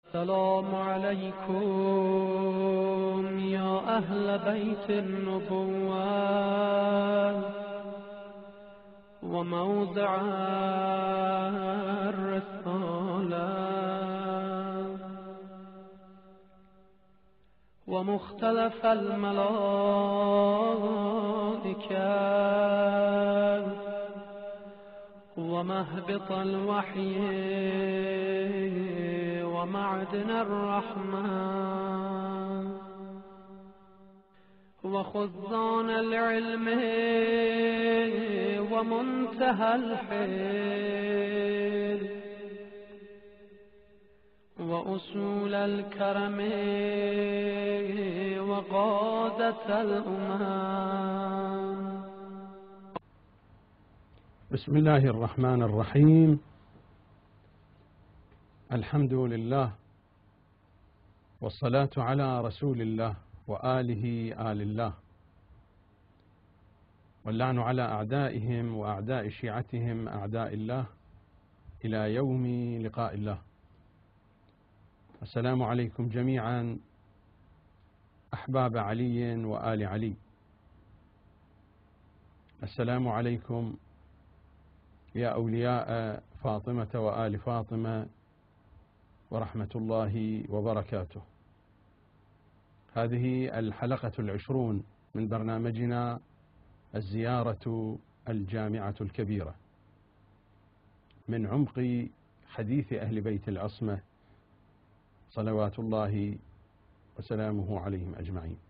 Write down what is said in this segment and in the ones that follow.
السلام عليكم يا أهل بيت النبوة وموضع الرسالة ومختلف الملائكة ومهبط الوحي ومعدن الرحمة وخزان العلم ومنتهى الحيل وأصول الكرم وقادة الأمم. بسم الله الرحمن الرحيم. الحمد لله والصلاة على رسول الله وآله آل الله، واللعن على أعدائهم وأعداء شيعتهم أعداء الله إلى يوم لقاء الله. السلام عليكم جميعا أحباب علي وآل علي. السلام عليكم يا أولياء فاطمة وآل فاطمة ورحمة الله وبركاته. هذه الحلقة 20 من برنامجنا الزيارة الجامعة الكبيرة، من عمق حديث أهل بيت العصمة صلوات الله وسلامه عليهم أجمعين.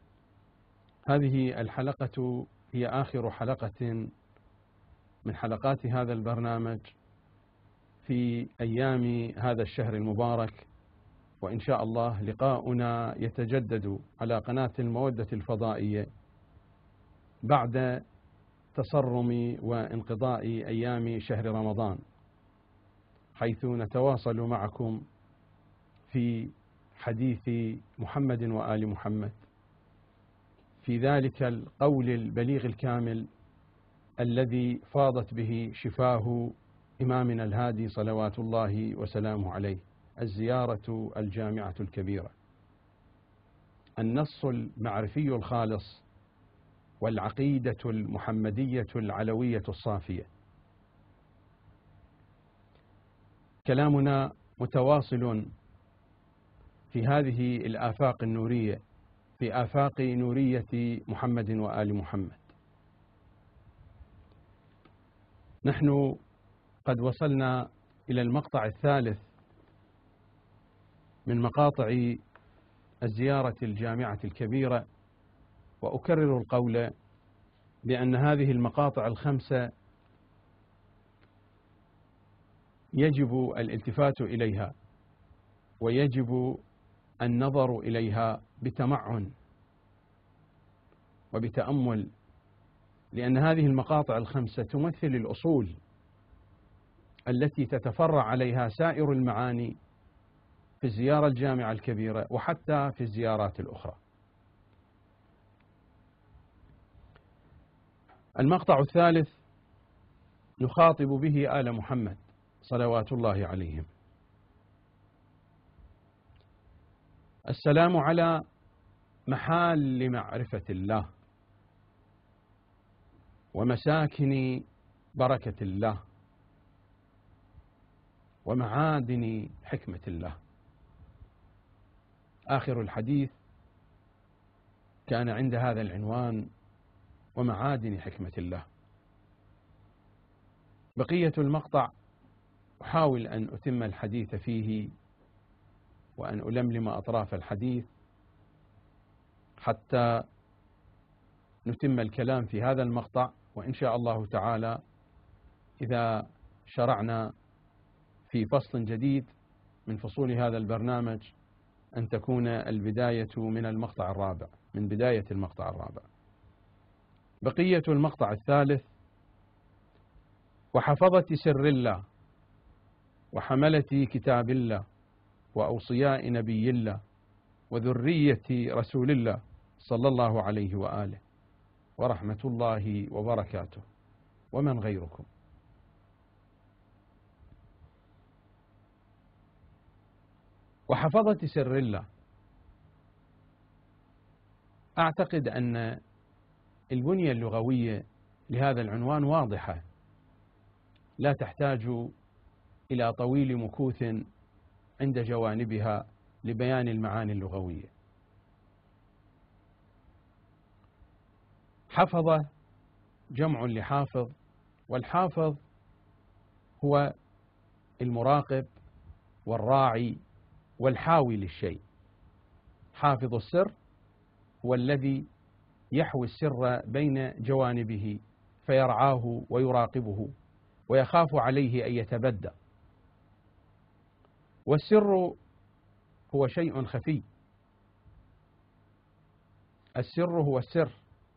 هذه الحلقة هي آخر حلقة من حلقات هذا البرنامج في أيام هذا الشهر المبارك، وإن شاء الله لقاؤنا يتجدد على قناة المودة الفضائية بعد تصرم وانقضاء أيام شهر رمضان، حيث نتواصل معكم في حديث محمد وآل محمد، في ذلك القول البليغ الكامل الذي فاضت به شفاه إمامنا الهادي صلوات الله وسلامه عليه، الزيارة الجامعة الكبيرة، النص المعرفي الخالص والعقيدة المحمدية العلوية الصافية. كلامنا متواصل في هذه الآفاق النورية، في آفاق نورية محمد وآل محمد. نحن قد وصلنا إلى المقطع الثالث من مقاطع الزيارة الجامعة الكبيرة، وأكرر القول بأن هذه المقاطع ال5 يجب الالتفات إليها ويجب النظر إليها بتمعن وبتأمل، لأن هذه المقاطع ال5 تمثل الأصول التي تتفرع عليها سائر المعاني في الزيارة الجامعة الكبيرة وحتى في الزيارات الأخرى. المقطع الثالث نخاطب به آل محمد صلوات الله عليهم. السلام على محال معرفة الله ومساكن بركة الله ومعادن حكمة الله. آخر الحديث كان عند هذا العنوان: ومعادن حكمة الله. بقية المقطع أحاول أن أتم الحديث فيه وأن ألملم أطراف الحديث حتى نتم الكلام في هذا المقطع، وإن شاء الله تعالى إذا شرعنا في فصل جديد من فصول هذا البرنامج أن تكون البداية من المقطع الرابع، من بداية المقطع الرابع. بقية المقطع الثالث: وحفظة سر الله وحملة كتاب الله وأوصياء نبي الله وذرية رسول الله صلى الله عليه وآله ورحمة الله وبركاته ومن غيركم. وحفظة سر الله، أعتقد أن البنية اللغوية لهذا العنوان واضحة، لا تحتاج إلى طويل مكوث عند جوانبها لبيان المعاني اللغوية. حفظ جمع لحافظ، والحافظ هو المراقب والراعي والحاوي للشيء. حافظ السر هو الذي يحوي السر بين جوانبه فيرعاه ويراقبه ويخاف عليه أن يتبدى. والسر هو شيء خفي، السر هو السر،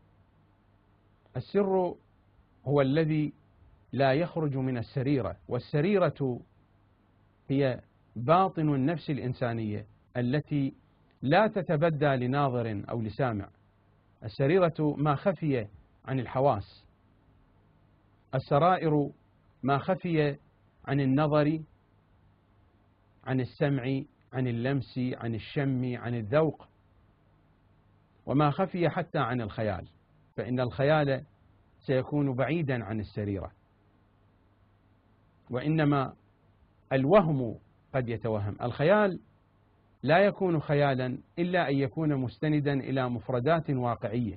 السر هو الذي لا يخرج من السريرة، والسريرة هي باطن النفس الإنسانية التي لا تتبدى لناظر أو لسامع. السريرة ما خفي عن الحواس، السرائر ما خفي عن النظر، عن السمع، عن اللمس، عن الشم، عن الذوق، وما خفي حتى عن الخيال، فإن الخيال سيكون بعيدا عن السريرة. وإنما الوهم قد يتوهم، الخيال لا يكون خيالا إلا أن يكون مستندا إلى مفردات واقعية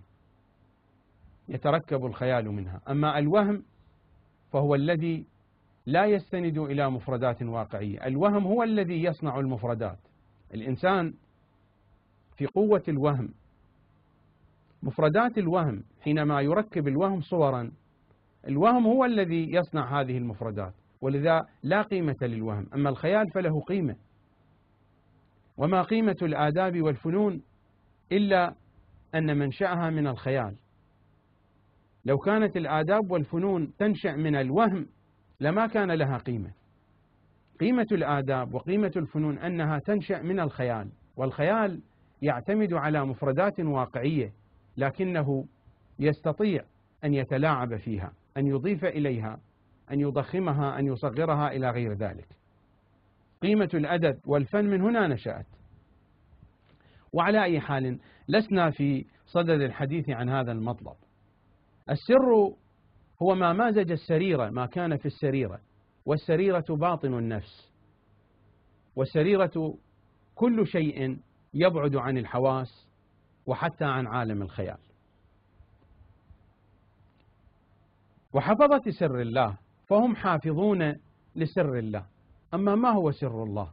يتركب الخيال منها. أما الوهم فهو الذي لا يستند إلى مفردات واقعية، الوهم هو الذي يصنع المفردات. الإنسان في قوة الوهم، مفردات الوهم، حينما يركب الوهم صورا، الوهم هو الذي يصنع هذه المفردات، ولذا لا قيمة للوهم. أما الخيال فله قيمة. وما قيمة الآداب والفنون إلا أن منشأها من الخيال. لو كانت الآداب والفنون تنشأ من الوهم لما كان لها قيمة. قيمة الآداب وقيمة الفنون أنها تنشأ من الخيال، والخيال يعتمد على مفردات واقعية، لكنه يستطيع أن يتلاعب فيها، أن يضيف إليها، أن يضخمها، أن يصغرها إلى غير ذلك. قيمة الأدب والفن من هنا نشأت. وعلى أي حال لسنا في صدد الحديث عن هذا المطلب. السر هو ما مازج السريرة، ما كان في السريرة، والسريرة باطن النفس، والسريرة كل شيء يبعد عن الحواس وحتى عن عالم الخيال. وحفظة سر الله فهم حافظون لسر الله. أما ما هو سر الله؟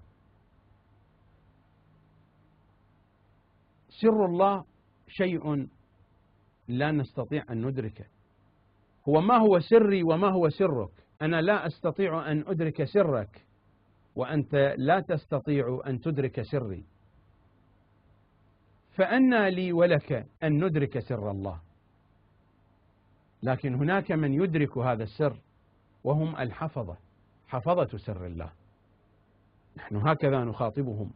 سر الله شيء لا نستطيع أن ندركه. هو ما هو سري وما هو سرك؟ أنا لا أستطيع أن أدرك سرك، وأنت لا تستطيع أن تدرك سري، فأنى لي ولك أن ندرك سر الله. لكن هناك من يدرك هذا السر وهم الحفظة، حفظة سر الله. نحن هكذا نخاطبهم،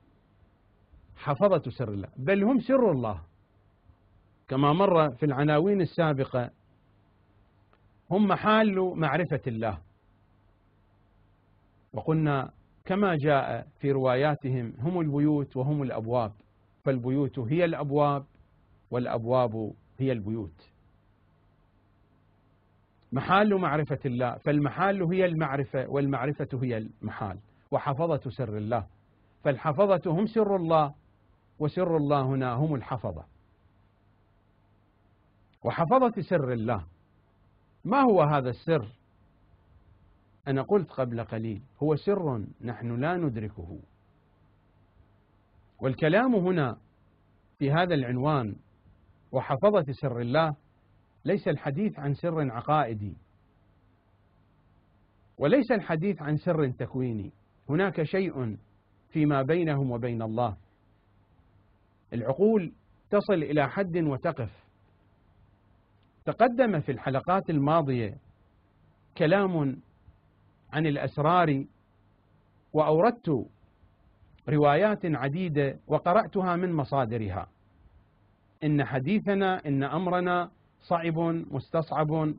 حفظة سر الله، بل هم سر الله. كما مر في العناوين السابقة، هم محال معرفة الله. وقلنا كما جاء في رواياتهم هم البيوت وهم الأبواب، فالبيوت هي الأبواب والأبواب هي البيوت. محال معرفة الله، فالمحال هي المعرفة والمعرفة هي المحال. وحفظة سر الله، فالحفظة هم سر الله، وسر الله هنا هم الحفظة. وحفظة سر الله، ما هو هذا السر؟ أنا قلت قبل قليل هو سر نحن لا ندركه. والكلام هنا في هذا العنوان وحفظة سر الله ليس الحديث عن سر عقائدي، وليس الحديث عن سر تكويني. هناك شيء فيما بينهم وبين الله. العقول تصل إلى حد وتقف. تقدم في الحلقات الماضية كلام عن الأسرار، وأوردت روايات عديدة وقرأتها من مصادرها. إن حديثنا، إن أمرنا صعب مستصعب،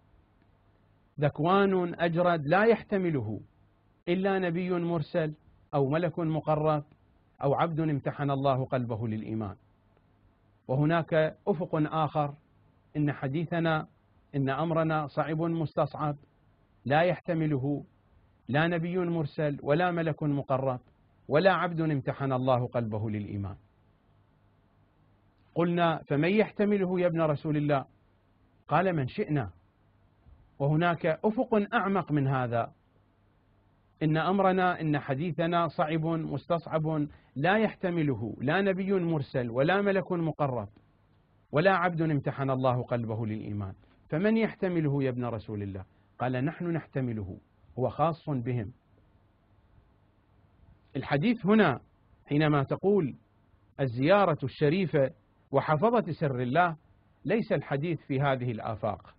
ذكوان أجرد لا يحتمله إلا نبي مرسل، أو ملك مقرب أو عبد امتحن الله قلبه للإيمان. وهناك أفق آخر، إن حديثنا إن أمرنا صعب مستصعب لا يحتمله لا نبي مرسل ولا ملك مقرب ولا عبد امتحن الله قلبه للإيمان. قلنا فمن يحتمله يا ابن رسول الله؟ قال من شئنا. وهناك أفق أعمق من هذا، إن أمرنا إن حديثنا صعب مستصعب لا يحتمله لا نبي مرسل ولا ملك مقرب ولا عبد امتحن الله قلبه للإيمان. فمن يحتمله يا ابن رسول الله؟ قال نحن نحتمله، هو خاص بهم. الحديث هنا حينما تقول الزيارة الشريفة وحفظة سر الله، ليس الحديث في هذه الآفاق،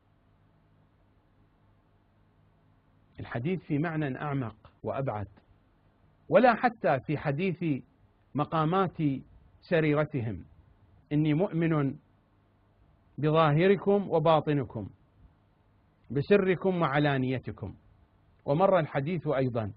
الحديث في معنى أعمق وأبعد، ولا حتى في حديث مقامات سريرتهم، إني مؤمن بظاهركم وباطنكم بسركم وعلانيتكم. ومر الحديث أيضا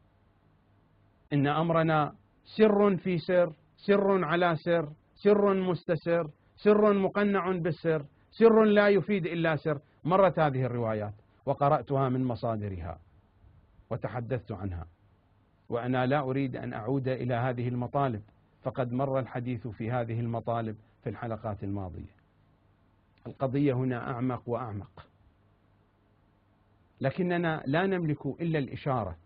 إن أمرنا سر في سر، سر على سر، سر مستسر، سر مقنع بالسر، سر لا يفيد إلا سر. مرت هذه الروايات وقرأتها من مصادرها وتحدثت عنها، وأنا لا أريد أن أعود إلى هذه المطالب، فقد مر الحديث في هذه المطالب في الحلقات الماضية. القضية هنا أعمق وأعمق، لكننا لا نملك إلا الإشارة.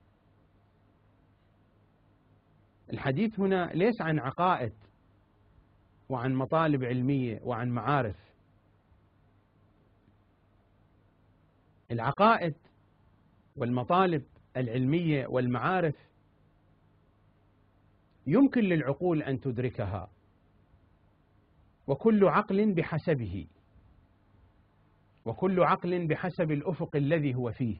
الحديث هنا ليس عن عقائد وعن مطالب علمية وعن معارف. العقائد والمطالب العلمية والمعارف يمكن للعقول أن تدركها، وكل عقل بحسبه، وكل عقل بحسب الأفق الذي هو فيه.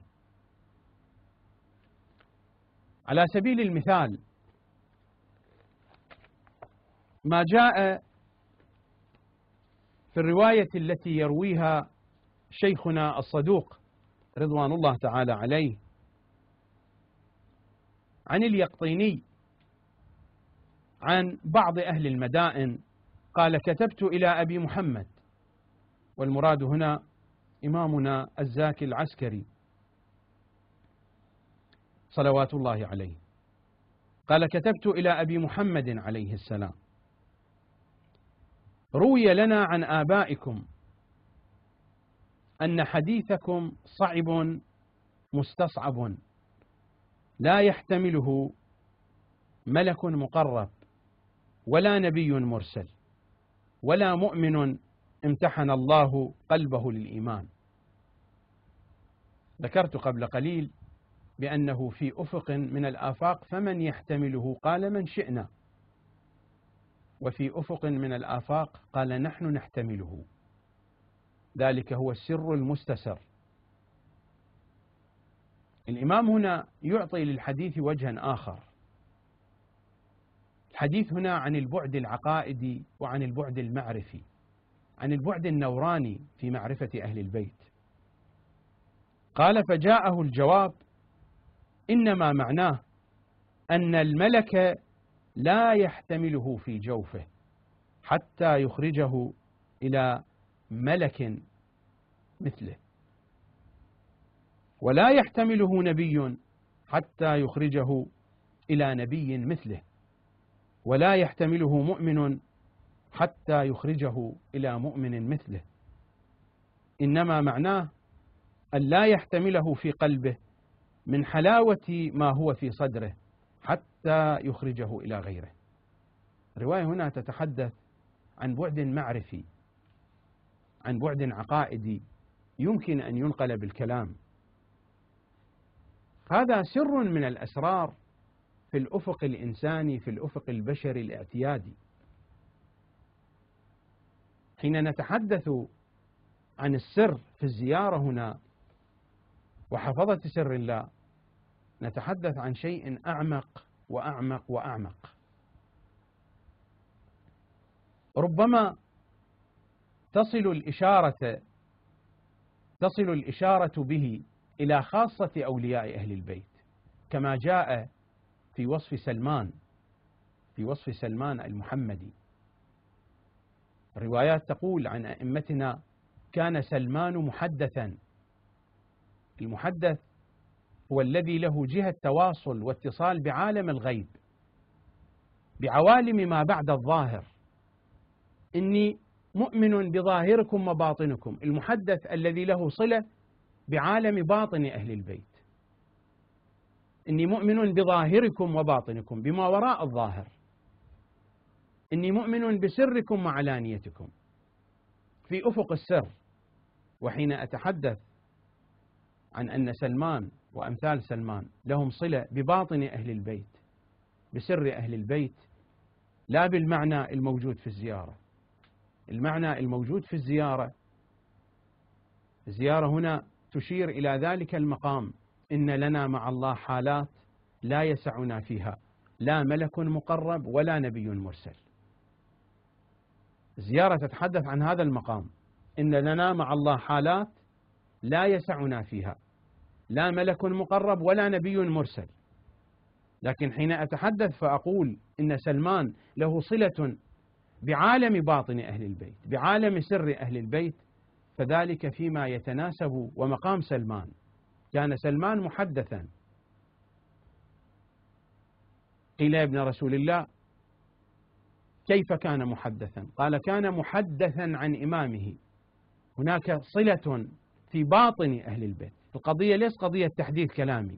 على سبيل المثال، ما جاء في الرواية التي يرويها شيخنا الصدوق رضوان الله تعالى عليه عن اليقطيني عن بعض أهل المدائن قال: كتبت إلى أبي محمد، والمراد هنا إمامنا الزاكي العسكري صلوات الله عليه، قال: كتبت إلى أبي محمد عليه السلام: روي لنا عن آبائكم أن حديثكم صعب مستصعب لا يحتمله ملك مقرب ولا نبي مرسل ولا مؤمن امتحن الله قلبه للإيمان. ذكرت قبل قليل بأنه في أفق من الآفاق فمن يحتمله؟ قال من شئنا. وفي أفق من الآفاق قال نحن نحتمله، ذلك هو السر المستسر. الإمام هنا يعطي للحديث وجها آخر. الحديث هنا عن البعد العقائدي وعن البعد المعرفي، عن البعد النوراني في معرفة أهل البيت. قال: فجاءه الجواب: إنما معناه أن الملك لا يحتمله في جوفه حتى يخرجه إلى ملك مثله، ولا يحتمله نبي حتى يخرجه إلى نبي مثله، ولا يحتمله مؤمن حتى يخرجه إلى مؤمن مثله. إنما معناه أن لا يحتمله في قلبه من حلاوة ما هو في صدره حتى يخرجه إلى غيره. الرواية هنا تتحدث عن بعد معرفي، عن بعد عقائدي يمكن أن ينقل بالكلام. هذا سر من الأسرار في الأفق الإنساني، في الأفق البشري الاعتيادي. حين نتحدث عن السر في الزيارة هنا وحفظة سر الله، نتحدث عن شيء أعمق وأعمق وأعمق. ربما تصل الإشارة به إلى خاصة أولياء أهل البيت، كما جاء في وصف سلمان المحمدي. الروايات تقول عن أئمتنا: كان سلمان محدثا. المحدث هو الذي له جهة تواصل واتصال بعالم الغيب، بعوالم ما بعد الظاهر. إني مؤمن بظاهركم وباطنكم. المحدث الذي له صلة بعالم باطن أهل البيت. إني مؤمن بظاهركم وباطنكم، بما وراء الظاهر. إني مؤمن بسركم وعلانيتكم، في أفق السر. وحين أتحدث عن أن سلمان وأمثال سلمان لهم صلة بباطن أهل البيت، بسر أهل البيت، لا بالمعنى الموجود في الزيارة. المعنى الموجود في الزيارة هنا تشير إلى ذلك المقام: إن لنا مع الله حالات لا يسعنا فيها لا ملك مقرب ولا نبي مرسل. الزيارة تتحدث عن هذا المقام: إن لنا مع الله حالات لا يسعنا فيها لا ملك مقرب ولا نبي مرسل. لكن حين أتحدث فأقول إن سلمان له صلة بعالم باطن أهل البيت، بعالم سر أهل البيت، فذلك فيما يتناسب ومقام سلمان. كان سلمان محدثا. قيل يا ابن رسول الله: كيف كان محدثا؟ قال: كان محدثا عن إمامه. هناك صلة في باطن أهل البيت. القضية ليس قضية تحديث كلامي.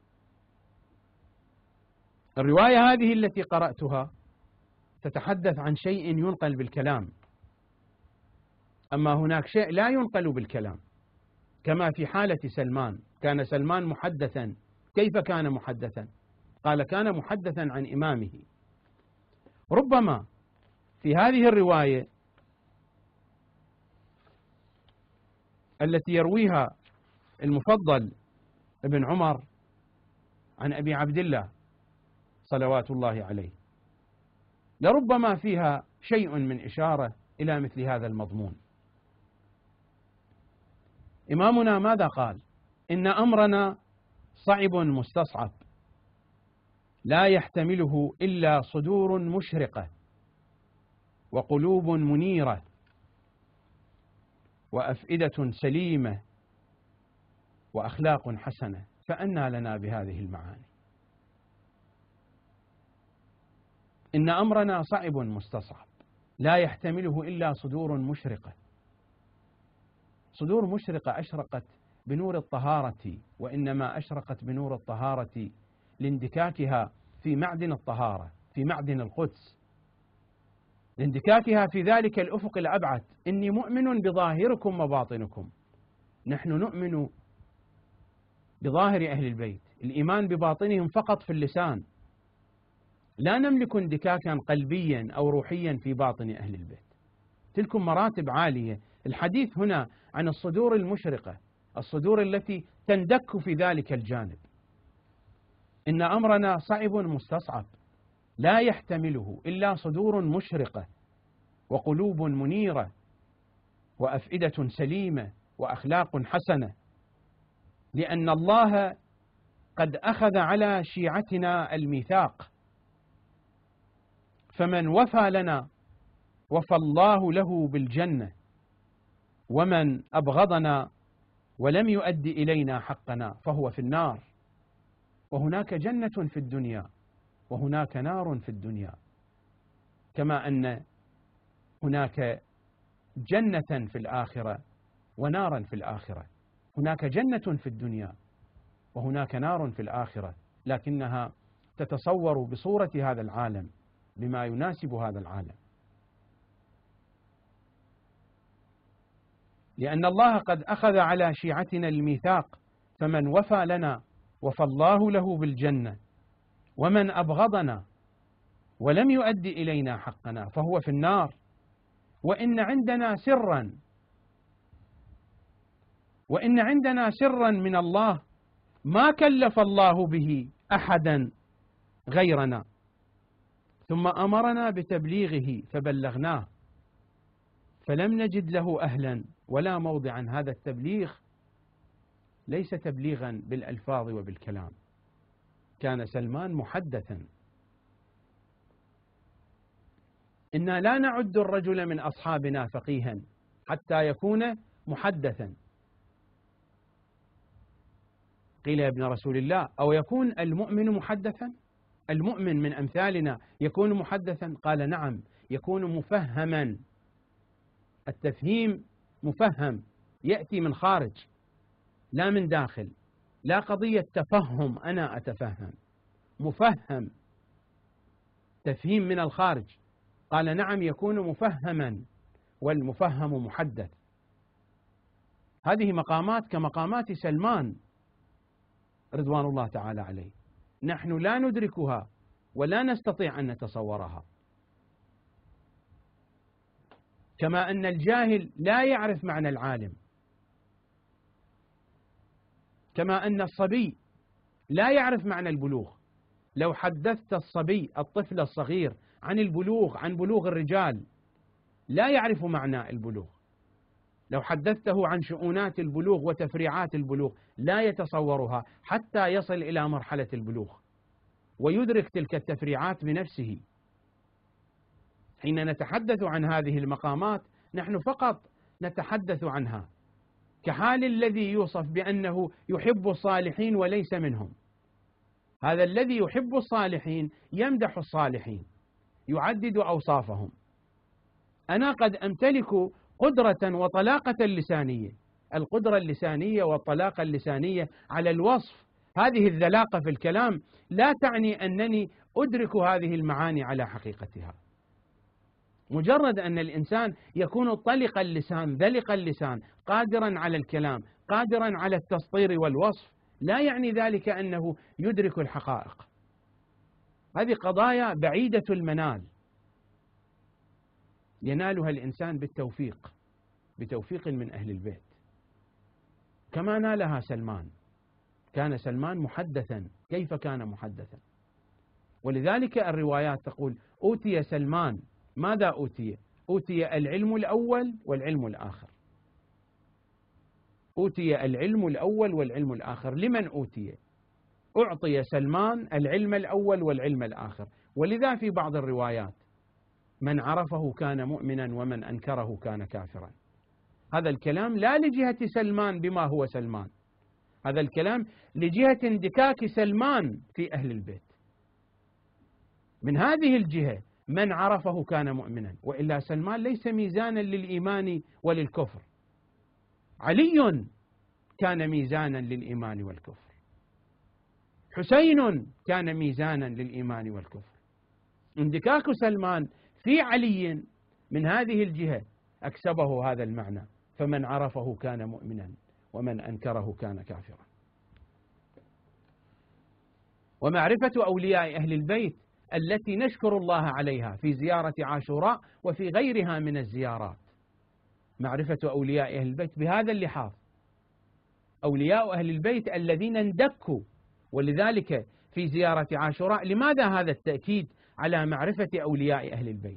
الرواية هذه التي قرأتها تتحدث عن شيء ينقل بالكلام، أما هناك شيء لا ينقل بالكلام، كما في حالة سلمان. كان سلمان محدثا. كيف كان محدثا؟ قال: كان محدثا عن إمامه. ربما في هذه الرواية التي يرويها المفضل ابن عمر عن أبي عبد الله صلوات الله عليه، لربما فيها شيء من إشارة إلى مثل هذا المضمون. إمامنا ماذا قال؟ إن أمرنا صعب مستصعب، لا يحتمله إلا صدور مشرقة وقلوب منيرة وأفئدة سليمة وأخلاق حسنة، فأنى لنا بهذه المعاني. إن أمرنا صعب مستصعب، لا يحتمله إلا صدور مشرقة. صدور مشرقة أشرقت بنور الطهارة، وإنما أشرقت بنور الطهارة لاندكاكها في معدن الطهارة، في معدن القدس، لاندكاكها في ذلك الأفق الأبعد. إني مؤمن بظاهركم وباطنكم. نحن نؤمن بظاهر أهل البيت، الإيمان بباطنهم فقط في اللسان. لا نملك اندكاكا قلبيا أو روحيا في باطن أهل البيت. تلك مراتب عالية. الحديث هنا عن الصدور المشرقة، الصدور التي تندك في ذلك الجانب. إن أمرنا صعب مستصعب، لا يحتمله إلا صدور مشرقة وقلوب منيرة وأفئدة سليمة وأخلاق حسنة، لأن الله قد أخذ على شيعتنا الميثاق، فمن وفى لنا وفى الله له بالجنة، ومن أبغضنا ولم يؤدي إلينا حقنا فهو في النار. وهناك جنة في الدنيا وهناك نار في الدنيا، كما أن هناك جنة في الآخرة ونارا في الآخرة. هناك جنة في الدنيا وهناك نار في الآخرة، لكنها تتصور بصورة هذا العالم، بما يناسب هذا العالم. لأن الله قد أخذ على شيعتنا الميثاق، فمن وفى لنا وفى الله له بالجنة، ومن أبغضنا ولم يؤدي إلينا حقنا فهو في النار. وإن عندنا سرا من الله ما كلف الله به أحدا غيرنا، ثم أمرنا بتبليغه فبلغناه، فلم نجد له أهلا ولا موضعا. هذا التبليغ ليس تبليغا بالألفاظ وبالكلام، كان سلمان محدثا. إنا لا نعد الرجل من أصحابنا فقيها حتى يكون محدثا. قيل يا ابن رسول الله: أو يكون المؤمن محدثا؟ المؤمن من أمثالنا يكون محدثا؟ قال: نعم، يكون مفهما. التفهيم مفهم، يأتي من خارج لا من داخل، لا قضية تفهم أنا أتفهم، مفهم، تفهيم من الخارج. قال: نعم، يكون مفهما، والمفهم محدث. هذه مقامات كمقامات سلمان رضوان الله تعالى عليه، نحن لا ندركها ولا نستطيع أن نتصورها. كما أن الجاهل لا يعرف معنى العالم، كما أن الصبي لا يعرف معنى البلوغ. لو حدثت الصبي الطفل الصغير عن البلوغ، عن بلوغ الرجال، لا يعرف معنى البلوغ. لو حدثته عن شؤونات البلوغ وتفريعات البلوغ لا يتصورها حتى يصل إلى مرحلة البلوغ ويدرك تلك التفريعات بنفسه. حين نتحدث عن هذه المقامات نحن فقط نتحدث عنها كحال الذي يوصف بأنه يحب الصالحين وليس منهم. هذا الذي يحب الصالحين يمدح الصالحين، يعدد أوصافهم. أنا قد أمتلك قدرة وطلاقة لسانية، القدرة اللسانية والطلاقة اللسانية على الوصف، هذه الذلاقة في الكلام لا تعني أنني أدرك هذه المعاني على حقيقتها. مجرد أن الإنسان يكون طلق اللسان، ذلق اللسان، قادرا على الكلام، قادرا على التسطير والوصف، لا يعني ذلك أنه يدرك الحقائق. هذه قضايا بعيدة المنال، ينالها الإنسان بالتوفيق، بتوفيق من أهل البيت، كما نالها سلمان. كان سلمان محدثا. كيف كان محدثا؟ ولذلك الروايات تقول: أوتي سلمان. ماذا أوتي؟ أوتي العلم الأول والعلم الآخر. أوتي العلم الأول والعلم الآخر. لمن أوتي؟ أعطي سلمان العلم الأول والعلم الآخر. ولذا في بعض الروايات: من عرفه كان مؤمنا ومن أنكره كان كافرا. هذا الكلام لا لجهة سلمان بما هو سلمان، هذا الكلام لجهة اندكاك سلمان في أهل البيت. من هذه الجهة من عرفه كان مؤمنا، وإلا سلمان ليس ميزانا للإيمان وللكفر. علي كان ميزانا للإيمان والكفر، حسين كان ميزانا للإيمان والكفر. اندكاك سلمان في علي من هذه الجهة أكسبه هذا المعنى: فمن عرفه كان مؤمنا ومن أنكره كان كافرا. ومعرفة أولياء أهل البيت التي نشكر الله عليها في زيارة عاشوراء وفي غيرها من الزيارات، معرفة أولياء أهل البيت بهذا اللحاظ: أولياء أهل البيت الذين اندكوا. ولذلك في زيارة عاشوراء لماذا هذا التأكيد على معرفة أولياء أهل البيت؟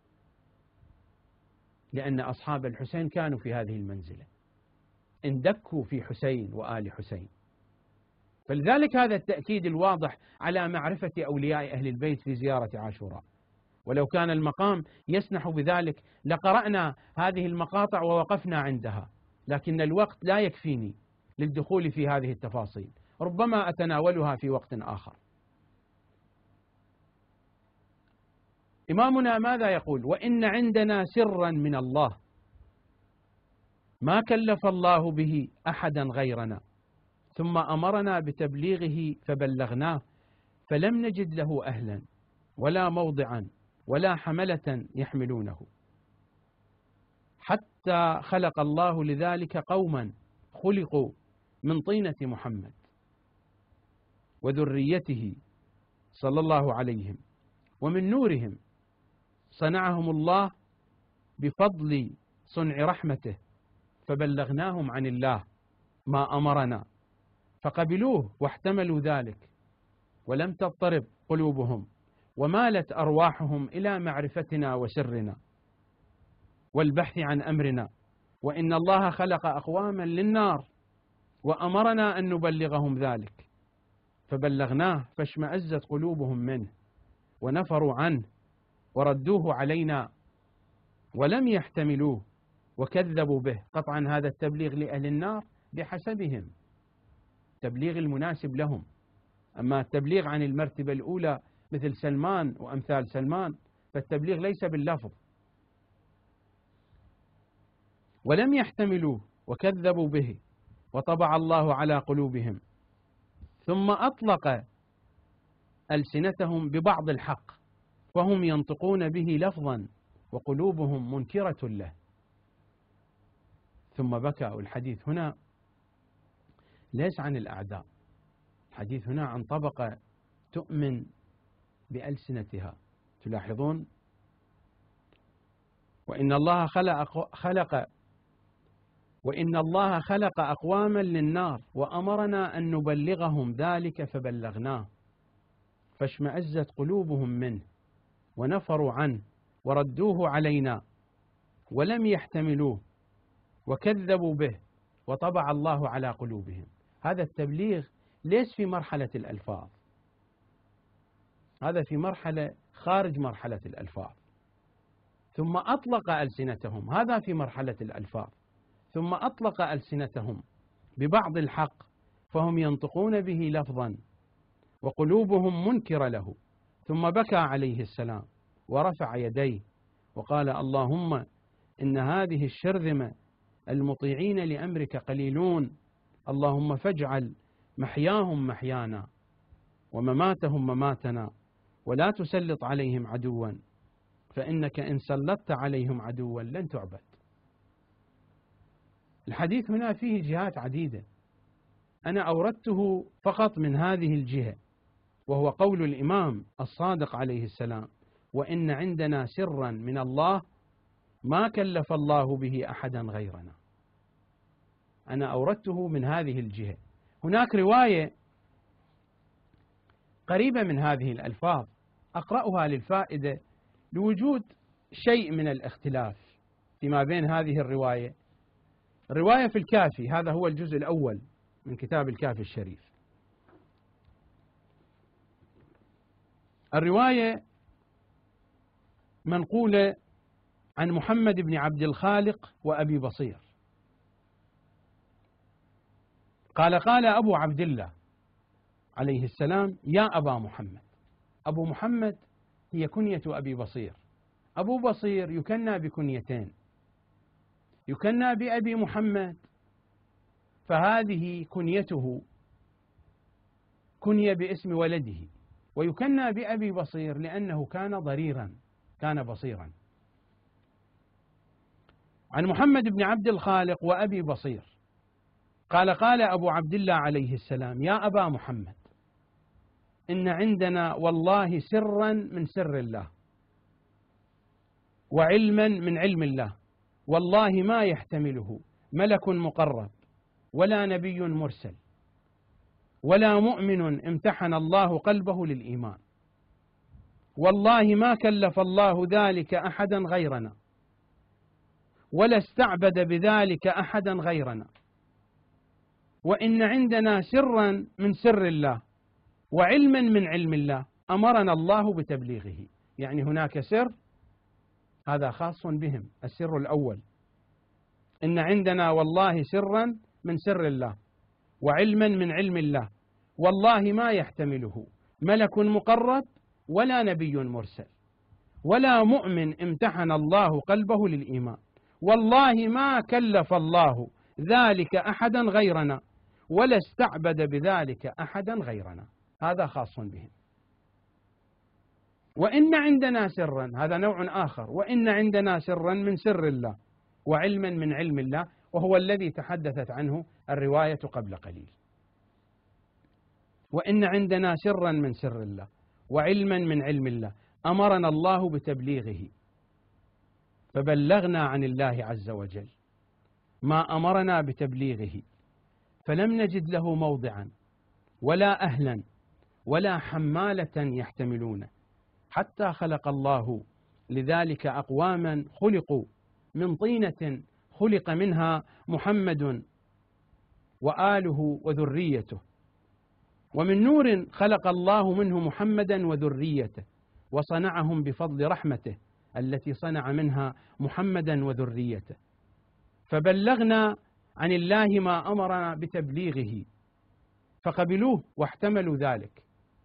لأن أصحاب الحسين كانوا في هذه المنزلة، اندكوا في حسين وآل حسين. فلذلك هذا التأكيد الواضح على معرفة أولياء أهل البيت في زيارة عاشوراء. ولو كان المقام يسنح بذلك لقرأنا هذه المقاطع ووقفنا عندها، لكن الوقت لا يكفيني للدخول في هذه التفاصيل، ربما أتناولها في وقت آخر. إمامنا ماذا يقول؟ وإن عندنا سرا من الله ما كلف الله به أحدا غيرنا، ثم أمرنا بتبليغه فبلغناه، فلم نجد له أهلا ولا موضعا ولا حملة يحملونه، حتى خلق الله لذلك قوما خلقوا من طينة محمد وذريته صلى الله عليهم، ومن نورهم صنعهم الله بفضل صنع رحمته، فبلغناهم عن الله ما أمرنا فقبلوه واحتملوا ذلك، ولم تضطرب قلوبهم ومالت أرواحهم إلى معرفتنا وسرنا والبحث عن أمرنا. وإن الله خلق أقواما للنار وأمرنا أن نبلغهم ذلك، فبلغناه فاشمأزت قلوبهم منه ونفروا عنه وردوه علينا ولم يحتملوه وكذبوا به. قطعا هذا التبليغ لأهل النار بحسبهم، تبليغ المناسب لهم. أما التبليغ عن المرتبة الأولى مثل سلمان وأمثال سلمان فالتبليغ ليس باللفظ. ولم يحتملوه وكذبوا به وطبع الله على قلوبهم ثم أطلق ألسنتهم ببعض الحق فهم ينطقون به لفظا وقلوبهم منكرة له. ثم بكى. الحديث هنا ليس عن الأعداء، الحديث هنا عن طبقة تؤمن بألسنتها. تلاحظون وإن الله خلق أقواما للنار وأمرنا أن نبلغهم ذلك فبلغناه فاشمأزت قلوبهم منه ونفروا عنه وردوه علينا ولم يحتملوه وكذبوا به وطبع الله على قلوبهم. هذا التبليغ ليس في مرحلة الألفاظ، هذا في مرحلة خارج مرحلة الألفاظ. ثم أطلق ألسنتهم، هذا في مرحلة الألفاظ. ثم أطلق ألسنتهم ببعض الحق فهم ينطقون به لفظا وقلوبهم منكرة له. ثم بكى عليه السلام ورفع يديه وقال اللهم إن هذه الشرذمة المطيعين لأمرك قليلون، اللهم فاجعل محياهم محيانا ومماتهم مماتنا ولا تسلط عليهم عدوا فإنك إن سلطت عليهم عدوا لن تعبد. الحديث هنا فيه جهات عديدة، أنا أوردته فقط من هذه الجهة، وهو قول الإمام الصادق عليه السلام وإن عندنا سرا من الله ما كلف الله به أحدا غيرنا. أنا أوردته من هذه الجهة. هناك رواية قريبة من هذه الألفاظ أقرأها للفائدة لوجود شيء من الاختلاف فيما بين هذه الرواية. الرواية في الكافي، هذا هو الجزء الأول من كتاب الكافي الشريف. الرواية منقولة عن محمد بن عبد الخالق وأبي بصير قال أبو عبد الله عليه السلام يا أبا محمد. أبو محمد هي كنية أبي بصير. أبو بصير يكنى بكنيتين، يكنى بأبي محمد فهذه كنيته كنية باسم ولده، ويكنى بأبي بصير لأنه كان ضريرا، كان بصيرا. عن محمد بن عبد الخالق وأبي بصير قال أبو عبد الله عليه السلام يا أبا محمد إن عندنا والله سرا من سر الله وعلما من علم الله والله ما يحتمله ملك مقرب ولا نبي مرسل ولا مؤمن امتحن الله قلبه للإيمان، والله ما كلف الله ذلك أحدا غيرنا ولا استعبد بذلك أحدا غيرنا، وإن عندنا سرا من سر الله وعلما من علم الله أمرنا الله بتبليغه. يعني هناك سر هذا خاص بهم، السر الأول إن عندنا والله سرا من سر الله وعلما من علم الله والله ما يحتمله ملك مقرب ولا نبي مرسل ولا مؤمن امتحن الله قلبه للإيمان، والله ما كلف الله ذلك أحدا غيرنا ولا استعبد بذلك أحدا غيرنا. هذا خاص بهم. وإن عندنا سرا، هذا نوع آخر، وإن عندنا سرا من سر الله وعلما من علم الله، وهو الذي تحدثت عنه الرواية قبل قليل. وإن عندنا سرا من سر الله وعلما من علم الله أمرنا الله بتبليغه فبلغنا عن الله عز وجل ما أمرنا بتبليغه، فلم نجد له موضعا ولا أهلا ولا حمالة يحتملونه، حتى خلق الله لذلك أقواما خلقوا من طينة خلق منها محمد وآله وذريته، ومن نور خلق الله منه محمدا وذريته وصنعهم بفضل رحمته التي صنع منها محمدا وذريته، فبلغنا عن الله ما أمرنا بتبليغه فقبلوه واحتملوا ذلك،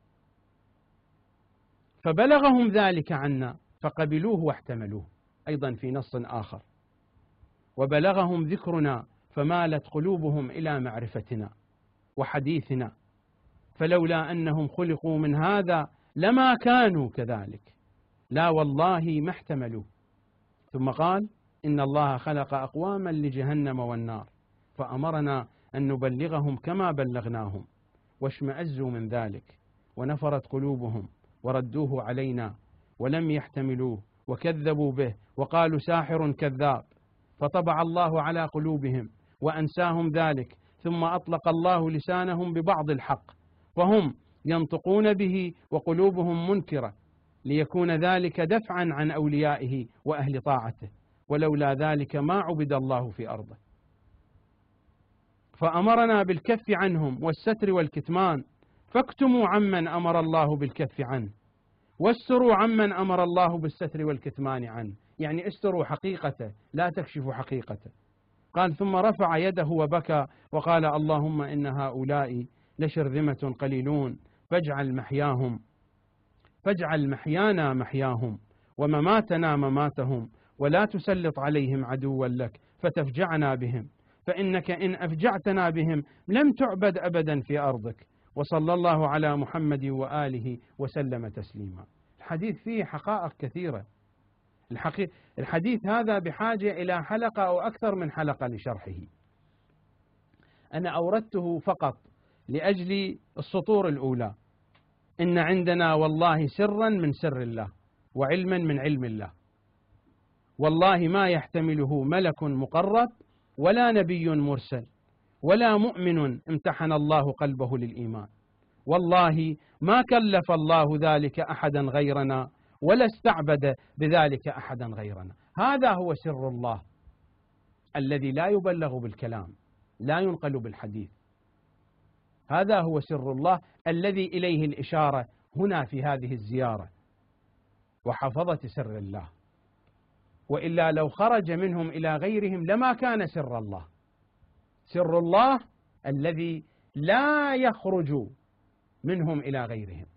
فبلغهم ذلك عنا فقبلوه واحتملوه. أيضا في نص آخر: وبلغهم ذكرنا فمالت قلوبهم إلى معرفتنا وحديثنا فلولا أنهم خلقوا من هذا لما كانوا كذلك، لا والله ما احتملوا. ثم قال: إن الله خلق أقواما لجهنم والنار فأمرنا أن نبلغهم كما بلغناهم، واشمأزوا من ذلك ونفرت قلوبهم وردوه علينا ولم يحتملوه وكذبوا به وقالوا ساحر كذاب، فطبع الله على قلوبهم وأنساهم ذلك، ثم أطلق الله لسانهم ببعض الحق فهم ينطقون به وقلوبهم منكرة، ليكون ذلك دفعا عن أوليائه وأهل طاعته، ولولا ذلك ما عبد الله في أرضه. فأمرنا بالكف عنهم والستر والكتمان، فاكتموا عمن أمر الله بالكف عنه واستروا عمن أمر الله بالستر والكتمان عنه، يعني استروا حقيقته لا تكشفوا حقيقته. قال: ثم رفع يده وبكى وقال: اللهم إن هؤلاء لشرذمة قليلون فاجعل محيانا محياهم ومماتنا مماتهم، ولا تسلط عليهم عدوا لك فتفجعنا بهم، فإنك إن أفجعتنا بهم لم تعبد أبدا في أرضك. وصلى الله على محمد وآله وسلم تسليما. الحديث فيه حقائق كثيرة. الحديث هذا بحاجة إلى حلقة أو أكثر من حلقة لشرحه. أنا أوردته فقط لأجل السطور الأولى: إن عندنا والله سرا من سر الله وعلما من علم الله، والله ما يحتمله ملك مقرب ولا نبي مرسل ولا مؤمن امتحن الله قلبه للإيمان، والله ما كلف الله ذلك أحدا غيرنا ولا استعبد بذلك أحدا غيرنا. هذا هو سر الله الذي لا يبلغ بالكلام، لا ينقل بالحديث. هذا هو سر الله الذي إليه الإشارة هنا في هذه الزيارة، وحفظة سر الله، وإلا لو خرج منهم إلى غيرهم لما كان سر الله. سر الله الذي لا يخرج منهم إلى غيرهم،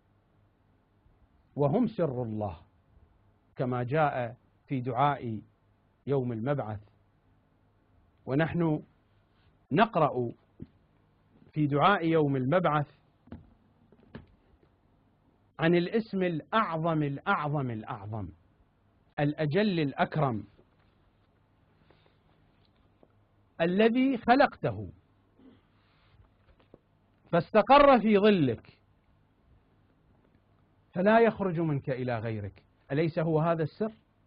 وهم سر الله، كما جاء في دعاء يوم المبعث. ونحن نقرأ في دعاء يوم المبعث عن الاسم الأعظم الأعظم الأعظم الأجل الأكرم الذي خلقته فاستقر في ظلك فلا يخرج منك إلى غيرك. أليس هو هذا السر؟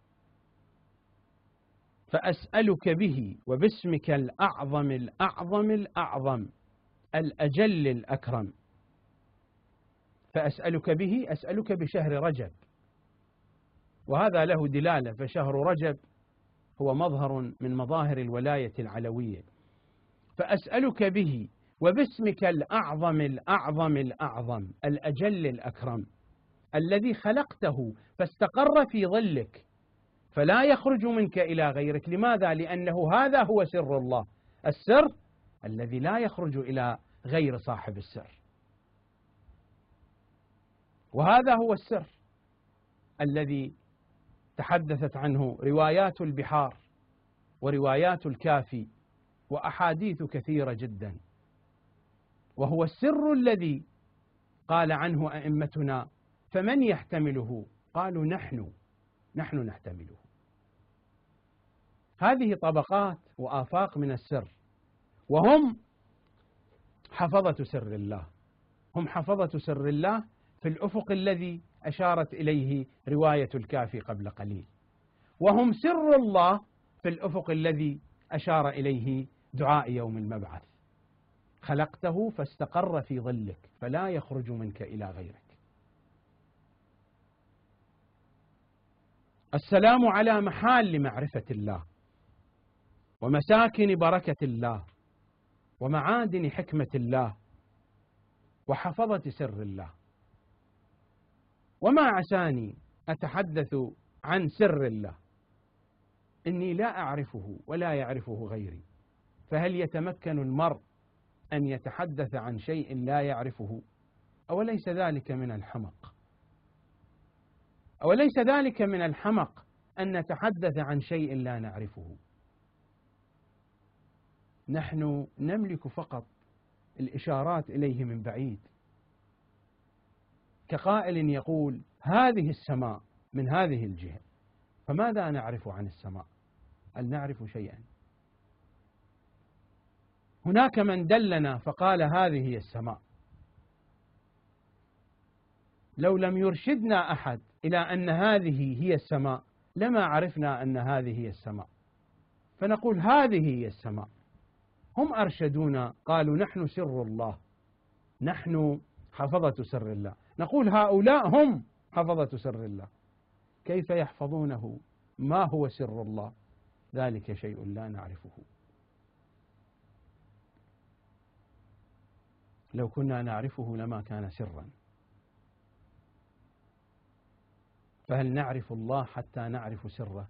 فأسألك به وباسمك الأعظم الأعظم الأعظم الأجل الأكرم. فأسألك به، أسألك بشهر رجب، وهذا له دلالة، فشهر رجب هو مظهر من مظاهر الولاية العلوية. فأسألك به وباسمك الأعظم الأعظم الأعظم الأجل الأكرم الذي خلقته فاستقر في ظلك فلا يخرج منك إلى غيرك. لماذا؟ لأنه هذا هو سر الله، السر الذي لا يخرج إلى غير صاحب السر. وهذا هو السر الذي تحدثت عنه روايات البحار وروايات الكافي وأحاديث كثيرة جدا، وهو السر الذي قال عنه أئمتنا: فمن يحتمله؟ قالوا نحن نحتمله. هذه طبقات وآفاق من السر، وهم حفظة سر الله، هم حفظة سر الله في الأفق الذي أشارت إليه رواية الكافي قبل قليل، وهم سر الله في الأفق الذي أشار إليه دعاء يوم المبعث: خلقته فاستقر في ظلك فلا يخرج منك إلى غيرك. السلام على محال معرفة الله ومساكن بركة الله ومعادن حكمة الله وحفظة سر الله. وما عساني أتحدث عن سر الله إني لا أعرفه ولا يعرفه غيري، فهل يتمكن المرء أن يتحدث عن شيء لا يعرفه؟ أوليس ذلك من الحمق؟ أوليس ذلك من الحمق أن نتحدث عن شيء لا نعرفه؟ نحن نملك فقط الإشارات إليه من بعيد، كقائل يقول هذه السماء من هذه الجهة، فماذا نعرف عن السماء؟ هل نعرف شيئا؟ هناك من دلنا فقال هذه هي السماء، لو لم يرشدنا أحد إلى أن هذه هي السماء لما عرفنا أن هذه هي السماء، فنقول هذه هي السماء. هم أرشدونا، قالوا نحن سر الله، نحن حفظة سر الله، نقول هؤلاء هم حفظة سر الله. كيف يحفظونه؟ ما هو سر الله؟ ذلك شيء لا نعرفه. لو كنا نعرفه لما كان سرا. فهل نعرف الله حتى نعرف سره؟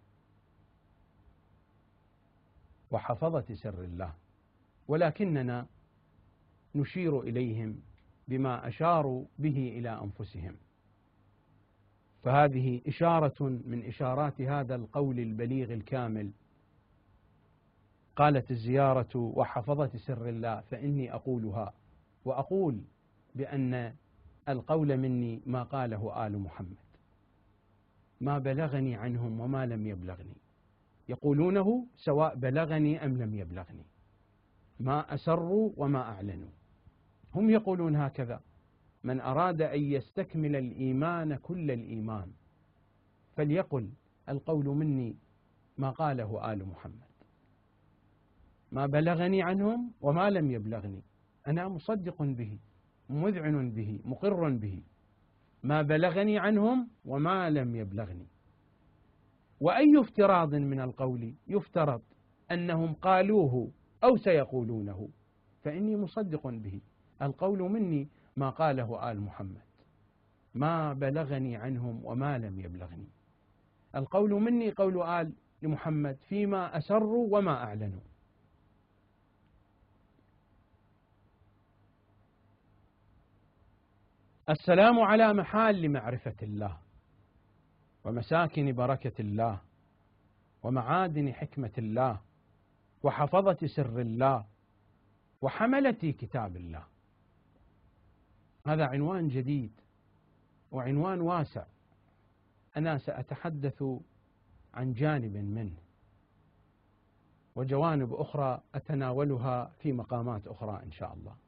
وحفظة سر الله، ولكننا نشير إليهم بما أشاروا به إلى أنفسهم. فهذه إشارة من إشارات هذا القول البليغ الكامل. قالت الزيارة وحفظة سر الله فإني أقولها، وأقول بأن القول مني ما قاله آل محمد، ما بلغني عنهم وما لم يبلغني، يقولونه سواء بلغني أم لم يبلغني، ما أسروا وما أعلنوا. هم يقولون هكذا: من أراد أن يستكمل الإيمان كل الإيمان فليقل القول مني ما قاله آل محمد، ما بلغني عنهم وما لم يبلغني، أنا مصدق به، مذعن به، مقر به، ما بلغني عنهم وما لم يبلغني. وأي افتراض من القول يفترض أنهم قالوه أو سيقولونه فإني مصدق به، القول مني ما قاله آل محمد، ما بلغني عنهم وما لم يبلغني. القول مني قول آل محمد فيما أسروا وما أعلنوا. السلام على محال معرفة الله ومساكن بركة الله ومعادن حكمة الله وحفظة سر الله وحملة كتاب الله. هذا عنوان جديد وعنوان واسع، أنا سأتحدث عن جانب منه، وجوانب أخرى أتناولها في مقامات أخرى إن شاء الله،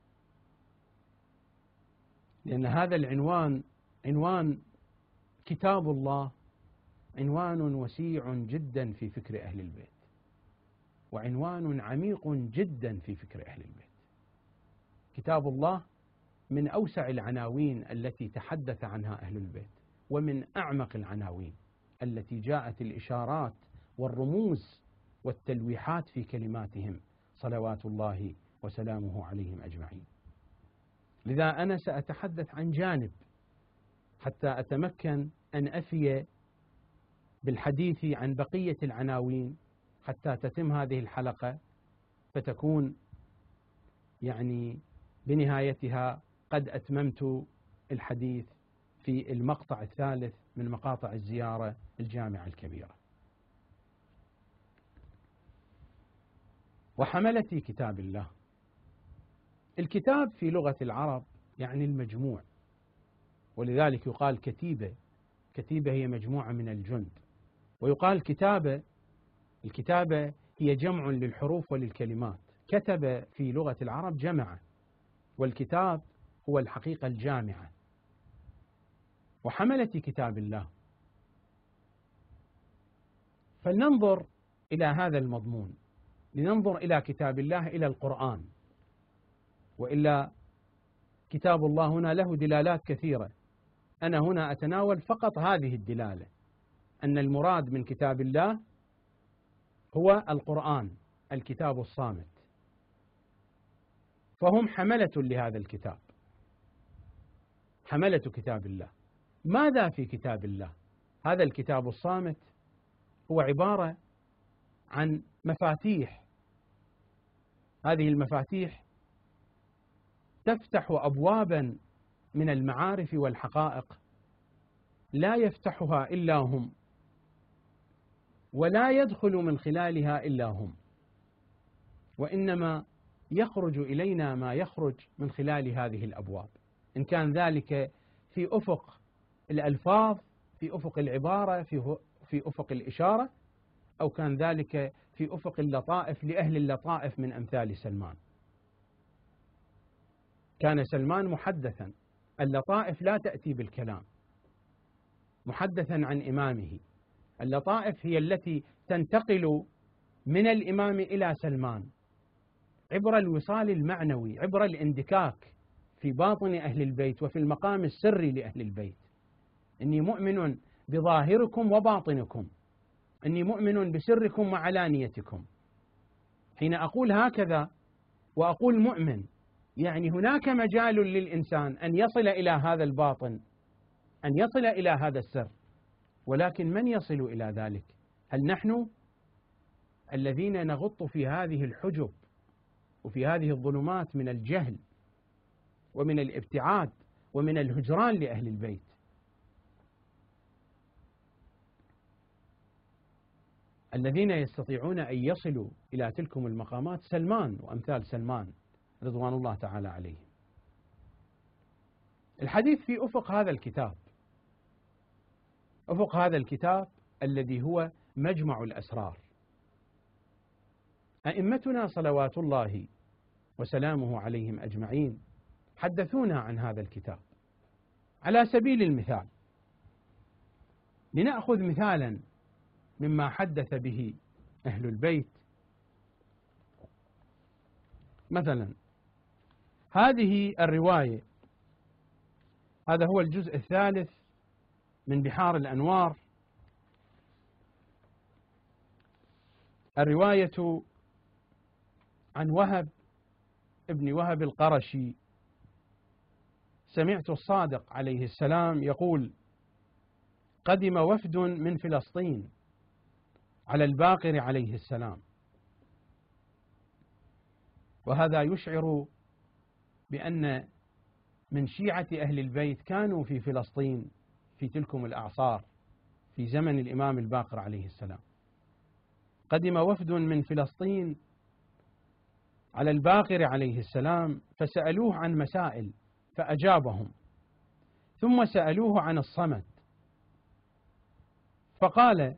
لأن هذا العنوان عنوان كتاب الله عنوان وسيع جدا في فكر أهل البيت، وعنوان عميق جدا في فكر أهل البيت. كتاب الله من أوسع العناوين التي تحدث عنها أهل البيت، ومن أعمق العناوين التي جاءت الإشارات والرموز والتلويحات في كلماتهم صلوات الله وسلامه عليهم أجمعين. لذا أنا سأتحدث عن جانب حتى أتمكن أن أفي بالحديث عن بقية العناوين حتى تتم هذه الحلقة، فتكون يعني بنهايتها قد أتممت الحديث في المقطع الثالث من مقاطع الزيارة الجامعة الكبيرة. وحملة كتاب الله. الكتاب في لغة العرب يعني المجموع، ولذلك يقال كتيبة. كتيبة هي مجموعة من الجند، ويقال كتابة. الكتابة هي جمع للحروف وللكلمات. كتب في لغة العرب جمع، والكتاب هو الحقيقة الجامعة. وحملة كتاب الله. فلننظر إلى هذا المضمون، لننظر إلى كتاب الله، إلى القرآن. وإلا كتاب الله هنا له دلالات كثيرة، أنا هنا أتناول فقط هذه الدلالة، أن المراد من كتاب الله هو القرآن، الكتاب الصامت. فهم حملة لهذا الكتاب، حملة كتاب الله. ماذا في كتاب الله؟ هذا الكتاب الصامت هو عبارة عن مفاتيح، هذه المفاتيح تفتح أبوابا من المعارف والحقائق لا يفتحها إلا هم، ولا يدخل من خلالها إلا هم، وإنما يخرج إلينا ما يخرج من خلال هذه الأبواب، إن كان ذلك في أفق الألفاظ، في أفق العبارة، في أفق الإشارة، أو كان ذلك في أفق اللطائف لأهل اللطائف من أمثال سلمان. كان سلمان محدثا، اللطائف لا تأتي بالكلام، محدثا عن إمامه. اللطائف هي التي تنتقل من الإمام إلى سلمان عبر الوصال المعنوي، عبر الاندكاك في باطن أهل البيت وفي المقام السري لأهل البيت. إني مؤمن بظاهركم وباطنكم، إني مؤمن بسركم وعلانيتكم. حين أقول هكذا وأقول مؤمن، يعني هناك مجال للإنسان أن يصل إلى هذا الباطن، أن يصل إلى هذا السر، ولكن من يصل إلى ذلك؟ هل نحن الذين نغط في هذه الحجب وفي هذه الظلمات من الجهل ومن الابتعاد ومن الهجران لأهل البيت؟ الذين يستطيعون أن يصلوا إلى تلكم المقامات سلمان وأمثال سلمان رضوان الله تعالى عليهم. الحديث في أفق هذا الكتاب، أفق هذا الكتاب الذي هو مجمع الأسرار. أئمتنا صلوات الله وسلامه عليهم أجمعين حدثونا عن هذا الكتاب. على سبيل المثال، لنأخذ مثالا مما حدث به أهل البيت. مثلا هذه الرواية، هذا هو الجزء الثالث من بحار الأنوار، الرواية عن وهب ابن وهب القرشي. سمعت الصادق عليه السلام يقول: قدم وفد من فلسطين على الباقر عليه السلام، وهذا يشعر بأن من شيعة أهل البيت كانوا في فلسطين في تلكم الأعصار في زمن الإمام الباقر عليه السلام. قدم وفد من فلسطين على الباقر عليه السلام فسألوه عن مسائل فأجابهم، ثم سألوه عن الصمد فقال: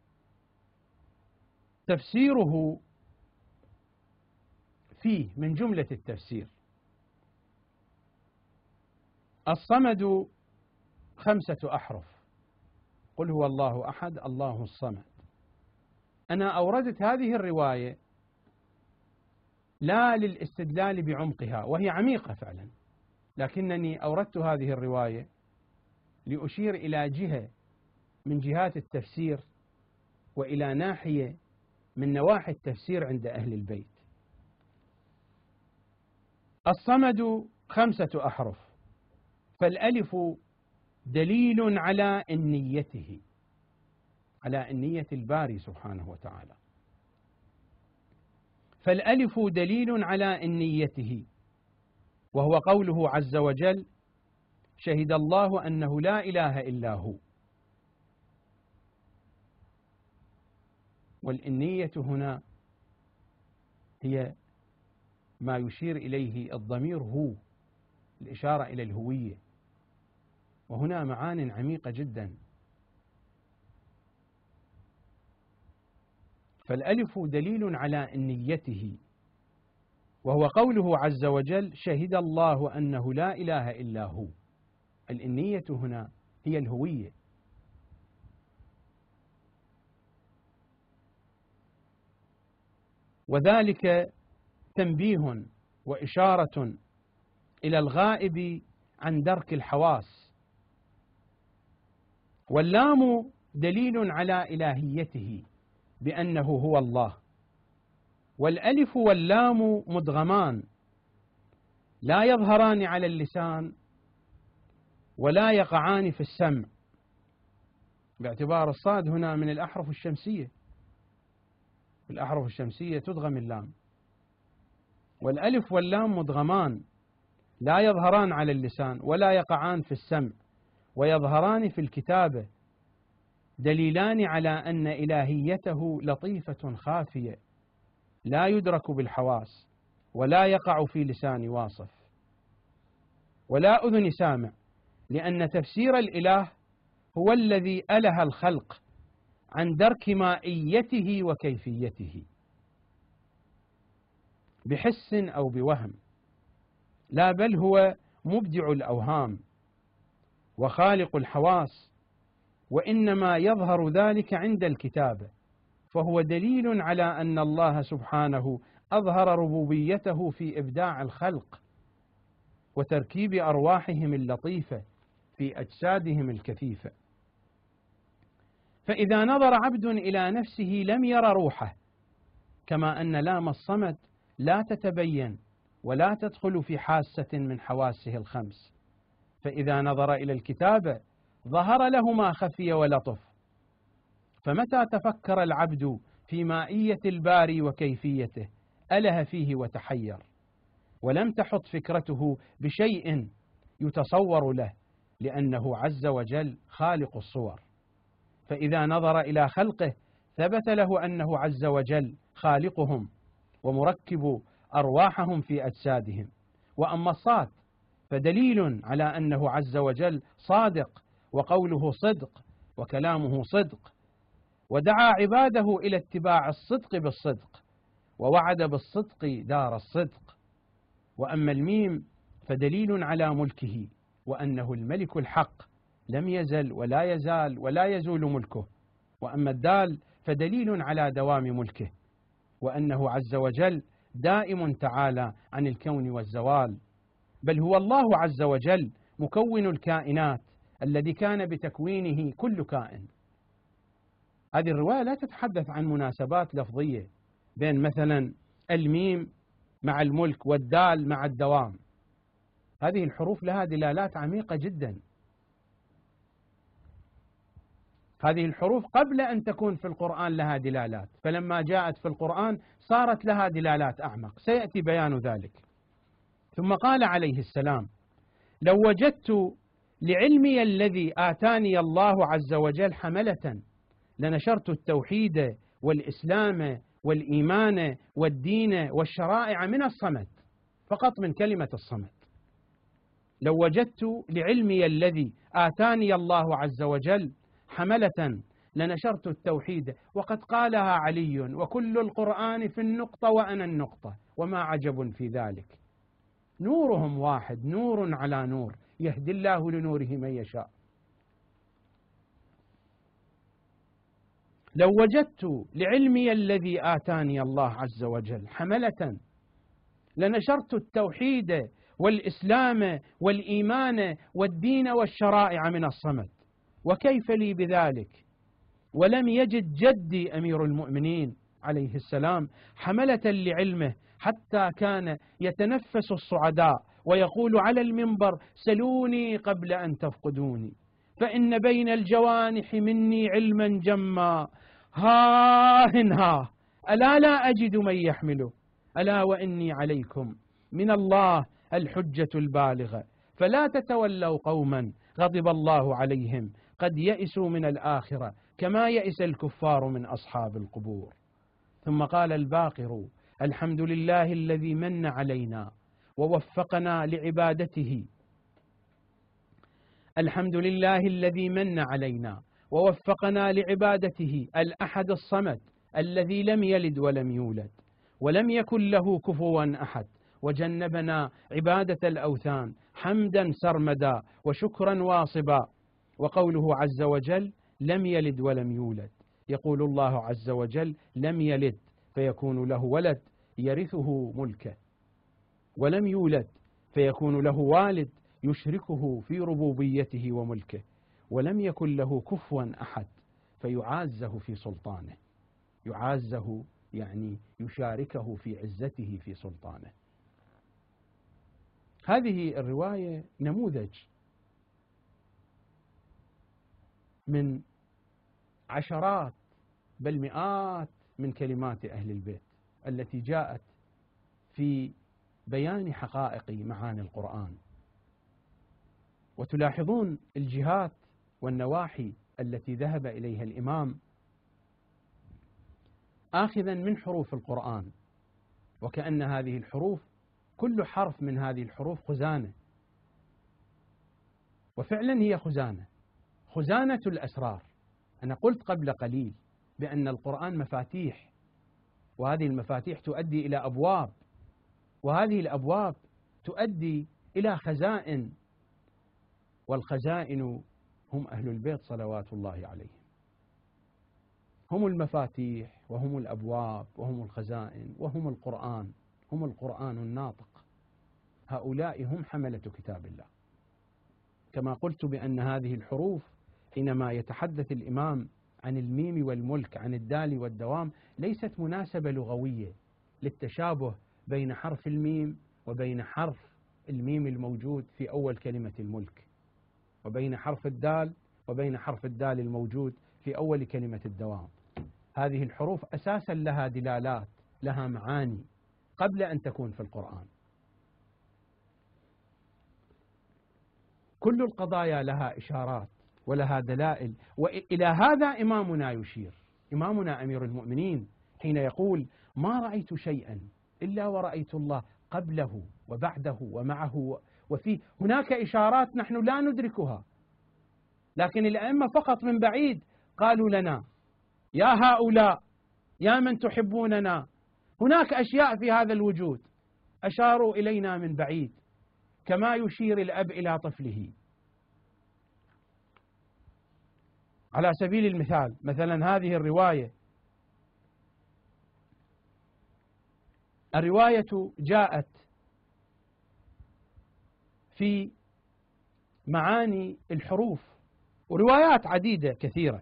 تفسيره فيه من جملة التفسير: الصمد 5 أحرف، قل هو الله أحد الله الصمد. أنا أوردت هذه الرواية لا للاستدلال بعمقها، وهي عميقة فعلا، لكنني أوردت هذه الرواية لأشير إلى جهة من جهات التفسير وإلى ناحية من نواحي التفسير عند أهل البيت. الصمد 5 أحرف، فالألف دليل على أنيته، على أنية الباري سبحانه وتعالى. فالألف دليل على أنيته، وهو قوله عز وجل: شهد الله أنه لا إله إلا هو. والأنية هنا هي ما يشير إليه الضمير هو، الإشارة إلى الهوية، وهنا معان عميقة جدا. فالألف دليل على أنيته، وهو قوله عز وجل: شهد الله أنه لا إله إلا هو. الأنية هنا هي الهوية. وذلك تنبيه وإشارة إلى الغائب عن درك الحواس. واللام دليل على إلهيته بأنه هو الله. والألف واللام مدغمان لا يظهران على اللسان ولا يقعان في السمع، باعتبار الصاد هنا من الأحرف الشمسية، الأحرف الشمسية تدغم اللام، والألف واللام مدغمان لا يظهران على اللسان ولا يقعان في السمع ويظهران في الكتابة، دليلان على أن إلهيته لطيفة خافية لا يدرك بالحواس ولا يقع في لسان واصف ولا أذن سامع، لأن تفسير الإله هو الذي أله الخلق عن درك مائيته وكيفيته بحس أو بوهم، لا بل هو مبدع الأوهام وخالق الحواس، وإنما يظهر ذلك عند الكتابة، فهو دليل على أن الله سبحانه أظهر ربوبيته في إبداع الخلق وتركيب أرواحهم اللطيفة في أجسادهم الكثيفة. فإذا نظر عبد إلى نفسه لم ير روحه، كما أن لام الصمد لا تتبين ولا تدخل في حاسة من حواسه الخمس، فإذا نظر إلى الكتابة ظهر له ما خفي ولطف. فمتى تفكر العبد في مائية الباري وكيفيته أله فيه وتحير، ولم تحط فكرته بشيء يتصور له، لأنه عز وجل خالق الصور. فإذا نظر إلى خلقه ثبت له أنه عز وجل خالقهم ومركب أرواحهم في أجسادهم. وأما الصاد فدليل على أنه عز وجل صادق، وقوله صدق وكلامه صدق، ودعا عباده إلى اتباع الصدق بالصدق، ووعد بالصدق دار الصدق. وأما الميم فدليل على ملكه، وأنه الملك الحق لم يزل ولا يزال ولا يزول ملكه. وأما الدال فدليل على دوام ملكه، وأنه عز وجل دائم تعالى عن الكون والزوال، بل هو الله عز وجل مكون الكائنات الذي كان بتكوينه كل كائن. هذه الرواية لا تتحدث عن مناسبات لفظية بين مثلا الميم مع الملك والدال مع الدوام، هذه الحروف لها دلالات عميقة جدا. هذه الحروف قبل أن تكون في القرآن لها دلالات، فلما جاءت في القرآن صارت لها دلالات أعمق، سيأتي بيان ذلك. ثم قال عليه السلام: لو وجدت لعلمي الذي آتاني الله عز وجل حملة لنشرت التوحيد والإسلام والإيمان والدين والشرائع من الصمد، فقط من كلمة الصمد. لو وجدت لعلمي الذي آتاني الله عز وجل حملة لنشرت التوحيد، وقد قالها علي: وكل القرآن في النقطة وأنا النقطة، وما عجب في ذلك. نورهم واحد، نور على نور، يهدي الله لنوره من يشاء. لو وجدت لعلمي الذي آتاني الله عز وجل حملة لنشرت التوحيد والإسلام والإيمان والدين والشرائع من الصمد، وكيف لي بذلك ولم يجد جدي أمير المؤمنين عليه السلام حملة لعلمه، حتى كان يتنفس الصعداء ويقول على المنبر: سلوني قبل أن تفقدوني، فإن بين الجوانح مني علما جما، ها ألا لا أجد من يحمله، ألا وإني عليكم من الله الحجة البالغة، فلا تتولوا قوما غضب الله عليهم قد يئسوا من الآخرة كما يئس الكفار من أصحاب القبور. ثم قال الباقر: الحمد لله الذي من علينا ووفقنا لعبادته، الحمد لله الذي من علينا ووفقنا لعبادته الأحد الصمد الذي لم يلد ولم يولد ولم يكن له كفوا أحد، وجنبنا عبادة الأوثان حمدا سرمدا وشكرا واصبا. وقوله عز وجل: لم يلد ولم يولد، يقول الله عز وجل: لم يلد فيكون له ولد يرثه ملكه، ولم يولد فيكون له والد يشركه في ربوبيته وملكه، ولم يكن له كفوا أحد فيعازه في سلطانه. يعازه يعني يشاركه في عزته في سلطانه. هذه الرواية نموذج من عشرات بل مئات من كلمات أهل البيت التي جاءت في بيان حقائق معاني القرآن. وتلاحظون الجهات والنواحي التي ذهب إليها الإمام آخذا من حروف القرآن، وكأن هذه الحروف كل حرف من هذه الحروف خزانة، وفعلا هي خزانة الأسرار. أنا قلت قبل قليل بأن القرآن مفاتيح، وهذه المفاتيح تؤدي إلى أبواب، وهذه الأبواب تؤدي إلى خزائن، والخزائن هم أهل البيت صلوات الله عليهم. هم المفاتيح وهم الأبواب وهم الخزائن وهم القرآن، هم القرآن الناطق. هؤلاء هم حملة كتاب الله. كما قلت بأن هذه الحروف حينما يتحدث الإمام عن الميم والملك، عن الدال والدوام، ليست مناسبة لغوية للتشابه بين حرف الميم وبين حرف الميم الموجود في أول كلمة الملك، وبين حرف الدال وبين حرف الدال الموجود في أول كلمة الدوام. هذه الحروف أساسا لها دلالات، لها معاني قبل أن تكون في القرآن. كل القضايا لها إشارات ولها دلائل، وإلى هذا إمامنا يشير، إمامنا أمير المؤمنين حين يقول: ما رأيت شيئا إلا ورأيت الله قبله وبعده ومعه وفيه. هناك إشارات نحن لا ندركها، لكن الأئمة فقط من بعيد قالوا لنا: يا هؤلاء، يا من تحبوننا، هناك أشياء في هذا الوجود، أشاروا إلينا من بعيد، كما يشير الأب إلى طفله. على سبيل المثال، مثلا هذه الرواية جاءت في معاني الحروف، وروايات عديدة كثيرة.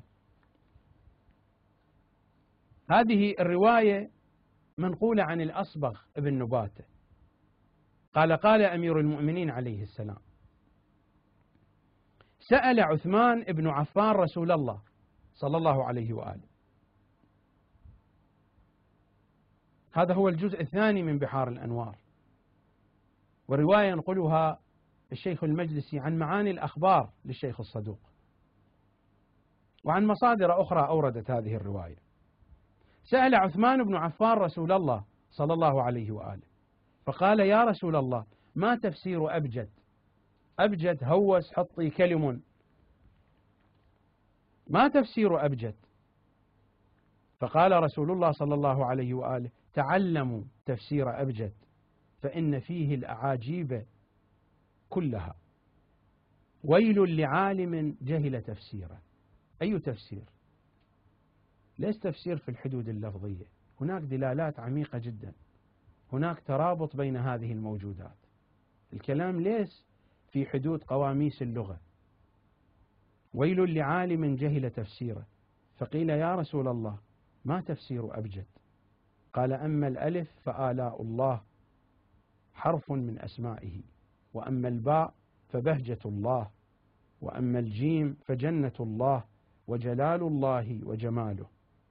هذه الرواية منقولة عن الأصبغ ابن نباتة، قال أمير المؤمنين عليه السلام: سأل عثمان بن عفان رسول الله صلى الله عليه وآله. هذا هو الجزء الثاني من بحار الأنوار، ورواية ينقلها الشيخ المجلسي عن معاني الأخبار للشيخ الصدوق، وعن مصادر أخرى أوردت هذه الرواية. سأل عثمان بن عفان رسول الله صلى الله عليه وآله فقال: يا رسول الله، ما تفسير أبجد؟ أبجد هوس حطي كلم، ما تفسير أبجد؟ فقال رسول الله صلى الله عليه وآله: تعلموا تفسير أبجد، فإن فيه الأعاجيب كلها، ويل لعالم جهل تفسيره. أي تفسير؟ ليس تفسير في الحدود اللفظية، هناك دلالات عميقة جدا، هناك ترابط بين هذه الموجودات. الكلام ليس في حدود قواميس اللغة. ويل لعالم جهل تفسيره. فقيل: يا رسول الله، ما تفسير أبجد؟ قال: أما الألف فآلاء الله حرف من أسمائه، وأما الباء فبهجة الله، وأما الجيم فجنة الله وجلال الله وجماله،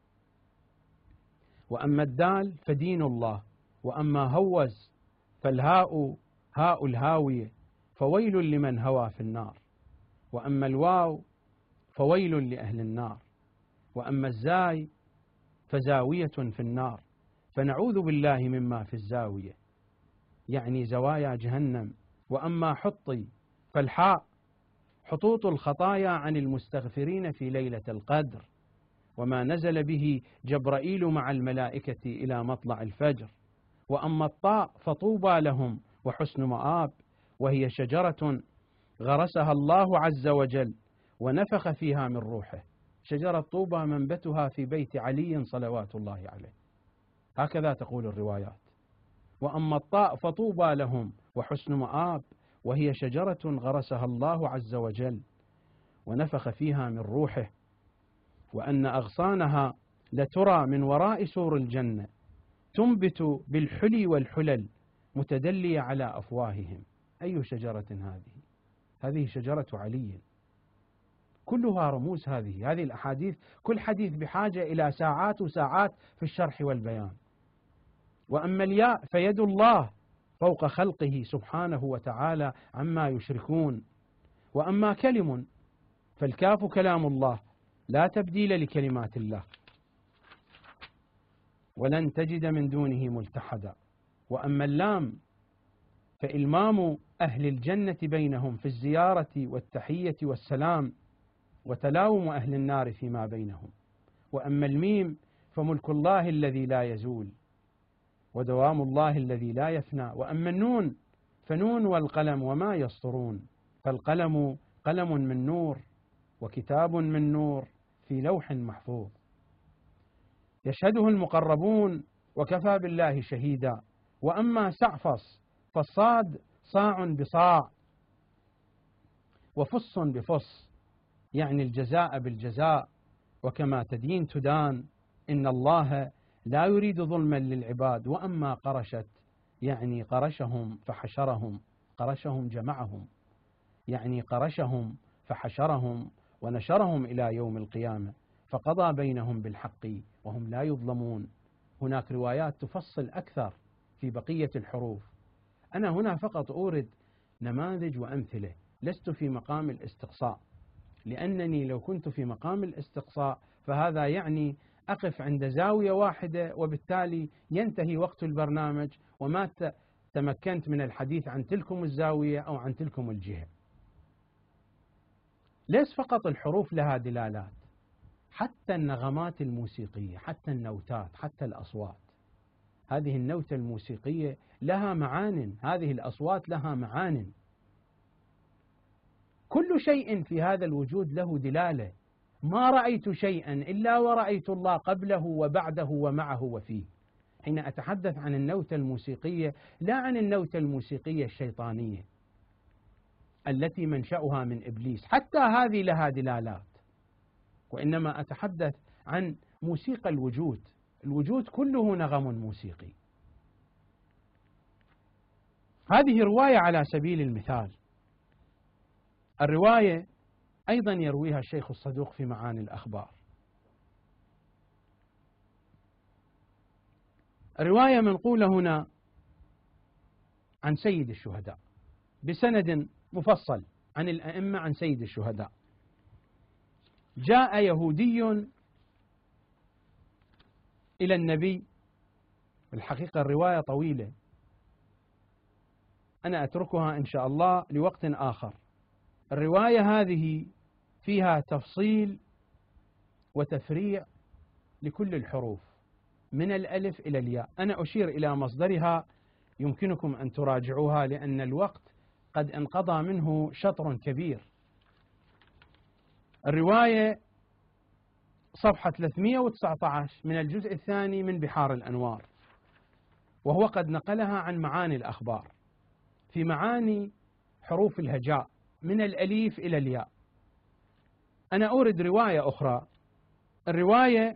وأما الدال فدين الله، وأما هوز فالهاء هاء الهاوية فويل لمن هوى في النار، وأما الواو فويل لأهل النار، وأما الزاي فزاوية في النار، فنعوذ بالله مما في الزاوية، يعني زوايا جهنم. وأما حطي فالحاء حطوط الخطايا عن المستغفرين في ليلة القدر، وما نزل به جبرائيل مع الملائكة إلى مطلع الفجر. وأما الطاء فطوبى لهم وحسن مآب، وهي شجرة غرسها الله عز وجل ونفخ فيها من روحه. شجرة طوبى منبتها في بيت علي صلوات الله عليه، هكذا تقول الروايات. وأما الطاء فطوبى لهم وحسن مآب، وهي شجرة غرسها الله عز وجل ونفخ فيها من روحه، وأن أغصانها لترى من وراء سور الجنة، تنبت بالحلي والحلل متدلية على أفواههم. أي شجرة هذه؟ هذه شجرة علي، كلها رموز. هذه الأحاديث كل حديث بحاجة إلى ساعات وساعات في الشرح والبيان. وأما الياء فيد الله فوق خلقه سبحانه وتعالى عما يشركون. وأما كلم فالكاف كلام الله لا تبديل لكلمات الله ولن تجد من دونه ملتحدا. وأما اللام فإلمام أهل الجنة بينهم في الزيارة والتحية والسلام وتلاوم أهل النار فيما بينهم. وأما الميم فملك الله الذي لا يزول ودوام الله الذي لا يفنى. وأما النون فنون والقلم وما يسطرون، فالقلم قلم من نور وكتاب من نور في لوح محفوظ يشهده المقربون وكفى بالله شهيدا. وأما سعفص فالصاد صاع بصاع وفص بفص، يعني الجزاء بالجزاء، وكما تدين تدان، إن الله لا يريد ظلما للعباد. وأما قرشت يعني قرشهم فحشرهم، قرشهم جمعهم، يعني قرشهم فحشرهم ونشرهم إلى يوم القيامة فقضى بينهم بالحق وهم لا يظلمون. هناك روايات تفصل أكثر في بقية الحروف. أنا هنا فقط أورد نماذج وأمثلة، لست في مقام الاستقصاء، لأنني لو كنت في مقام الاستقصاء فهذا يعني أقف عند زاوية واحدة وبالتالي ينتهي وقت البرنامج وما تمكنت من الحديث عن تلكم الزاوية أو عن تلكم الجهة. ليس فقط الحروف لها دلالات، حتى النغمات الموسيقية، حتى النوتات، حتى الأصوات. هذه النوتة الموسيقية لها معان، هذه الأصوات لها معان. كل شيء في هذا الوجود له دلالة. ما رأيت شيئا إلا ورأيت الله قبله وبعده ومعه وفيه. حين أتحدث عن النوتة الموسيقية لا عن النوتة الموسيقية الشيطانية التي منشأها من إبليس، حتى هذه لها دلالات، وإنما أتحدث عن موسيقى الوجود. الوجود كله نغم موسيقي. هذه رواية على سبيل المثال. الرواية أيضا يرويها الشيخ الصدوق في معاني الأخبار. الرواية منقولة هنا عن سيد الشهداء بسند مفصل عن الأئمة عن سيد الشهداء. جاء يهودي إلى النبي. الحقيقة الرواية طويلة، أنا أتركها إن شاء الله لوقت آخر. الرواية هذه فيها تفصيل وتفريع لكل الحروف من الألف إلى الياء. أنا أشير إلى مصدرها، يمكنكم أن تراجعوها لأن الوقت قد انقضى منه شطر كبير. الرواية صفحة 319 من الجزء الثاني من بحار الأنوار، وهو قد نقلها عن معاني الأخبار في معاني حروف الهجاء من الأليف إلى الياء. أنا أورد رواية أخرى. الرواية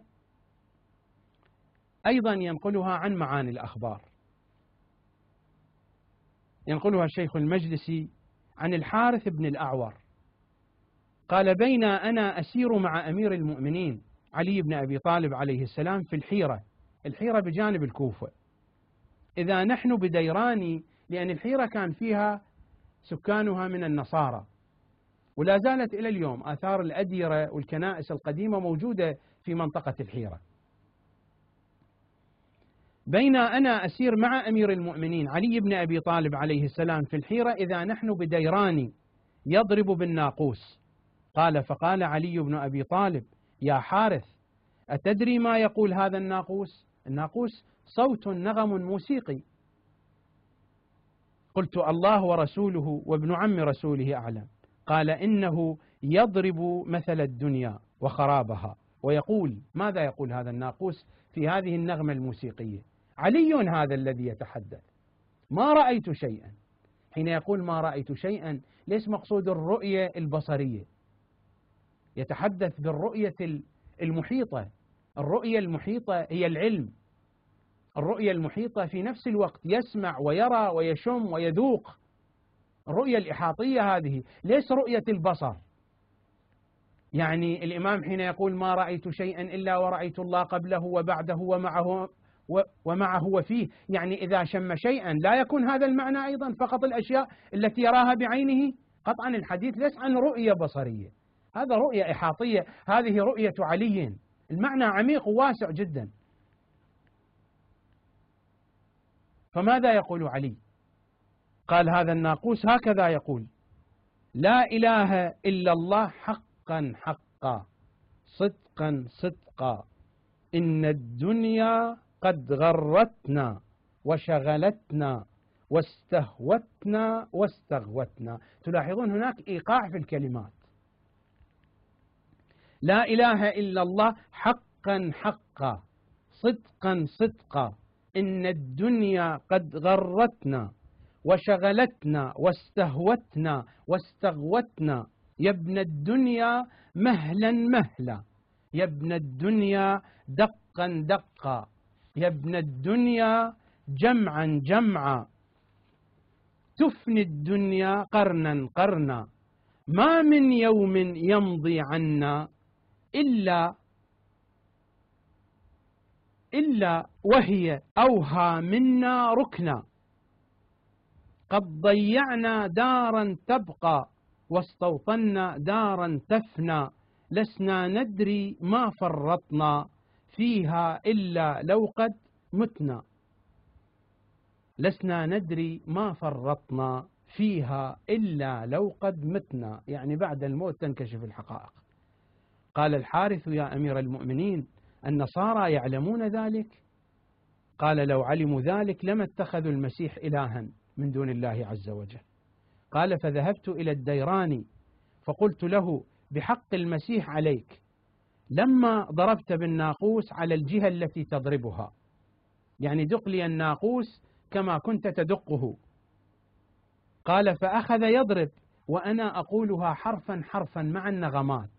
أيضا ينقلها عن معاني الأخبار، ينقلها الشيخ المجلسي عن الحارث بن الأعور قال: بين أنا أسير مع أمير المؤمنين علي بن أبي طالب عليه السلام في الحيرة. الحيرة بجانب الكوفة. إذا نحن بديراني، لأن الحيرة كان فيها سكانها من النصارى، ولا زالت إلى اليوم آثار الأديرة والكنائس القديمة موجودة في منطقة الحيرة. بين أنا أسير مع أمير المؤمنين علي بن أبي طالب عليه السلام في الحيرة إذا نحن بديراني يضرب بالناقوس. قال: فقال علي بن أبي طالب: يا حارث، أتدري ما يقول هذا الناقوس؟ الناقوس صوت نغم موسيقي. قلت: الله ورسوله وابن عم رسوله أعلم. قال: إنه يضرب مثل الدنيا وخرابها ويقول. ماذا يقول هذا الناقوس في هذه النغمة الموسيقية؟ علي هذا الذي يتحدث. ما رأيت شيئا. حين يقول ما رأيت شيئا ليس مقصود الرؤية البصرية، يتحدث بالرؤية المحيطة. الرؤية المحيطة هي العلم. الرؤية المحيطة في نفس الوقت يسمع ويرى ويشم ويذوق. الرؤية الإحاطية هذه ليس رؤية البصر. يعني الإمام حين يقول ما رأيت شيئا إلا ورأيت الله قبله وبعده ومعه وفيه، يعني إذا شم شيئا لا يكون هذا المعنى أيضا فقط الأشياء التي يراها بعينه. قطعا الحديث ليس عن رؤية بصرية، هذا رؤية إحاطية، هذه رؤية علي، المعنى عميق وواسع جدا. فماذا يقول علي؟ قال هذا الناقوس هكذا يقول: لا إله إلا الله حقا حقا صدقا صدقا، إن الدنيا قد غرتنا وشغلتنا واستهوتنا واستغوتنا. تلاحظون هناك إيقاع في الكلمات. لا إله إلا الله حقا حقا صدقا صدقا، إن الدنيا قد غرتنا وشغلتنا واستهوتنا واستغوتنا. يا ابن الدنيا مهلا مهلا، يا ابن الدنيا دقا دقا، يا ابن الدنيا جمعا جمعا، تفني الدنيا قرنا قرنا، ما من يوم يمضي عنا إلا وهي أوهى منا ركنا، قد ضيعنا دارا تبقى واستوطنا دارا تفنى، لسنا ندري ما فرطنا فيها إلا لو قد متنا، لسنا ندري ما فرطنا فيها إلا لو قد متنا، يعني بعد الموت تنكشف الحقائق. قال الحارث: يا أمير المؤمنين، النصارى يعلمون ذلك؟ قال: لو علموا ذلك لما اتخذوا المسيح إلها من دون الله عز وجل. قال: فذهبت إلى الديراني فقلت له: بحق المسيح عليك، لما ضربت بالناقوس على الجهة التي تضربها، يعني دق لي الناقوس كما كنت تدقه. قال: فأخذ يضرب وأنا أقولها حرفا حرفا مع النغمات،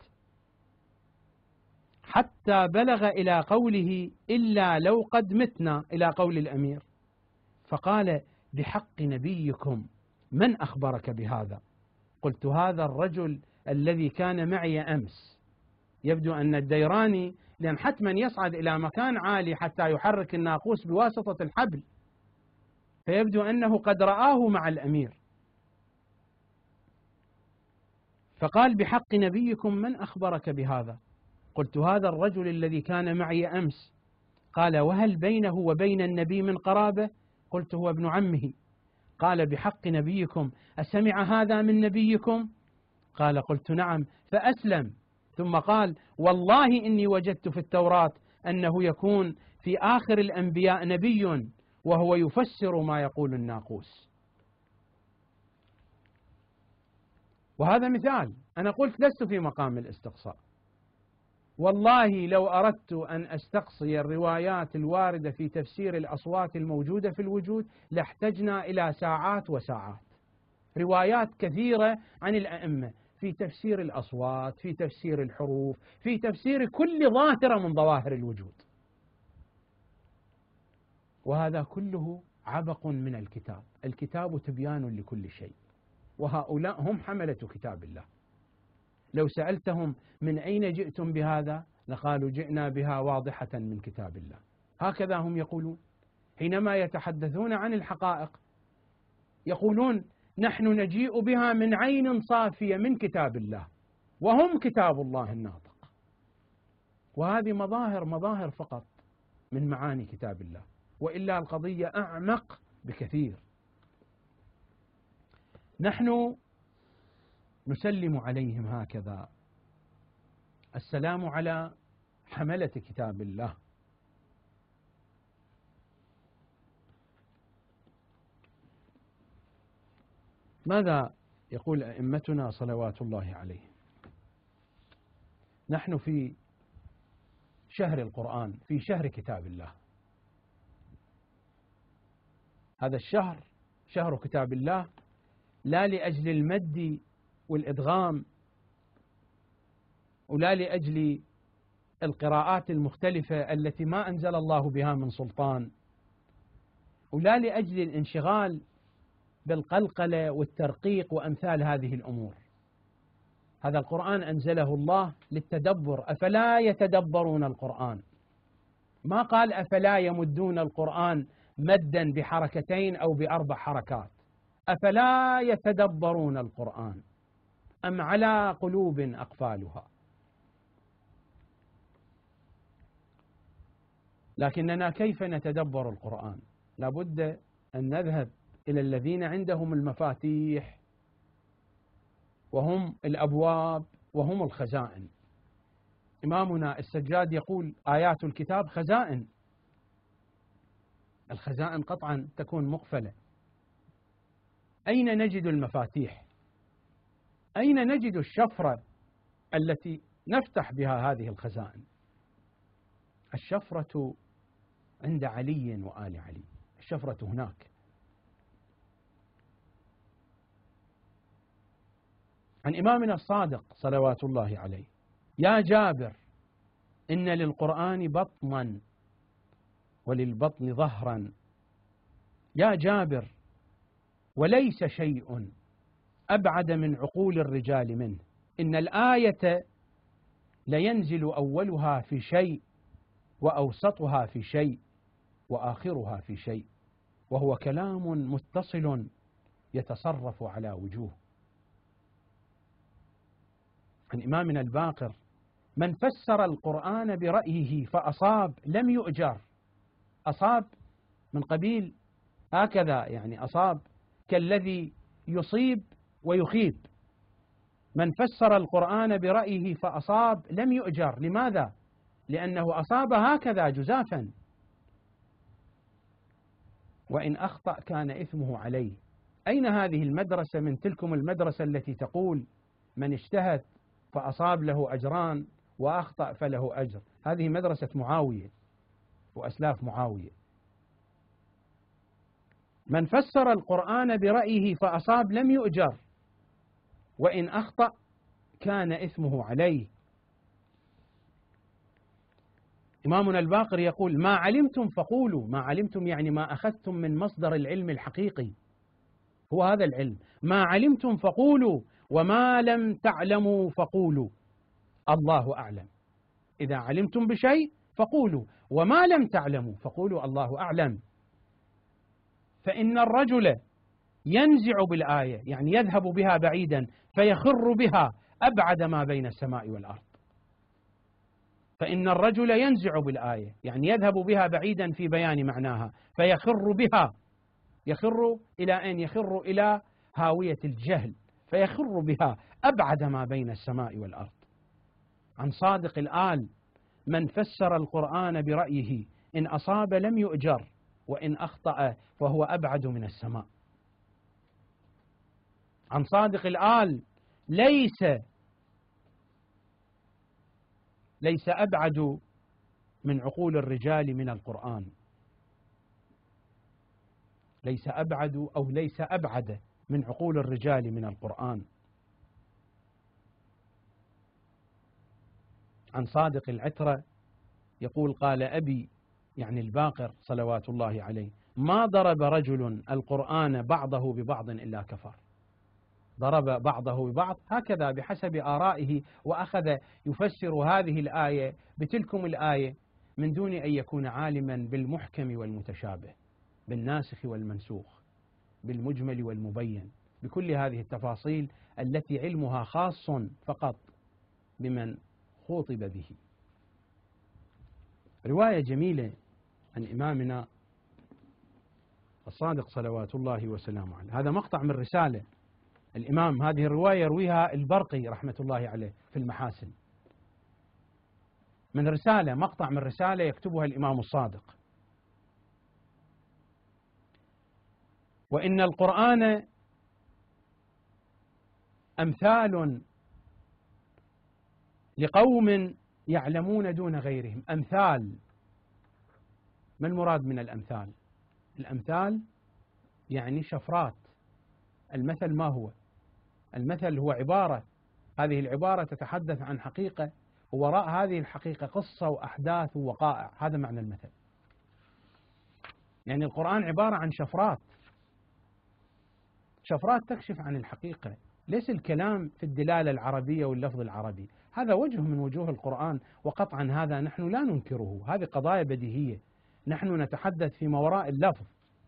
حتى بلغ إلى قوله: إلا لو قد متنا، إلى قول الأمير. فقال: بحق نبيكم من أخبرك بهذا؟ قلت: هذا الرجل الذي كان معي أمس. يبدو أن الديراني، لأن حتما يصعد إلى مكان عالي حتى يحرك الناقوس بواسطة الحبل، فيبدو أنه قد رآه مع الأمير. فقال: بحق نبيكم من أخبرك بهذا؟ قلت: هذا الرجل الذي كان معي أمس. قال: وهل بينه وبين النبي من قرابة؟ قلت: هو ابن عمه. قال: بحق نبيكم أسمع هذا من نبيكم؟ قال: قلت: نعم. فأسلم، ثم قال: والله إني وجدت في التوراة أنه يكون في آخر الأنبياء نبي وهو يفسر ما يقول الناقوس. وهذا مثال، أنا قلت لست في مقام الاستقصاء، والله لو أردت أن أستقصي الروايات الواردة في تفسير الأصوات الموجودة في الوجود لاحتجنا إلى ساعات وساعات. روايات كثيرة عن الأئمة في تفسير الأصوات، في تفسير الحروف، في تفسير كل ظاهرة من ظواهر الوجود، وهذا كله عبق من الكتاب. الكتاب تبيان لكل شيء، وهؤلاء هم حملة كتاب الله. لو سألتهم من أين جئتم بهذا لقالوا: جئنا بها واضحة من كتاب الله. هكذا هم يقولون حينما يتحدثون عن الحقائق، يقولون: نحن نجيء بها من عين صافية من كتاب الله، وهم كتاب الله الناطق. وهذه مظاهر فقط من معاني كتاب الله، وإلا القضية أعمق بكثير. نحن نسلم عليهم هكذا: السلام على حملة كتاب الله. ماذا يقول أئمتنا صلوات الله عليهم؟ نحن في شهر القرآن، في شهر كتاب الله. هذا الشهر شهر كتاب الله، لا لأجل المد والإدغام، ولا لأجل القراءات المختلفة التي ما أنزل الله بها من سلطان، ولا لأجل الانشغال بالقلقلة والترقيق وأمثال هذه الأمور، هذا القرآن أنزله الله للتدبر، أفلا يتدبرون القرآن؟ ما قال أفلا يمدون القرآن مدا بحركتين أو بأربع حركات، أفلا يتدبرون القرآن أم على قلوب أقفالها. لكننا كيف نتدبر القرآن؟ لابد أن نذهب إلى الذين عندهم المفاتيح وهم الأبواب وهم الخزائن. إمامنا السجاد يقول آيات الكتاب خزائن. الخزائن قطعا تكون مقفلة. أين نجد المفاتيح؟ أين نجد الشفرة التي نفتح بها هذه الخزائن؟ الشفرة عند علي وآل علي، الشفرة هناك. عن إمامنا الصادق صلوات الله عليه: يا جابر إن للقرآن بطنا وللبطن ظهرا، يا جابر وليس شيء أبعد من عقول الرجال منه، إن الآية لينزل أولها في شيء وأوسطها في شيء وآخرها في شيء، وهو كلام متصل يتصرف على وجوه. عن إمامنا الباقر: من فسر القرآن برأيه فأصاب لم يؤجر. أصاب من قبيل هكذا، يعني أصاب كالذي يصيب ويخيب. من فسر القرآن برأيه فأصاب لم يؤجر. لماذا؟ لأنه أصاب هكذا جزافا، وإن أخطأ كان إثمه عليه. أين هذه المدرسة من تلكم المدرسة التي تقول من اجتهد فأصاب له أجران وأخطأ فله أجر؟ هذه مدرسة معاوية وأسلاف معاوية. من فسر القرآن برأيه فأصاب لم يؤجر، وإن أخطأ كان إثمه عليه. إمامنا الباقر يقول: ما علمتم فقولوا. ما علمتم يعني ما أخذتم من مصدر العلم الحقيقي، هو هذا العلم. ما علمتم فقولوا وما لم تعلموا فقولوا الله أعلم. إذا علمتم بشيء فقولوا، وما لم تعلموا فقولوا الله أعلم. فإن الرجل ينزع بالآية، يعني يذهب بها بعيدا، فيخر بها أبعد ما بين السماء والأرض. فإن الرجل ينزع بالآية، يعني يذهب بها بعيدا في بيان معناها، فيخر بها. يخر إلى أين؟ يخر إلى هاوية الجهل، فيخر بها أبعد ما بين السماء والأرض. عن صادق الآل: من فسر القرآن برأيه إن أصاب لم يؤجر، وإن أخطأ فهو أبعد من السماء. عن صادق الآل: ليس أبعد من عقول الرجال من القرآن. ليس أبعد أو ليس أبعد من عقول الرجال من القرآن. عن صادق العترة يقول: قال أبي، يعني الباقر صلوات الله عليه: ما ضرب رجل القرآن بعضه ببعض إلا كفر. ضرب بعضه ببعض هكذا بحسب آرائه، وأخذ يفسر هذه الآية بتلكم الآية من دون أن يكون عالما بالمحكم والمتشابه، بالناسخ والمنسوخ، بالمجمل والمبين، بكل هذه التفاصيل التي علمها خاص فقط بمن خوطب به. رواية جميلة عن إمامنا الصادق صلوات الله وسلامه عليه. هذا مقطع من رسالة الإمام، هذه الرواية يرويها البرقي رحمة الله عليه في المحاسن، من رسالة، مقطع من رسالة يكتبها الإمام الصادق: وإن القرآن أمثال لقوم يعلمون دون غيرهم. أمثال، ما المراد من الأمثال؟ الأمثال يعني شفرات. المثل ما هو؟ المثل هو عبارة، هذه العبارة تتحدث عن حقيقة، ووراء هذه الحقيقة قصة وأحداث ووقائع، هذا معنى المثل. يعني القرآن عبارة عن شفرات، شفرات تكشف عن الحقيقة ليس الكلام في الدلالة العربية واللفظ العربي، هذا وجه من وجوه القرآن، وقطعا هذا نحن لا ننكره، هذه قضايا بديهية، نحن نتحدث فيما وراء اللفظ.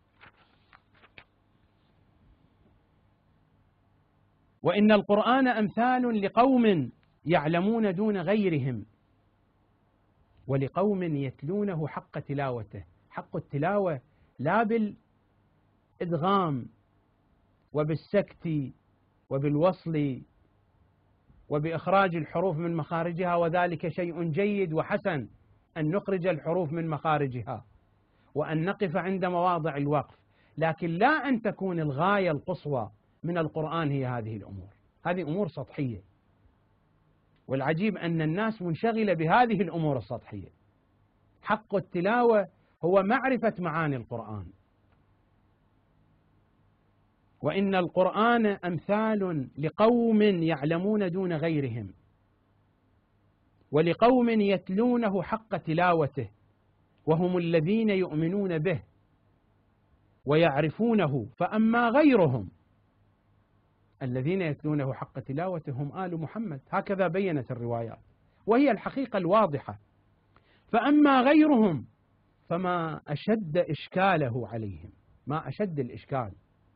وإن القرآن أمثال لقوم يعلمون دون غيرهم ولقوم يتلونه حق تلاوته. حق التلاوة لا بالإدغام وبالسكت وبالوصل وبإخراج الحروف من مخارجها، وذلك شيء جيد وحسن أن نخرج الحروف من مخارجها وأن نقف عند مواضع الوقف، لكن لا أن تكون الغاية القصوى من القرآن هي هذه الأمور. هذه أمور سطحية، والعجيب أن الناس منشغلة بهذه الأمور السطحية. حق التلاوة هو معرفة معاني القرآن. وإن القرآن أمثال لقوم يعلمون دون غيرهم ولقوم يتلونه حق تلاوته وهم الذين يؤمنون به ويعرفونه. فأما غيرهم الذين يتلونه حق تلاوته هم آل محمد، هكذا بينت الروايات، وهي الحقيقة الواضحة. فأما غيرهم فما أشد إشكاله عليهم، ما أشد الإشكال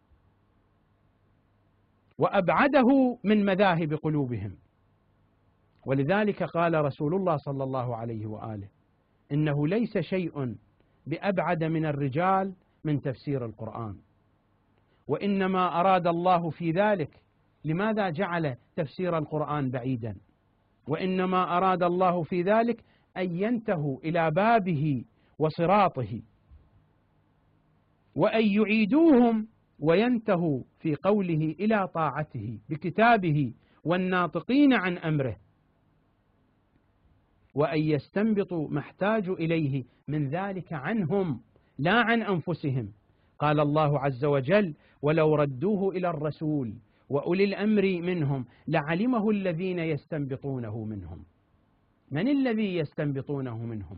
وأبعده من مذاهب قلوبهم. ولذلك قال رسول الله صلى الله عليه وآله: إنه ليس شيء بأبعد من الرجال من تفسير القرآن، وإنما أراد الله في ذلك، لماذا جعل تفسير القرآن بعيدا؟ وإنما أراد الله في ذلك أن ينتهوا إلى بابه وصراطه، وأن يعيدوهم وينتهوا في قوله إلى طاعته بكتابه والناطقين عن أمره، وأن يستنبطوا ما احتاجوا إليه من ذلك عنهم لا عن أنفسهم. قال الله عز وجل: ولو ردوه إلى الرسول وأولي الأمر منهم لعلمه الذين يستنبطونه منهم. من الذي يستنبطونه منهم؟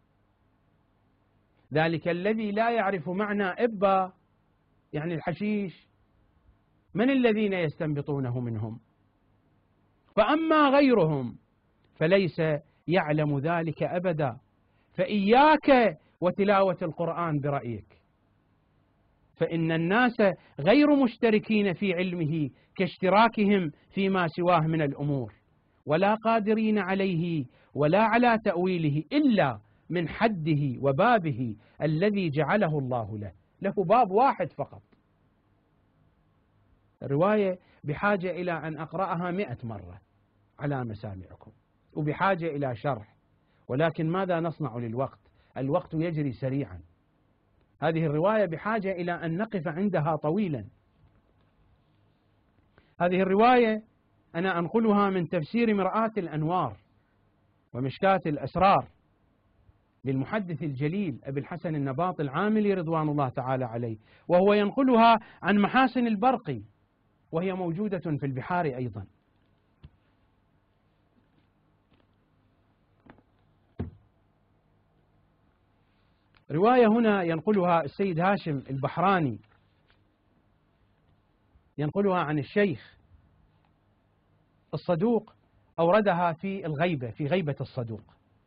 ذلك الذي لا يعرف معنى إبا يعني الحشيش. من الذين يستنبطونه منهم؟ فأما غيرهم فليس يعلم ذلك أبدا. فإياك وتلاوة القرآن برأيك، فإن الناس غير مشتركين في علمه كاشتراكهم فيما سواه من الأمور، ولا قادرين عليه ولا على تأويله إلا من حده وبابه الذي جعله الله له. له باب واحد فقط. الرواية بحاجة إلى أن أقرأها 100 مرة على مسامعكم، وبحاجة إلى شرح، ولكن ماذا نصنع للوقت؟ الوقت يجري سريعا. هذه الرواية بحاجة إلى أن نقف عندها طويلا. هذه الرواية أنا أنقلها من تفسير مرآة الأنوار ومشكاة الأسرار للمحدث الجليل أبي الحسن النباطي العاملي رضوان الله تعالى عليه، وهو ينقلها عن محاسن البرقي، وهي موجودة في البحار أيضا. رواية هنا ينقلها السيد هاشم البحراني، ينقلها عن الشيخ الصدوق، أوردها في الغيبة، في غيبة الصدوق.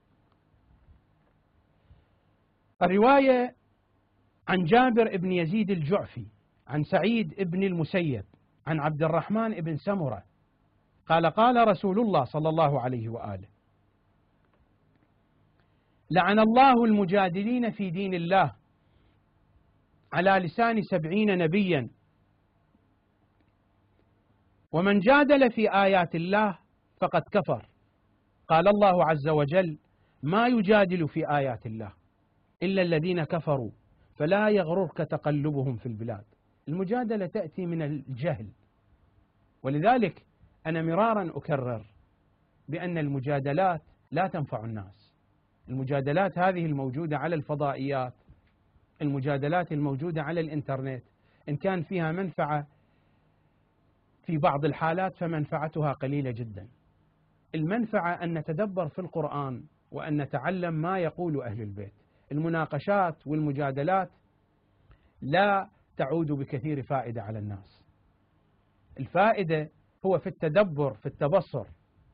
الرواية عن جابر بن يزيد الجعفي عن سعيد بن المسيب عن عبد الرحمن بن سمرة قال: قال رسول الله صلى الله عليه وآله: لعن الله المجادلين في دين الله على لسان 70 نبيا، ومن جادل في آيات الله فقد كفر. قال الله عز وجل: ما يجادل في آيات الله إلا الذين كفروا فلا يغررك تقلبهم في البلاد. المجادلة تأتي من الجهل، ولذلك أنا مرارا أكرر بأن المجادلات لا تنفع الناس. المجادلات هذه الموجودة على الفضائيات، المجادلات الموجودة على الإنترنت، إن كان فيها منفعة في بعض الحالات فمنفعتها قليلة جدا. المنفعة أن نتدبر في القرآن وأن نتعلم ما يقول أهل البيت. المناقشات والمجادلات لا تعود بكثير فائدة على الناس. الفائدة هو في التدبر، في التبصر.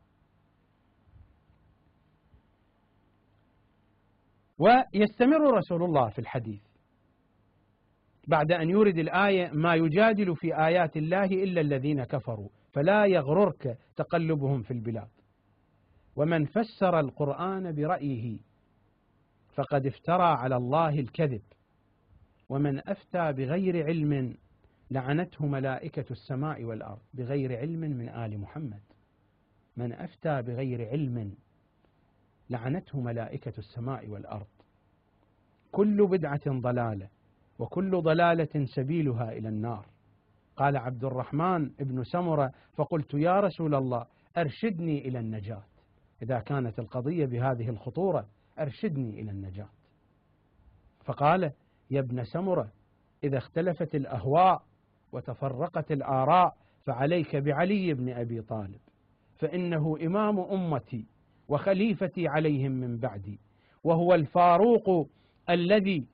ويستمر رسول الله في الحديث بعد أن يورد الآية: ما يجادل في آيات الله إلا الذين كفروا فلا يغررك تقلبهم في البلاد، ومن فسر القرآن برأيه فقد افترى على الله الكذب، ومن أفتى بغير علم لعنته ملائكة السماء والأرض. بغير علم من آل محمد. من أفتى بغير علم لعنته ملائكة السماء والأرض. كل بدعة ضلالة وكل ضلالة سبيلها إلى النار. قال عبد الرحمن بن سمرة: فقلت يا رسول الله أرشدني إلى النجاة، إذا كانت القضية بهذه الخطورة أرشدني إلى النجاة. فقال: يا ابن سمرة، إذا اختلفت الأهواء وتفرقت الآراء فعليك بعلي بن أبي طالب، فإنه إمام أمتي وخليفتي عليهم من بعدي، وهو الفاروق الذي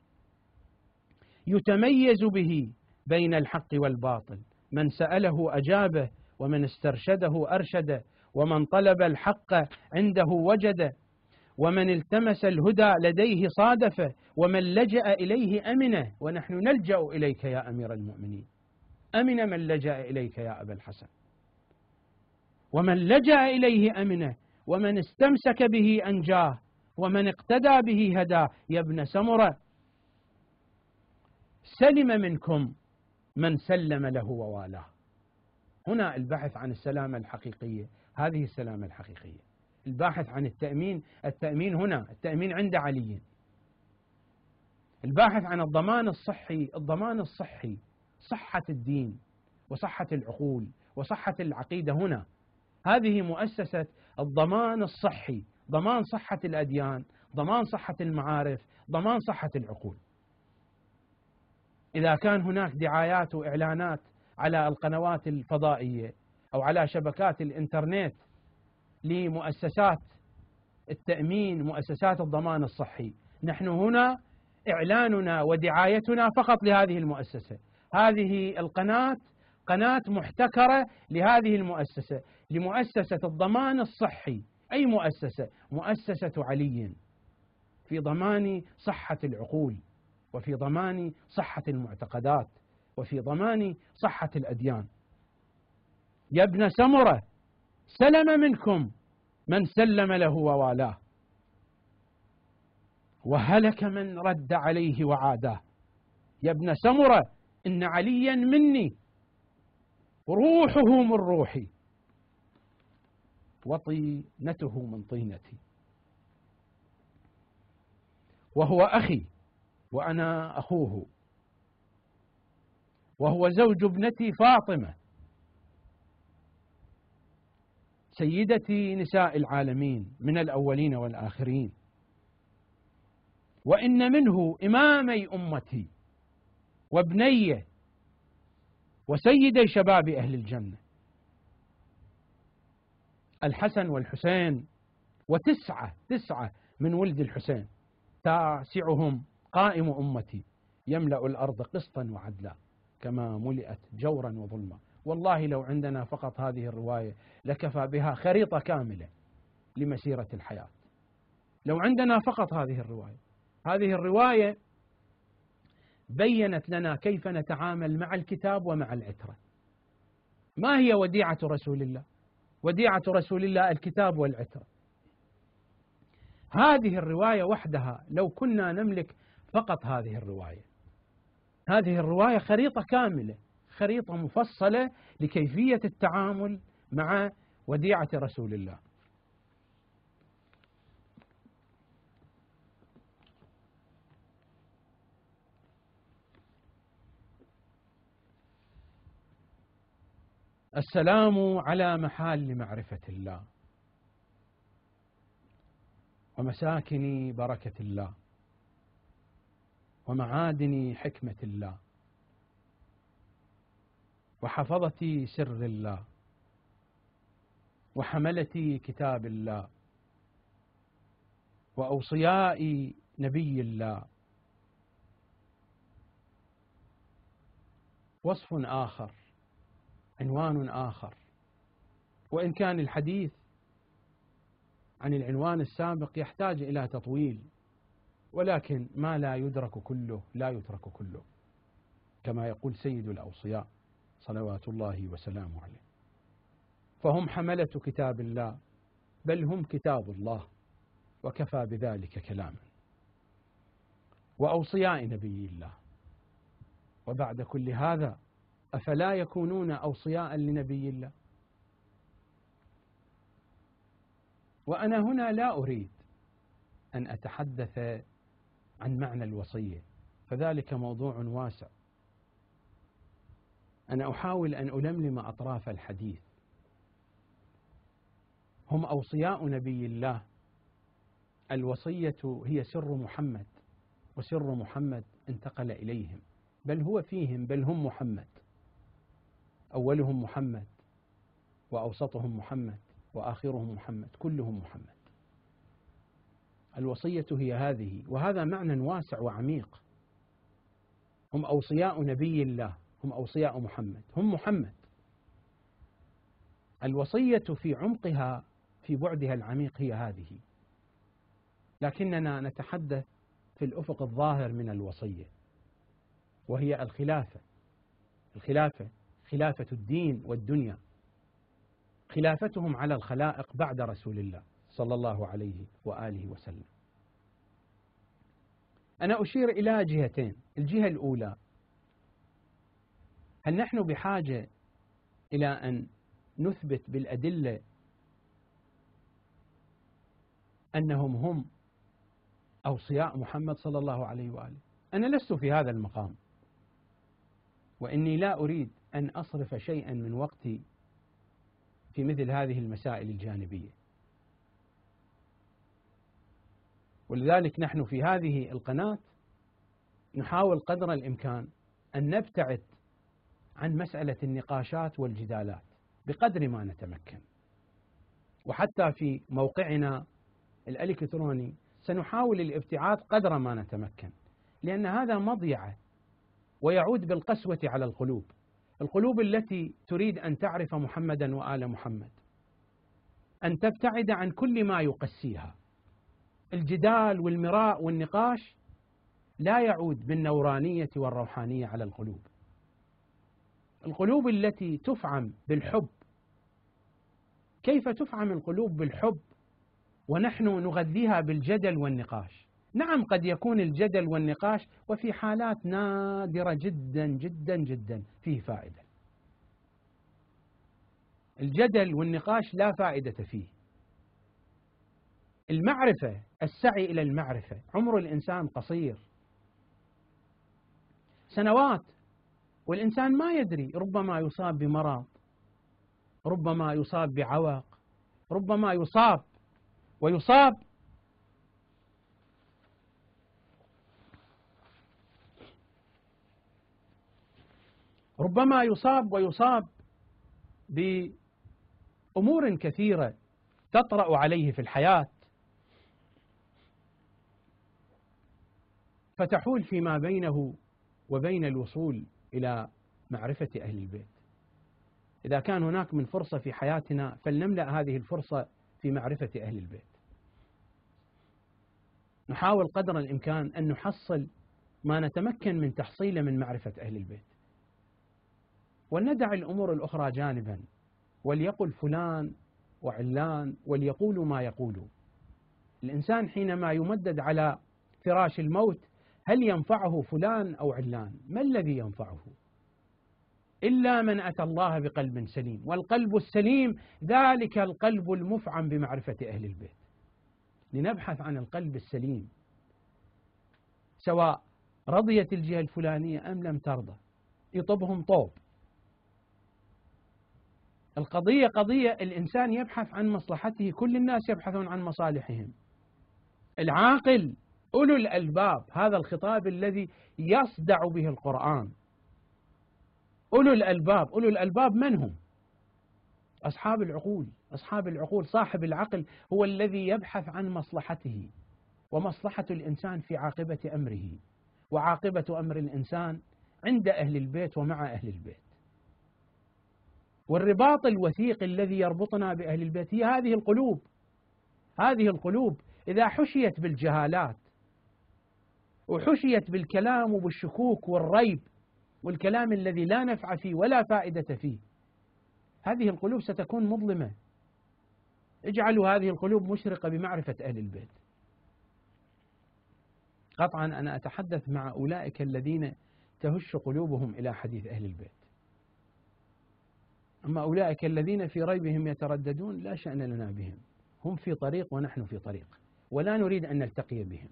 يتميز به بين الحق والباطل، من سأله أجابه، ومن استرشده أرشده، ومن طلب الحق عنده وجده، ومن التمس الهدى لديه صادفه، ومن لجأ إليه أمنه. ونحن نلجأ إليك يا أمير المؤمنين، أمن من لجأ إليك يا أبا الحسن. ومن لجأ إليه أمنه، ومن استمسك به أنجاه، ومن اقتدى به هداه. يا ابن سمرة، سلم منكم من سلم له ووالاه. هنا البحث عن السلامة الحقيقية، هذه السلامة الحقيقية. الباحث عن التأمين، التأمين هنا، التأمين عند علي. الباحث عن الضمان الصحي، الضمان الصحي، صحة الدين وصحة العقول وصحة العقيدة هنا. هذه مؤسسة الضمان الصحي، ضمان صحة الأديان، ضمان صحة المعارف، ضمان صحة العقول. إذا كان هناك دعايات وإعلانات على القنوات الفضائية أو على شبكات الإنترنت لمؤسسات التأمين، مؤسسات الضمان الصحي، نحن هنا إعلاننا ودعايتنا فقط لهذه المؤسسة. هذه القناة قناة محتكرة لهذه المؤسسة، لمؤسسة الضمان الصحي. أي مؤسسة؟ مؤسسة علي، في ضمان صحة العقول، وفي ضمان صحة المعتقدات، وفي ضمان صحة الأديان. يا ابن سمرة، سلم منكم من سلم له ووالاه، وهلك من رد عليه وعاداه. يا ابن سمرة، إن عليا مني، روحه من روحي، وطينته من طينتي، وهو أخي وأنا أخوه، وهو زوج ابنتي فاطمة سيدتي نساء العالمين من الأولين والآخرين، وإن منه إمامي أمتي وابنيه وسيدي شباب أهل الجنة، الحسن والحسين، تسعة من ولد الحسين، تاسعهم قائم أمتي يملأ الأرض قسطا وعدلا كما ملئت جورا وظلما. والله لو عندنا فقط هذه الرواية لكفى بها خريطة كاملة لمسيرة الحياة. لو عندنا فقط هذه الرواية. هذه الرواية بيّنت لنا كيف نتعامل مع الكتاب ومع العترة. ما هي وديعة رسول الله؟ وديعة رسول الله الكتاب والعترة. هذه الرواية وحدها، لو كنا نملك فقط هذه الرواية، هذه الرواية خريطة كاملة، خريطة مفصلة لكيفية التعامل مع وديعة رسول الله. السلام على محال معرفة الله ومساكن بركة الله ومعادن حكمة الله وحفظة سر الله وحملة كتاب الله وأوصياء نبي الله. وصف آخر، عنوان آخر وإن كان الحديث عن العنوان السابق يحتاج إلى تطويل، ولكن ما لا يدرك كله لا يترك كله، كما يقول سيد الأوصياء صلوات الله وسلامه عليه. فهم حملة كتاب الله، بل هم كتاب الله، وكفى بذلك كلاما. وأوصياء نبي الله. وبعد كل هذا أفلا يكونون أوصياء لنبي الله؟ وأنا هنا لا أريد أن أتحدث عن معنى الوصية، فذلك موضوع واسع. أنا أحاول أن ألملم أطراف الحديث. هم أوصياء نبي الله. الوصية هي سر محمد، وسر محمد انتقل إليهم، بل هو فيهم، بل هم محمد. أولهم محمد، وأوسطهم محمد، وآخرهم محمد، كلهم محمد. الوصية هي هذه، وهذا معنى واسع وعميق. هم أوصياء نبي الله، هم أوصياء محمد، هم محمد. الوصية في عمقها، في بعدها العميق، هي هذه. لكننا نتحدث في الأفق الظاهر من الوصية، وهي الخلافة. الخلافة خلافة الدين والدنيا، خلافتهم على الخلائق بعد رسول الله صلى الله عليه وآله وسلم. أنا أشير إلى جهتين. الجهة الأولى، هل نحن بحاجة إلى أن نثبت بالأدلة أنهم هم أوصياء محمد صلى الله عليه وآله؟ أنا لست في هذا المقام، وإني لا أريد أن أصرف شيئا من وقتي في مثل هذه المسائل الجانبية. ولذلك نحن في هذه القناة نحاول قدر الإمكان أن نبتعد عن مسألة النقاشات والجدالات بقدر ما نتمكن. وحتى في موقعنا الإلكتروني سنحاول الابتعاد قدر ما نتمكن، لأن هذا مضيعة ويعود بالقسوة على القلوب، القلوب التي تريد أن تعرف محمدا وآل محمد، أن تبتعد عن كل ما يقسيها. الجدال والمراء والنقاش لا يعود بالنورانية والروحانية على القلوب. القلوب التي تفعم بالحب، كيف تفعم القلوب بالحب ونحن نغذيها بالجدل والنقاش؟ نعم، قد يكون الجدل والنقاش، وفي حالات نادرة جدا جدا جدا فيه فائدة. الجدل والنقاش لا فائدة فيه. المعرفة، السعي إلى المعرفة، عمر الإنسان قصير، سنوات، والإنسان ما يدري، ربما يصاب بمرض، ربما يصاب بعوق، ربما يصاب ويصاب بأمور كثيرة تطرأ عليه في الحياة، فتحول فيما بينه وبين الوصول إلى معرفة أهل البيت. إذا كان هناك من فرصة في حياتنا فلنملأ هذه الفرصة في معرفة أهل البيت. نحاول قدر الإمكان أن نحصل ما نتمكن من تحصيله من معرفة أهل البيت، ولندع الأمور الأخرى جانبا، وليقل فلان وعلان وليقولوا ما يقولوا. الإنسان حينما يمدد على فراش الموت هل ينفعه فلان أو علان؟ ما الذي ينفعه؟ إلا من أتى الله بقلب سليم، والقلب السليم ذلك القلب المفعم بمعرفة أهل البيت. لنبحث عن القلب السليم، سواء رضيت الجهة الفلانية أم لم ترضى، يطبهم طوب. القضية قضية الإنسان يبحث عن مصلحته، كل الناس يبحثون عن مصالحهم. العاقل، أولو الألباب، هذا الخطاب الذي يصدع به القرآن. أولو الألباب، أولو الألباب من هم؟ أصحاب العقول. أصحاب العقول، صاحب العقل هو الذي يبحث عن مصلحته، ومصلحة الإنسان في عاقبة أمره، وعاقبة أمر الإنسان عند أهل البيت ومع أهل البيت. والرباط الوثيق الذي يربطنا بأهل البيت هي هذه القلوب. هذه القلوب إذا حشيت بالجهالات وحشيت بالكلام وبالشكوك والريب والكلام الذي لا نفع فيه ولا فائدة فيه، هذه القلوب ستكون مظلمة. اجعلوا هذه القلوب مشرقة بمعرفة أهل البيت. قطعا أنا أتحدث مع أولئك الذين تهش قلوبهم إلى حديث أهل البيت. أما أولئك الذين في ريبهم يترددون لا شأن لنا بهم، هم في طريق ونحن في طريق، ولا نريد أن نلتقي بهم،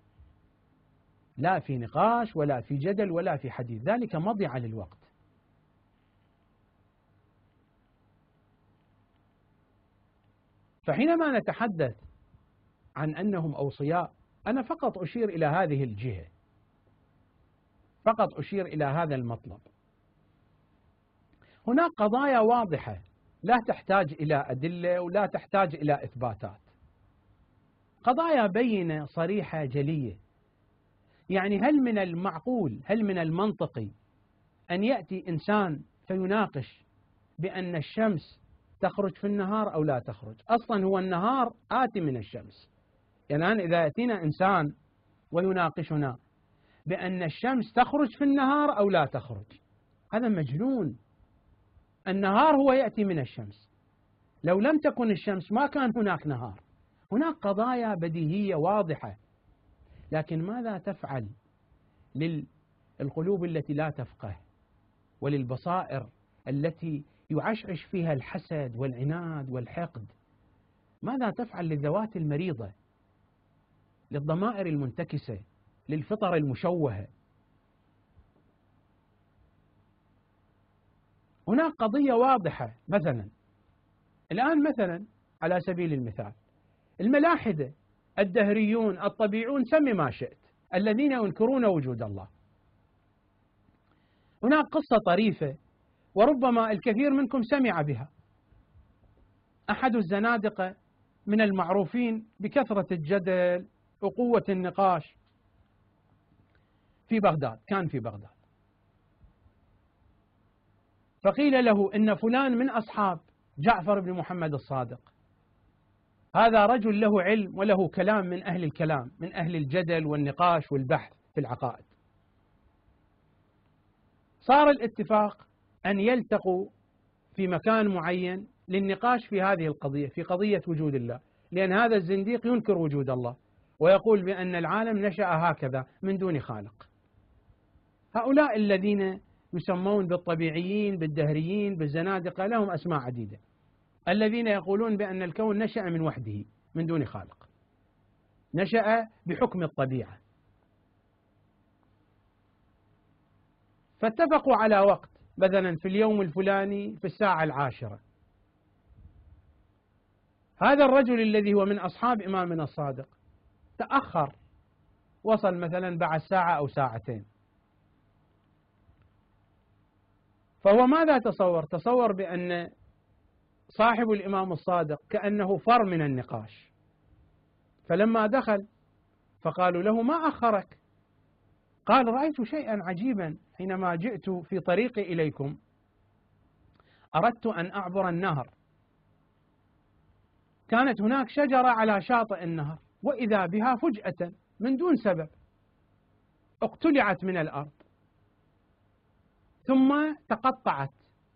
لا في نقاش ولا في جدل ولا في حديث، ذلك مضيعة للوقت. فحينما نتحدث عن أنهم أوصياء، أنا فقط أشير إلى هذه الجهة، فقط أشير إلى هذا المطلب. هناك قضايا واضحة لا تحتاج إلى أدلة ولا تحتاج إلى إثباتات، قضايا بينة صريحة جلية. يعني هل من المعقول، هل من المنطقي أن يأتي إنسان فيناقش بأن الشمس تخرج في النهار أو لا تخرج؟ أصلا هو النهار آتي من الشمس. يعني الآن إذا يأتينا إنسان ويناقشنا بأن الشمس تخرج في النهار أو لا تخرج، هذا مجنون. النهار هو يأتي من الشمس، لو لم تكن الشمس ما كان هناك نهار. هناك قضايا بديهية واضحة، لكن ماذا تفعل للقلوب التي لا تفقه، وللبصائر التي يعشعش فيها الحسد والعناد والحقد؟ ماذا تفعل للذوات المريضة، للضمائر المنتكسة، للفطر المشوهة؟ هناك قضية واضحة. مثلا الآن مثلا على سبيل المثال الملاحدة، الدهريون، الطبيعون، سمي ما شئت، الذين ينكرون وجود الله. هناك قصة طريفة وربما الكثير منكم سمع بها. أحد الزنادقة من المعروفين بكثرة الجدل وقوة النقاش في بغداد، كان في بغداد، فقيل له إن فلان من أصحاب جعفر بن محمد الصادق، هذا رجل له علم وله كلام، من أهل الكلام، من أهل الجدل والنقاش والبحث في العقائد. صار الاتفاق أن يلتقوا في مكان معين للنقاش في هذه القضية، في قضية وجود الله، لأن هذا الزنديق ينكر وجود الله ويقول بأن العالم نشأ هكذا من دون خالق. هؤلاء الذين يسمون بالطبيعيين، بالدهريين، بالزنادقة، لهم أسماء عديدة، الذين يقولون بأن الكون نشأ من وحده من دون خالق، نشأ بحكم الطبيعة. فاتفقوا على وقت، مثلا في اليوم الفلاني في الساعة 10. هذا الرجل الذي هو من أصحاب إمامنا الصادق تأخر، وصل مثلا بعد ساعة أو ساعتين. فهو ماذا تصور؟ تصور بأن صاحب الإمام الصادق كأنه فر من النقاش، فلما دخل فقالوا له ما أخرك؟ قال رأيت شيئا عجيبا حينما جئت في طريقي إليكم، أردت أن أعبر النهر، كانت هناك شجرة على شاطئ النهر، وإذا بها فجأة من دون سبب اقتلعت من الأرض ثم تقطعت،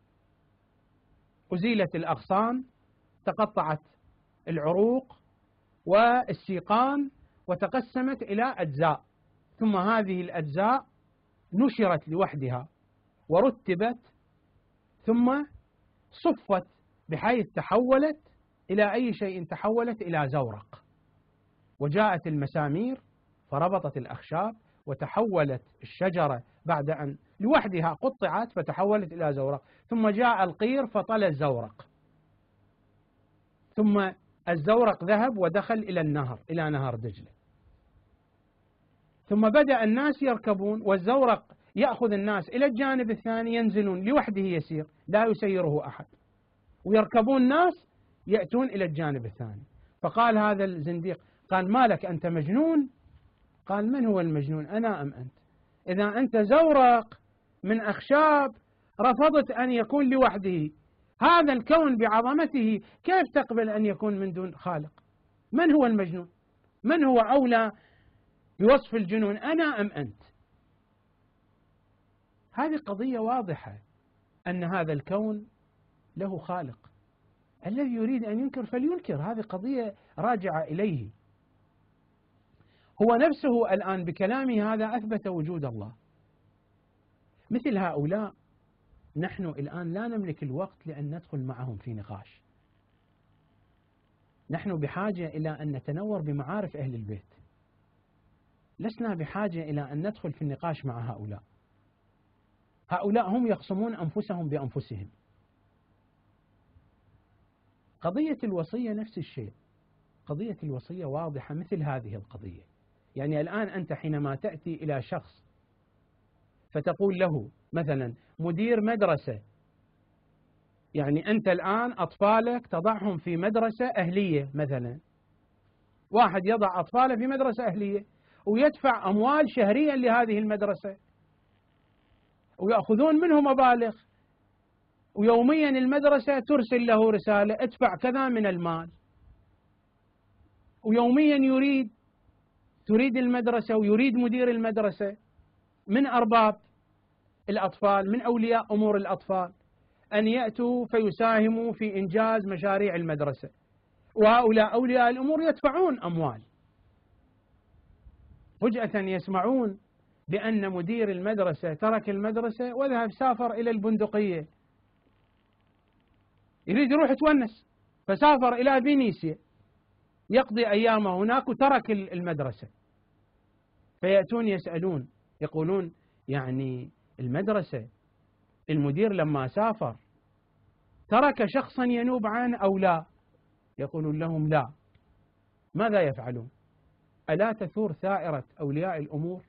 أزيلت الأغصان، تقطعت العروق والسيقان وتقسمت إلى أجزاء، ثم هذه الأجزاء نشرت لوحدها ورتبت ثم صفت بحيث تحولت إلى أي شيء، تحولت إلى زورق، وجاءت المسامير فربطت الأخشاب وتحولت الشجرة بعد أن لوحدها قطعت فتحولت إلى زورق، ثم جاء القير فطل الزورق، ثم الزورق ذهب ودخل إلى النهر، إلى نهر دجلة، ثم بدأ الناس يركبون والزورق يأخذ الناس إلى الجانب الثاني، ينزلون لوحده يسير لا يسيره أحد، ويركبون ناس يأتون إلى الجانب الثاني. فقال هذا الزنديق، قال ما لك أنت مجنون؟ قال من هو المجنون، أنا أم أنت؟ إذا أنت زورق من أخشاب رفضت أن يكون لوحده هذا الكون بعظمته كيف تقبل أن يكون من دون خالق؟ من هو المجنون؟ من هو أولى بوصف الجنون، أنا أم أنت؟ هذه قضية واضحة أن هذا الكون له خالق. الذي يريد أن ينكر فلينكر، هذه قضية راجعة إليه. هو نفسه الآن بكلامه هذا أثبت وجود الله. مثل هؤلاء نحن الآن لا نملك الوقت لأن ندخل معهم في نقاش. نحن بحاجة إلى أن نتنور بمعارف أهل البيت، لسنا بحاجة إلى أن ندخل في النقاش مع هؤلاء. هؤلاء هم يخصمون أنفسهم بأنفسهم. قضية الوصية نفس الشيء، قضية الوصية واضحة مثل هذه القضية. يعني الآن أنت حينما تأتي إلى شخص فتقول له مثلا مدير مدرسة، يعني أنت الآن أطفالك تضعهم في مدرسة أهلية مثلا، واحد يضع أطفاله في مدرسة أهلية ويدفع أموال شهريا لهذه المدرسة ويأخذون منه مبالغ، ويوميا المدرسة ترسل له رسالة ادفع كذا من المال، ويوميا تريد المدرسة ويريد مدير المدرسة من أرباب الأطفال، من أولياء أمور الأطفال، أن يأتوا فيساهموا في إنجاز مشاريع المدرسة، وهؤلاء أولياء الأمور يدفعون أموال. فجأة يسمعون بأن مدير المدرسة ترك المدرسة وذهب سافر إلى البندقية، يريد يروح يتونس، فسافر إلى فينيسيا يقضي أيامه هناك وترك المدرسة. فيأتون يسألون يقولون يعني المدرسة المدير لما سافر ترك شخصا ينوب عنه أو لا؟ يقولون لهم لا. ماذا يفعلون؟ ألا تثور ثائرة أولياء الأمور؟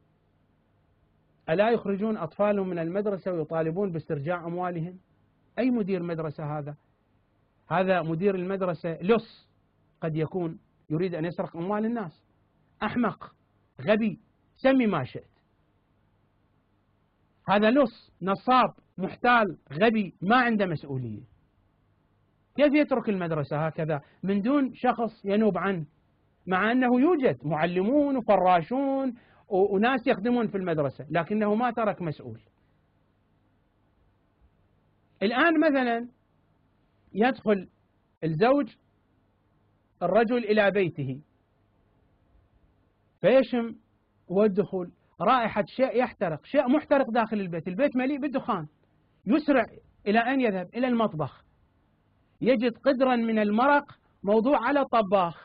ألا يخرجون أطفالهم من المدرسة ويطالبون باسترجاع أموالهم؟ أي مدير مدرسة هذا؟ هذا مدير المدرسة لص، قد يكون يريد أن يسرق أموال الناس، أحمق، غبي، سمي ما شئت. هذا لص، نصاب، محتال، غبي، ما عنده مسؤولية. كيف يترك المدرسة هكذا من دون شخص ينوب عنه، مع أنه يوجد معلمون وفراشون وناس يخدمون في المدرسة، لكنه ما ترك مسؤول. الآن مثلا يدخل الزوج الرجل إلى بيته فيشم والدخول رائحة شيء يحترق، شيء محترق داخل البيت، البيت مليء بالدخان، يسرع إلى أن يذهب إلى المطبخ، يجد قدرا من المرق موضوع على طباخ،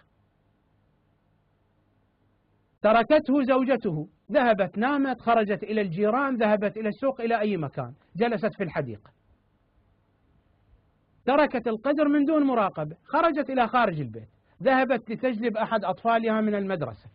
تركته زوجته، ذهبت نامت، خرجت إلى الجيران، ذهبت إلى السوق، إلى أي مكان، جلست في الحديقة، تركت القدر من دون مراقبة، خرجت إلى خارج البيت، ذهبت لتجلب أحد أطفالها من المدرسة،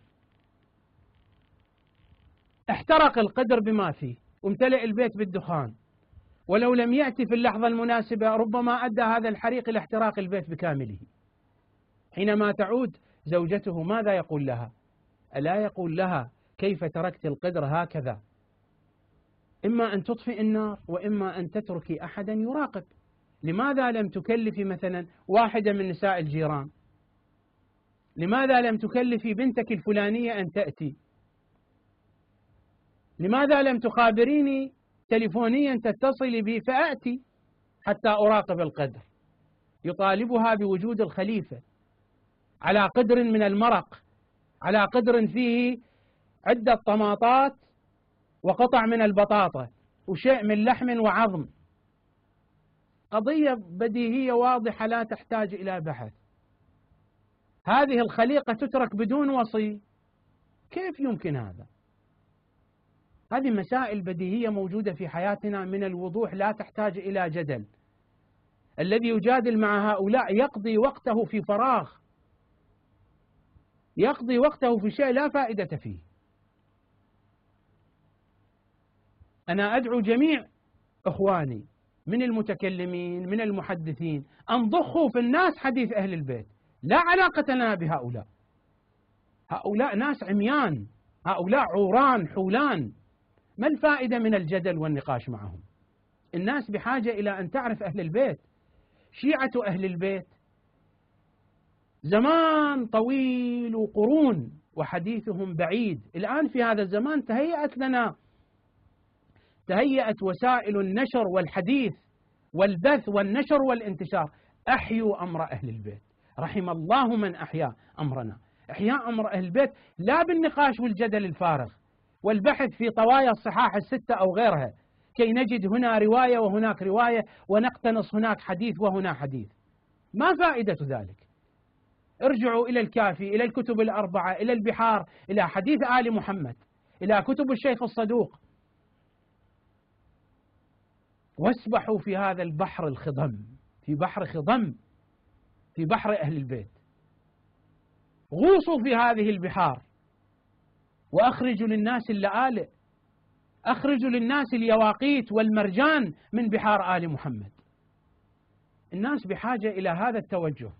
احترق القدر بما فيه وامتلئ البيت بالدخان، ولو لم يأتي في اللحظة المناسبة ربما أدى هذا الحريق إلى احتراق البيت بكامله. حينما تعود زوجته ماذا يقول لها؟ ألا يقول لها كيف تركت القدر هكذا؟ إما أن تطفئ النار وإما أن تتركي أحدا يراقب. لماذا لم تكلفي مثلا واحدة من نساء الجيران؟ لماذا لم تكلفي بنتك الفلانية أن تأتي؟ لماذا لم تخابريني تليفونيا تتصلي بي فأتي حتى أراقب القدر؟ يطالبها بوجود الخليفة على قدر من المرق، على قدر فيه عدة طماطات وقطع من البطاطا وشيء من لحم وعظم. قضية بديهية واضحة لا تحتاج إلى بحث. هذه الخليقة تترك بدون وصي، كيف يمكن هذا؟ هذه مسائل بديهية موجودة في حياتنا من الوضوح، لا تحتاج إلى جدل. الذي يجادل مع هؤلاء يقضي وقته في فراغ، يقضي وقته في شيء لا فائدة فيه. أنا أدعو جميع إخواني من المتكلمين من المحدثين أن ضخوا في الناس حديث أهل البيت، لا علاقة لنا بهؤلاء. هؤلاء ناس عميان، هؤلاء عوران حولان، ما الفائدة من الجدل والنقاش معهم؟ الناس بحاجة إلى أن تعرف أهل البيت، شيعة أهل البيت زمان طويل وقرون وحديثهم بعيد. الآن في هذا الزمان تهيأت وسائل النشر والحديث والبث والنشر والانتشار. أحيوا أمر أهل البيت، رحم الله من أحيا أمرنا. إحياء أمر أهل البيت لا بالنقاش والجدل الفارغ والبحث في طوايا الصحاح الستة أو غيرها كي نجد هنا رواية وهناك رواية ونقتنص هناك حديث وهنا حديث. ما فائدة ذلك؟ ارجعوا إلى الكافي، إلى الكتب الأربعة، إلى البحار، إلى حديث آل محمد، إلى كتب الشيخ الصدوق، واسبحوا في هذا البحر الخضم، في بحر خضم، في بحر أهل البيت. غوصوا في هذه البحار وأخرجوا للناس اللآلئ، أخرجوا للناس اليواقيت والمرجان من بحار آل محمد. الناس بحاجة إلى هذا التوجه.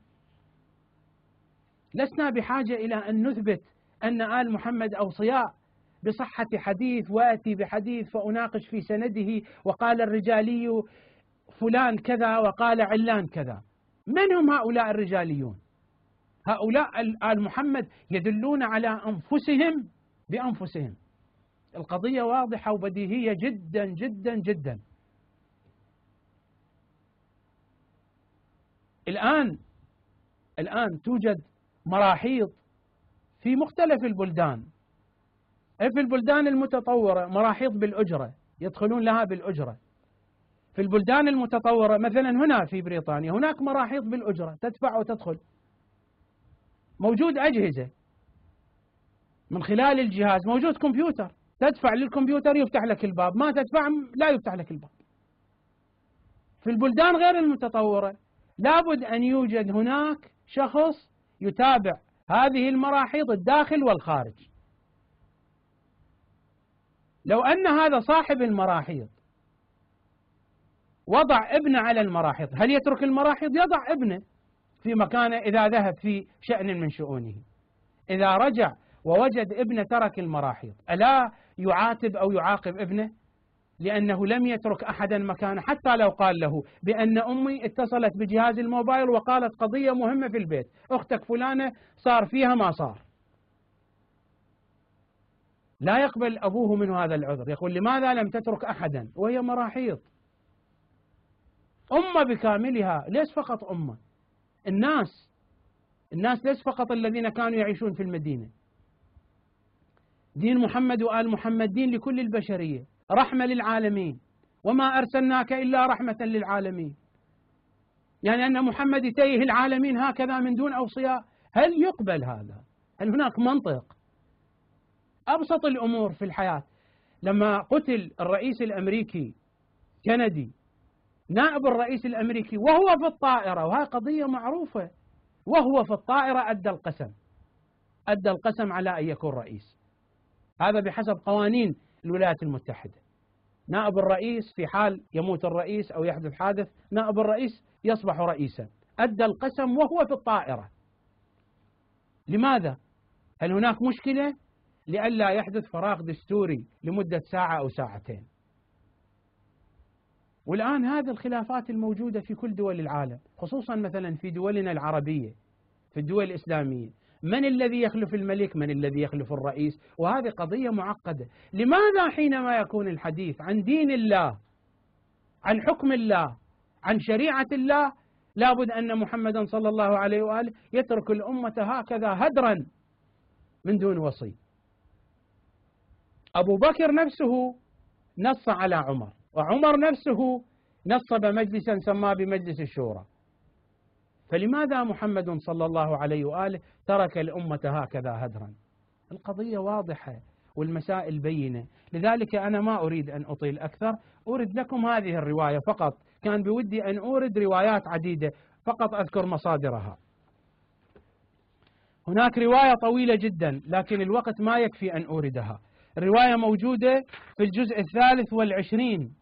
لسنا بحاجة إلى أن نثبت أن آل محمد أوصياء بصحة حديث وأتي بحديث فأناقش في سنده وقال الرجالي فلان كذا وقال علان كذا. من هم هؤلاء الرجاليون؟ هؤلاء آل محمد يدلون على أنفسهم بأنفسهم. القضية واضحة وبديهية جدا جدا جدا. الآن توجد مراحيض في مختلف البلدان. في البلدان المتطورة مراحيض بالأجرة، يدخلون لها بالأجرة. في البلدان المتطورة مثلا هنا في بريطانيا هناك مراحيض بالأجرة، تدفع وتدخل. موجود أجهزة من خلال الجهاز، موجود كمبيوتر، تدفع للكمبيوتر يفتح لك الباب، ما تدفع لا يفتح لك الباب. في البلدان غير المتطورة لابد أن يوجد هناك شخص يتابع هذه المراحيض الداخل والخارج. لو أن هذا صاحب المراحيض وضع ابنه على المراحيض، هل يترك المراحيض؟ يضع ابنه في مكانه إذا ذهب في شأن من شؤونه. إذا رجع ووجد ابنه ترك المراحيض، ألا يعاتب أو يعاقب ابنه؟ لأنه لم يترك أحدا مكانه، حتى لو قال له بأن أمي اتصلت بجهاز الموبايل وقالت قضية مهمة في البيت، أختك فلانة صار فيها ما صار. لا يقبل أبوه منه هذا العذر، يقول لماذا لم تترك أحدا وهي مراحيض؟ أمة بكاملها، ليس فقط أمة، الناس ليس فقط الذين كانوا يعيشون في المدينة. دين محمد وآل محمد دين لكل البشرية، رحمة للعالمين، وما أرسلناك إلا رحمة للعالمين. يعني أن محمد يتيه العالمين هكذا من دون أوصياء، هل يقبل هذا؟ هل هناك منطق؟ أبسط الأمور في الحياة، لما قتل الرئيس الأمريكي كندي، نائب الرئيس الأمريكي وهو في الطائرة، وهذه قضية معروفة، وهو في الطائرة أدى القسم على أن يكون رئيس. هذا بحسب قوانين الولايات المتحدة. نائب الرئيس في حال يموت الرئيس أو يحدث حادث، نائب الرئيس يصبح رئيسا، أدى القسم وهو في الطائرة. لماذا؟ هل هناك مشكلة؟ لئلا يحدث فراغ دستوري لمدة ساعة أو ساعتين. والآن هذه الخلافات الموجودة في كل دول العالم، خصوصا مثلا في دولنا العربية، في الدول الإسلامية، من الذي يخلف الملك؟ من الذي يخلف الرئيس؟ وهذه قضية معقدة. لماذا حينما يكون الحديث عن دين الله، عن حكم الله، عن شريعة الله، لابد أن محمدا صلى الله عليه وآله يترك الأمة هكذا هدرا من دون وصي؟ أبو بكر نفسه نص على عمر، وعمر نفسه نصب مجلسا سماه بمجلس الشورى، فلماذا محمد صلى الله عليه وآله ترك الأمة هكذا هدرا؟ القضية واضحة والمسائل بينة. لذلك أنا ما أريد أن أطيل أكثر، أورد لكم هذه الرواية فقط. كان بودي أن أورد روايات عديدة، فقط أذكر مصادرها. هناك رواية طويلة جدا لكن الوقت ما يكفي أن أوردها. الرواية موجودة في الجزء 23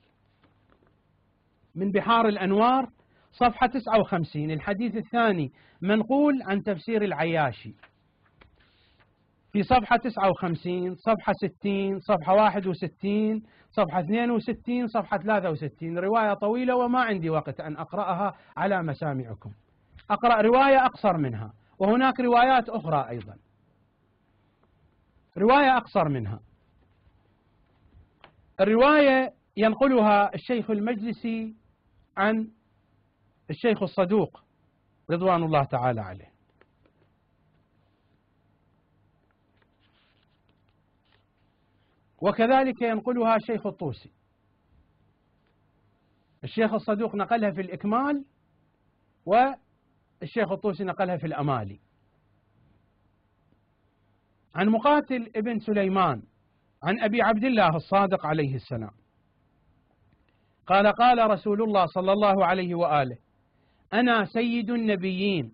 من بحار الأنوار، صفحة 59، الحديث الثاني، منقول عن تفسير العياشي. في صفحة 59 صفحة 60 صفحة 61 صفحة 62 صفحة 63. رواية طويلة وما عندي وقت أن أقرأها على مسامعكم، أقرأ رواية أقصر منها، وهناك روايات أخرى أيضا رواية أقصر منها. الرواية ينقلها الشيخ المجلسي عن الشيخ الصدوق رضوان الله تعالى عليه، وكذلك ينقلها الشيخ الطوسي. الشيخ الصدوق نقلها في الإكمال، والشيخ الطوسي نقلها في الأمالي، عن مقاتل ابن سليمان عن أبي عبد الله الصادق عليه السلام قال: قال رسول الله صلى الله عليه وآله: أنا سيد النبيين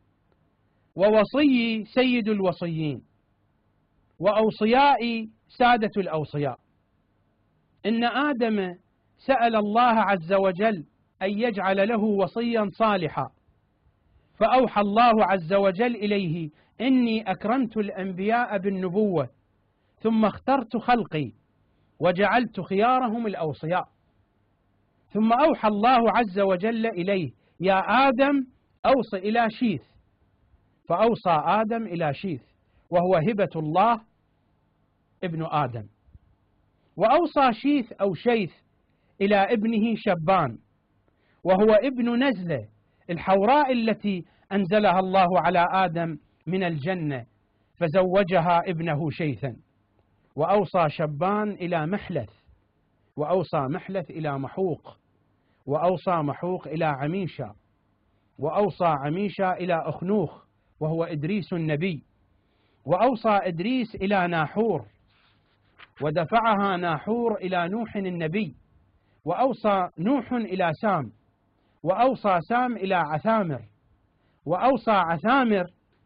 ووصيي سيد الوصيين وأوصيائي سادة الأوصياء. إن آدم سأل الله عز وجل أن يجعل له وصيا صالحا، فأوحى الله عز وجل إليه: إني أكرمت الأنبياء بالنبوة ثم اخترت خلقي وجعلت خيارهم الأوصياء. ثم أوحى الله عز وجل إليه: يا آدم أوص إلى شيث، فأوصى آدم إلى شيث وهو هبة الله ابن آدم، وأوصى شيث أو شيث إلى ابنه شبان وهو ابن نزلة الحوراء التي أنزلها الله على آدم من الجنة فزوجها ابنه شيثا. وأوصى شبان إلى محلث، وأوصى محلث إلى محوق، وأوصى محوق إلى عميشة، وأوصى عميشة إلى أخنوخ وهو إدريس النبي، وأوصى إدريس إلى ناحور ودفعها ناحور إلى نوح النبي، وأوصى نوح إلى سام، وأوصى سام إلى عثامر، وأوصى عثامر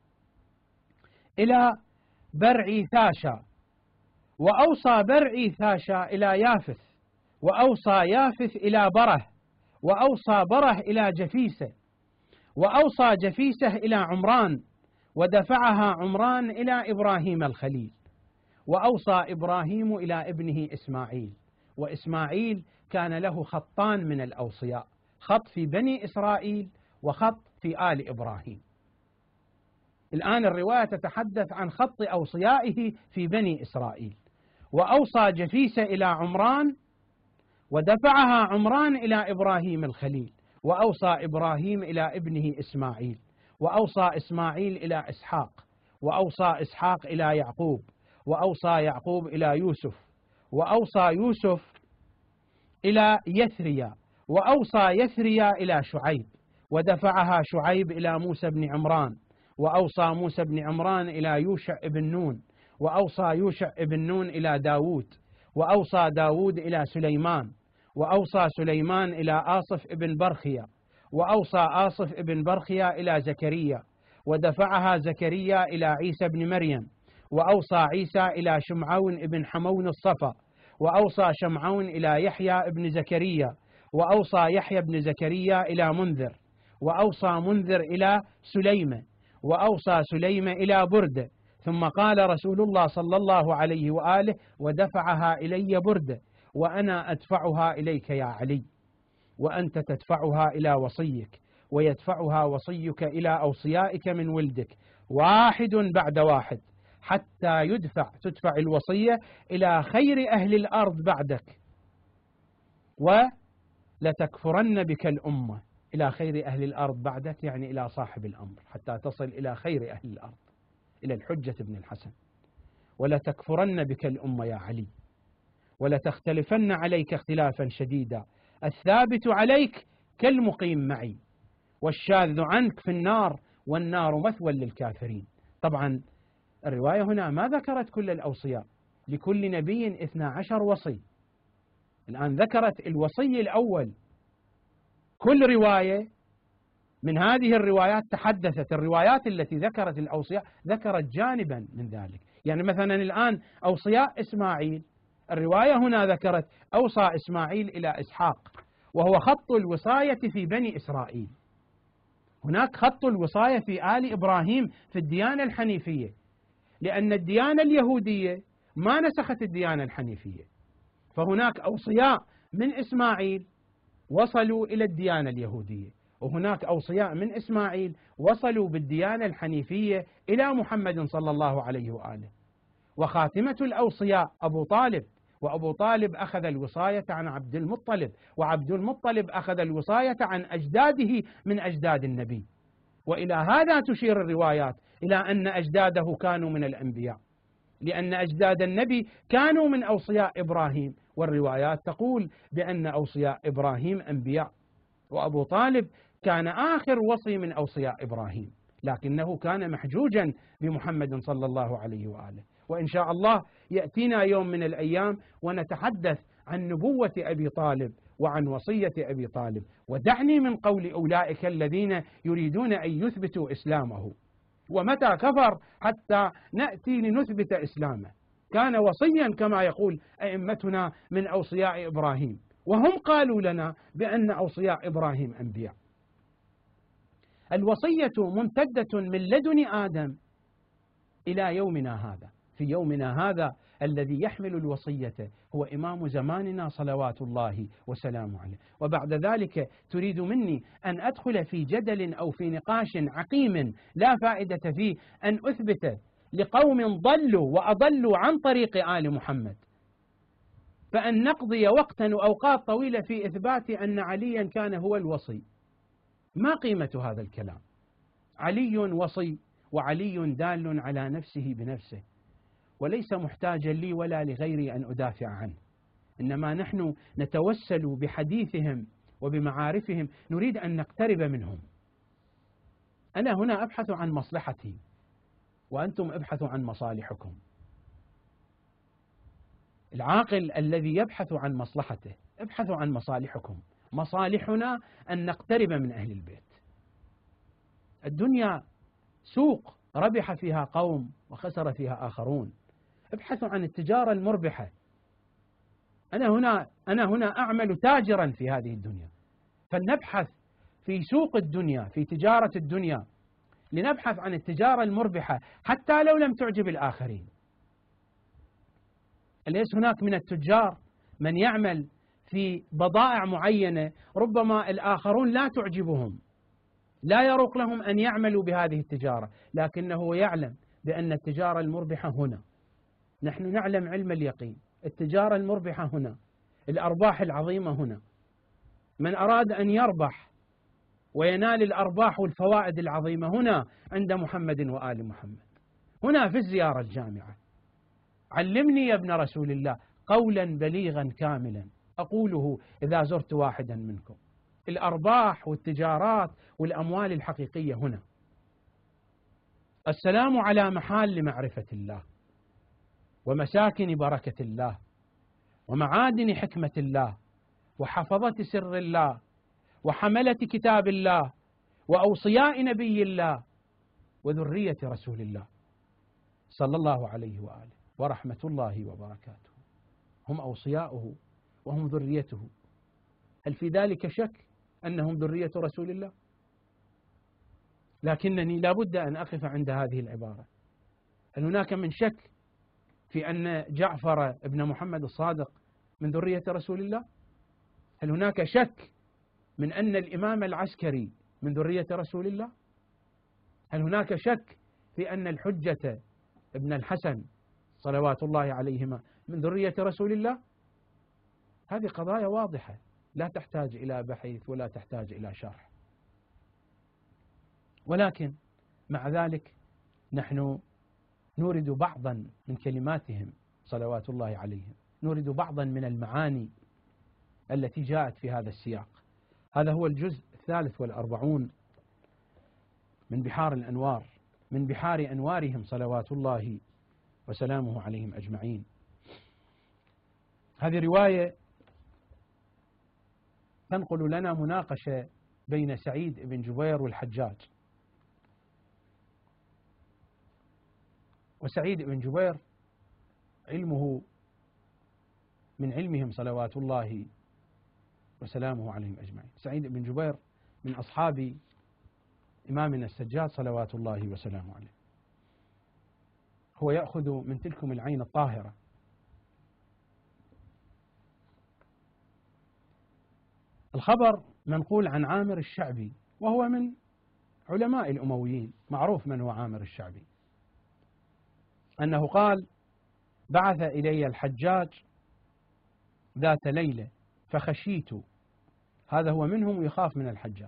إلى برعي ثاشا، وأوصى برعي ثاشا إلى يافث، وأوصى يافث إلى بره، وأوصى بره إلى جفيسة، وأوصى جفيسة إلى عمران ودفعها عمران إلى إبراهيم الخليل، وأوصى إبراهيم إلى ابنه إسماعيل. وإسماعيل كان له خطان من الأوصياء، خط في بني إسرائيل وخط في آل إبراهيم. الآن الرواية تتحدث عن خط أوصيائه في بني إسرائيل. وأوصى جفيسة إلى عمران ودفعها عمران إلى إبراهيم الخليل، وأوصى إبراهيم إلى ابنه إسماعيل، وأوصى إسماعيل إلى إسحاق، وأوصى إسحاق إلى يعقوب، وأوصى يعقوب إلى يوسف، وأوصى يوسف إلى يثريا، وأوصى يثريا إلى شعيب ودفعها شعيب إلى موسى بن عمران، وأوصى موسى بن عمران إلى يوشع بن نون، وأوصى يوشع بن نون إلى داود، وأوصى داود إلى سليمان، وأوصى سليمان إلى آصف بن برخيا، وأوصى آصف بن برخيا إلى زكريا ودفعها زكريا إلى عيسى بن مريم، وأوصى عيسى إلى شمعون بن حمون الصفا، وأوصى شمعون إلى يحيى بن زكريا، وأوصى يحيى بن زكريا إلى منذر، وأوصى منذر إلى سليمة، وأوصى سليمة إلى بردة. ثم قال رسول الله صلى الله عليه وآله: ودفعها إلي بردة، وأنا أدفعها إليك يا علي، وأنت تدفعها إلى وصيك، ويدفعها وصيك إلى أوصيائك من ولدك واحد بعد واحد، حتى تدفع الوصية إلى خير أهل الأرض بعدك، ولتكفرن بك الأمة. إلى خير أهل الأرض بعدك يعني إلى صاحب الأمر، حتى تصل إلى خير أهل الأرض، إلى الحجة بن الحسن. ولتكفرن بك الأمة يا علي، ولتختلفن عليك اختلافا شديدا، الثابت عليك كالمقيم معي، والشاذ عنك في النار، والنار مثوى للكافرين. طبعا الرواية هنا ما ذكرت كل الأوصياء، لكل نبي 12 وصي. الآن ذكرت الوصي الأول. كل رواية من هذه الروايات تحدثت، الروايات التي ذكرت الأوصياء ذكرت جانبا من ذلك. يعني مثلا الآن أوصياء إسماعيل، الرواية هنا ذكرت أوصى إسماعيل إلى إسحاق، وهو خط الوصاية في بني إسرائيل. هناك خط الوصاية في آل إبراهيم في الديانة الحنيفية، لأن الديانة اليهودية ما نسخت الديانة الحنيفية، فهناك أوصياء من إسماعيل وصلوا إلى الديانة اليهودية، وهناك أوصياء من إسماعيل وصلوا بالديانة الحنيفية إلى محمد صلى الله عليه وآله. وخاتمة الأوصياء أبو طالب، وأبو طالب أخذ الوصاية عن عبد المطلب، وعبد المطلب أخذ الوصاية عن أجداده من أجداد النبي. وإلى هذا تشير الروايات إلى أن أجداده كانوا من الأنبياء، لأن أجداد النبي كانوا من أوصياء إبراهيم، والروايات تقول بأن أوصياء إبراهيم أنبياء، وأبو طالب كان آخر وصي من أوصياء إبراهيم، لكنه كان محجوجا بمحمد صلى الله عليه وآله. وإن شاء الله يأتينا يوم من الأيام ونتحدث عن نبوة أبي طالب وعن وصية أبي طالب، ودعني من قول أولئك الذين يريدون أن يثبتوا إسلامه، ومتى كفر حتى نأتي لنثبت إسلامه. كان وصيا كما يقول أئمتنا من أوصياء إبراهيم، وهم قالوا لنا بأن أوصياء إبراهيم أنبياء. الوصية ممتدة من لدن آدم إلى يومنا هذا. في يومنا هذا الذي يحمل الوصية هو إمام زماننا صلوات الله وسلامه عليه. وبعد ذلك تريد مني أن أدخل في جدل أو في نقاش عقيم لا فائدة فيه، أن أثبت لقوم ضلوا وأضلوا عن طريق آل محمد، فأن نقضي وقتا وأوقات طويلة في إثبات أن عليا كان هو الوصي. ما قيمة هذا الكلام؟ علي وصي، وعلي دال على نفسه بنفسه، وليس محتاجا لي ولا لغيري أن أدافع عنه، إنما نحن نتوسل بحديثهم وبمعارفهم، نريد أن نقترب منهم. أنا هنا أبحث عن مصلحتي، وأنتم ابحثوا عن مصالحكم. العاقل الذي يبحث عن مصلحته، ابحثوا عن مصالحكم. مصالحنا أن نقترب من أهل البيت. الدنيا سوق ربح فيها قوم وخسر فيها آخرون. ابحثوا عن التجارة المربحة. أنا هنا أعمل تاجرا في هذه الدنيا، فلنبحث في سوق الدنيا، في تجارة الدنيا، لنبحث عن التجارة المربحة حتى لو لم تعجب الآخرين. أليس هناك من التجار من يعمل في بضائع معينة ربما الآخرون لا تعجبهم، لا يروق لهم أن يعملوا بهذه التجارة، لكنه يعلم بأن التجارة المربحة هنا. نحن نعلم علم اليقين، التجارة المربحة هنا، الأرباح العظيمة هنا. من أراد أن يربح وينال الأرباح والفوائد العظيمة هنا عند محمد وآل محمد، هنا في الزيارة الجامعة. علمني يا ابن رسول الله قولا بليغا كاملا أقوله إذا زرت واحدا منكم. الأرباح والتجارات والأموال الحقيقية هنا. السلام على محال لمعرفة الله، ومساكن بركة الله، ومعادن حكمة الله، وحفظة سر الله، وحملة كتاب الله، وأوصياء نبي الله، وذرية رسول الله صلى الله عليه وآله، ورحمة الله وبركاته. هم أوصياؤه وهم ذريته. هل في ذلك شك أنهم ذرية رسول الله؟ لكنني لابد أن أقف عند هذه العبارة. هل هناك من شك في أن جعفر ابن محمد الصادق من ذرية رسول الله؟ هل هناك شك من أن الإمام العسكري من ذرية رسول الله؟ هل هناك شك في أن الحجة ابن الحسن صلوات الله عليهما من ذرية رسول الله؟ هذه قضايا واضحة لا تحتاج إلى بحث ولا تحتاج إلى شرح. ولكن مع ذلك نحن نورد بعضا من كلماتهم صلوات الله عليهم، نورد بعضا من المعاني التي جاءت في هذا السياق. هذا هو الجزء 43 من بحار الأنوار، من بحار أنوارهم صلوات الله وسلامه عليهم أجمعين. هذه رواية تنقل لنا مناقشة بين سعيد بن جبير والحجاج. وسعيد بن جبير علمه من علمهم صلوات الله وسلامه عليهم أجمعين. سعيد بن جبير من أصحاب إمامنا السجاد صلوات الله وسلامه عليه. هو يأخذ من تلكم العين الطاهرة. الخبر منقول عن عامر الشعبي، وهو من علماء الأمويين، معروف من هو عامر الشعبي، أنه قال: بعث إلي الحجاج ذات ليلة فخشيت. هذا هو منهم يخاف من الحجاج.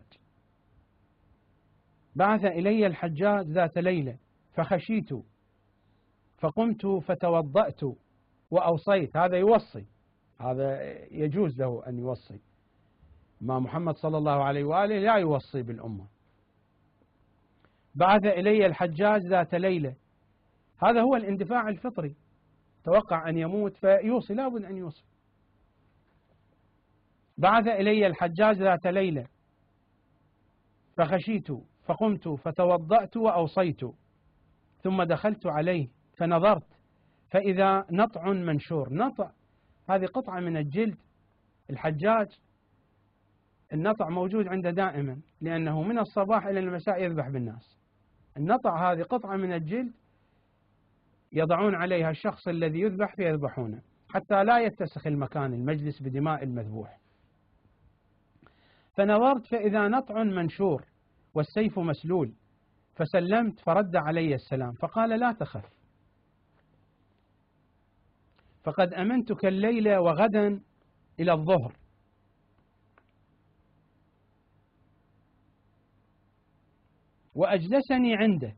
بعث إلي الحجاج ذات ليلة فخشيت فقمت فتوضأت وأوصيت. هذا يوصي، هذا يجوز له أن يوصي. ما محمد صلى الله عليه وآله لا يوصي بالأمة. بعث إلي الحجاج ذات ليلة، هذا هو الاندفاع الفطري، توقع أن يموت فيوصي، لا بد أن يوصي. بعث إلي الحجاج ذات ليلة فخشيت فقمت فتوضأت وأوصيت، ثم دخلت عليه فنظرت فإذا نطع منشور. نطع هذه قطعة من الجلد. الحجاج النطع موجود عنده دائما، لأنه من الصباح إلى المساء يذبح بالناس. النطع هذه قطعة من الجلد يضعون عليها الشخص الذي يذبح فيذبحونه حتى لا يتسخ المكان، المجلس، بدماء المذبوح. فنظرت فإذا نطع منشور والسيف مسلول، فسلمت فرد علي السلام فقال: لا تخف، فقد أمنتك الليلة وغدا إلى الظهر. وأجلسني عنده،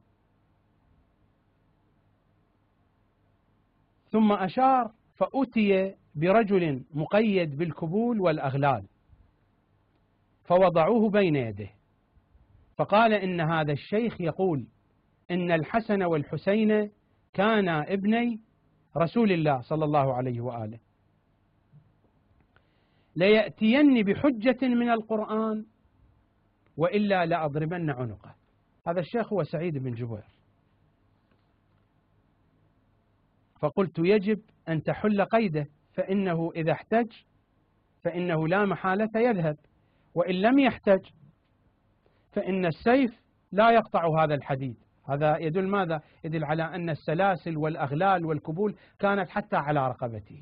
ثم أشار فأتي برجل مقيد بالكبول والأغلال فوضعوه بين يديه، فقال: إن هذا الشيخ يقول إن الحسن والحسين كانا ابني رسول الله صلى الله عليه وآله، ليأتيني بحجة من القرآن وإلا لأضربن عنقه. هذا الشيخ هو سعيد بن جبير. فقلت: يجب أن تحل قيده، فإنه إذا احتج فإنه لا محالة يذهب، وإن لم يحتج فإن السيف لا يقطع هذا الحديد. هذا يدل ماذا؟ يدل على أن السلاسل والأغلال والكبول كانت حتى على رقبته.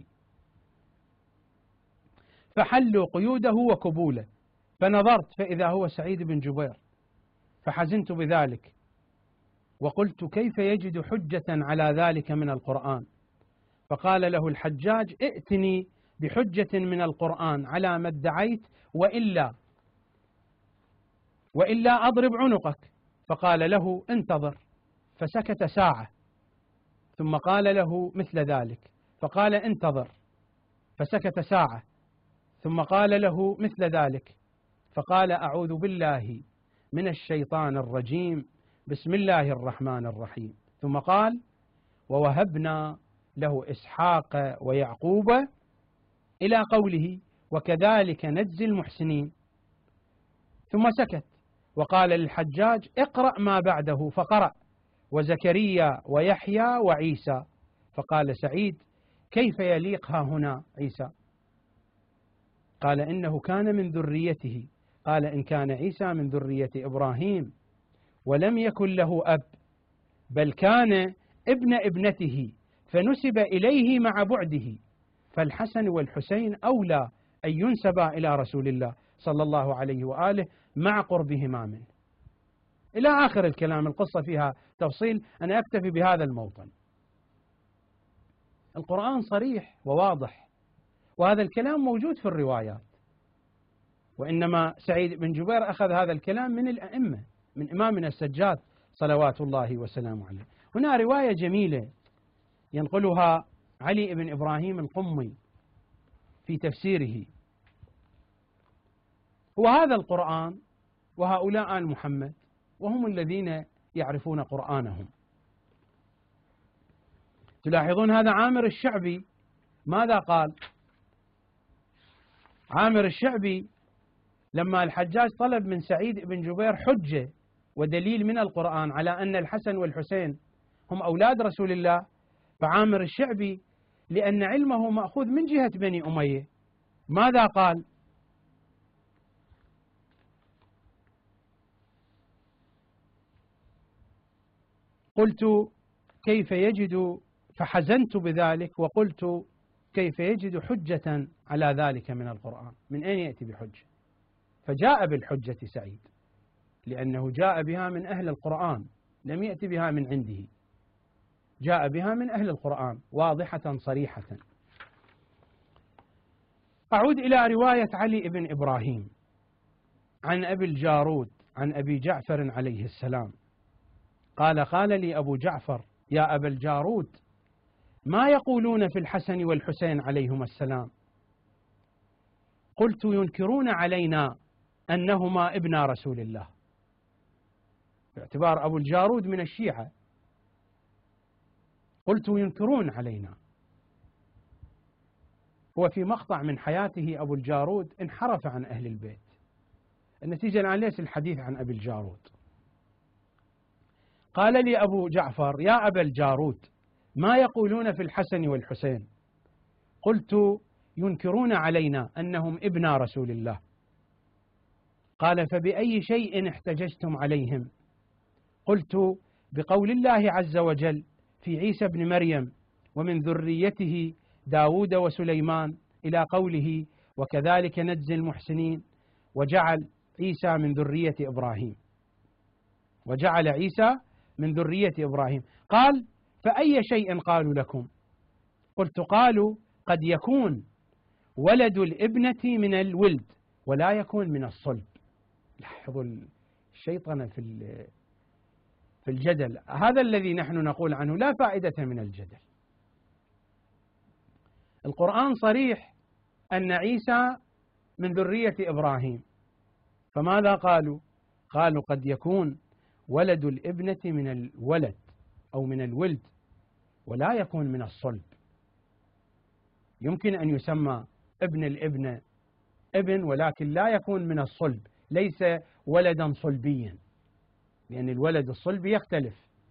فحلوا قيوده وكبوله، فنظرت فإذا هو سعيد بن جبير، فحزنت بذلك وقلت: كيف يجد حجة على ذلك من القرآن؟ فقال له الحجاج: ائتني بحجة من القرآن على ما ادعيت، وإلا أضرب عنقك. فقال له: انتظر. فسكت ساعة، ثم قال له مثل ذلك، فقال: انتظر. فسكت ساعة، ثم قال له مثل ذلك، فقال: أعوذ بالله من الشيطان الرجيم، بسم الله الرحمن الرحيم. ثم قال: ووهبنا له إسحاق ويعقوب، إلى قوله: وكذلك نجزي المحسنين. ثم سكت وقال للحجاج: اقرأ ما بعده. فقرأ: وزكريا ويحيى وعيسى. فقال سعيد: كيف يليق ها هنا عيسى؟ قال: إنه كان من ذريته. قال: إن كان عيسى من ذرية إبراهيم ولم يكن له أب، بل كان ابن ابنته فنسب إليه مع بعده، فالحسن والحسين أولى أن ينسبا إلى رسول الله صلى الله عليه وآله مع قربهما منه. إلى آخر الكلام. القصة فيها تفصيل، أنا أكتفي بهذا الموطن. القرآن صريح وواضح، وهذا الكلام موجود في الروايات، وإنما سعيد بن جبير أخذ هذا الكلام من الأئمة، من إمامنا السجاد صلوات الله وسلامه عليه. هنا رواية جميلة ينقلها علي بن إبراهيم القمي في تفسيره: وهذا القرآن وهؤلاء آل محمد، وهم الذين يعرفون قرآنهم. تلاحظون هذا عامر الشعبي ماذا قال؟ عامر الشعبي لما الحجاج طلب من سعيد بن جبير حجة ودليل من القرآن على أن الحسن والحسين هم أولاد رسول الله، فعامر الشعبي لأن علمه مأخوذ من جهة بني أمية ماذا قال؟ قلت: كيف يجد، فحزنت بذلك وقلت كيف يجد حجة على ذلك من القرآن؟ من أين يأتي بحجة؟ فجاء بالحجة سعيد، لأنه جاء بها من أهل القرآن، لم يأتي بها من عنده، جاء بها من أهل القرآن واضحة صريحة. أعود إلى رواية علي بن إبراهيم عن أبي الجارود عن أبي جعفر عليه السلام قال: قال لي أبو جعفر: يا أبا الجارود، ما يقولون في الحسن والحسين عليهما السلام؟ قلت: ينكرون علينا أنهما ابنا رسول الله، باعتبار أبو الجارود من الشيعة. قلت: ينكرون علينا. هو في مقطع من حياته أبو الجارود انحرف عن أهل البيت، النتيجة الآن ليس الحديث عن أبي الجارود. قال لي أبو جعفر: يا أبا الجارود، ما يقولون في الحسن والحسين؟ قلت: ينكرون علينا أنهم ابنا رسول الله. قال: فبأي شيء احتججتم عليهم؟ قلت: بقول الله عز وجل في عيسى بن مريم: ومن ذريته داود وسليمان، إلى قوله: وكذلك نجزي المحسنين، وجعل عيسى من ذرية إبراهيم، وجعل عيسى من ذرية إبراهيم. قال: فأي شيء قالوا لكم؟ قلت: قالوا قد يكون ولد الابنة من الولد ولا يكون من الصلب. لاحظوا الشيطنة في الجدل، هذا الذي نحن نقول عنه لا فائدة من الجدل. القرآن صريح أن عيسى من ذرية إبراهيم، فماذا قالوا؟ قالوا قد يكون ولد الابنة من الولد أو من الولد ولا يكون من الصلب. يمكن أن يسمى ابن الابنة ابن، ولكن لا يكون من الصلب، ليس ولدا صلبيا، لأن الولد الصلبي يختلف.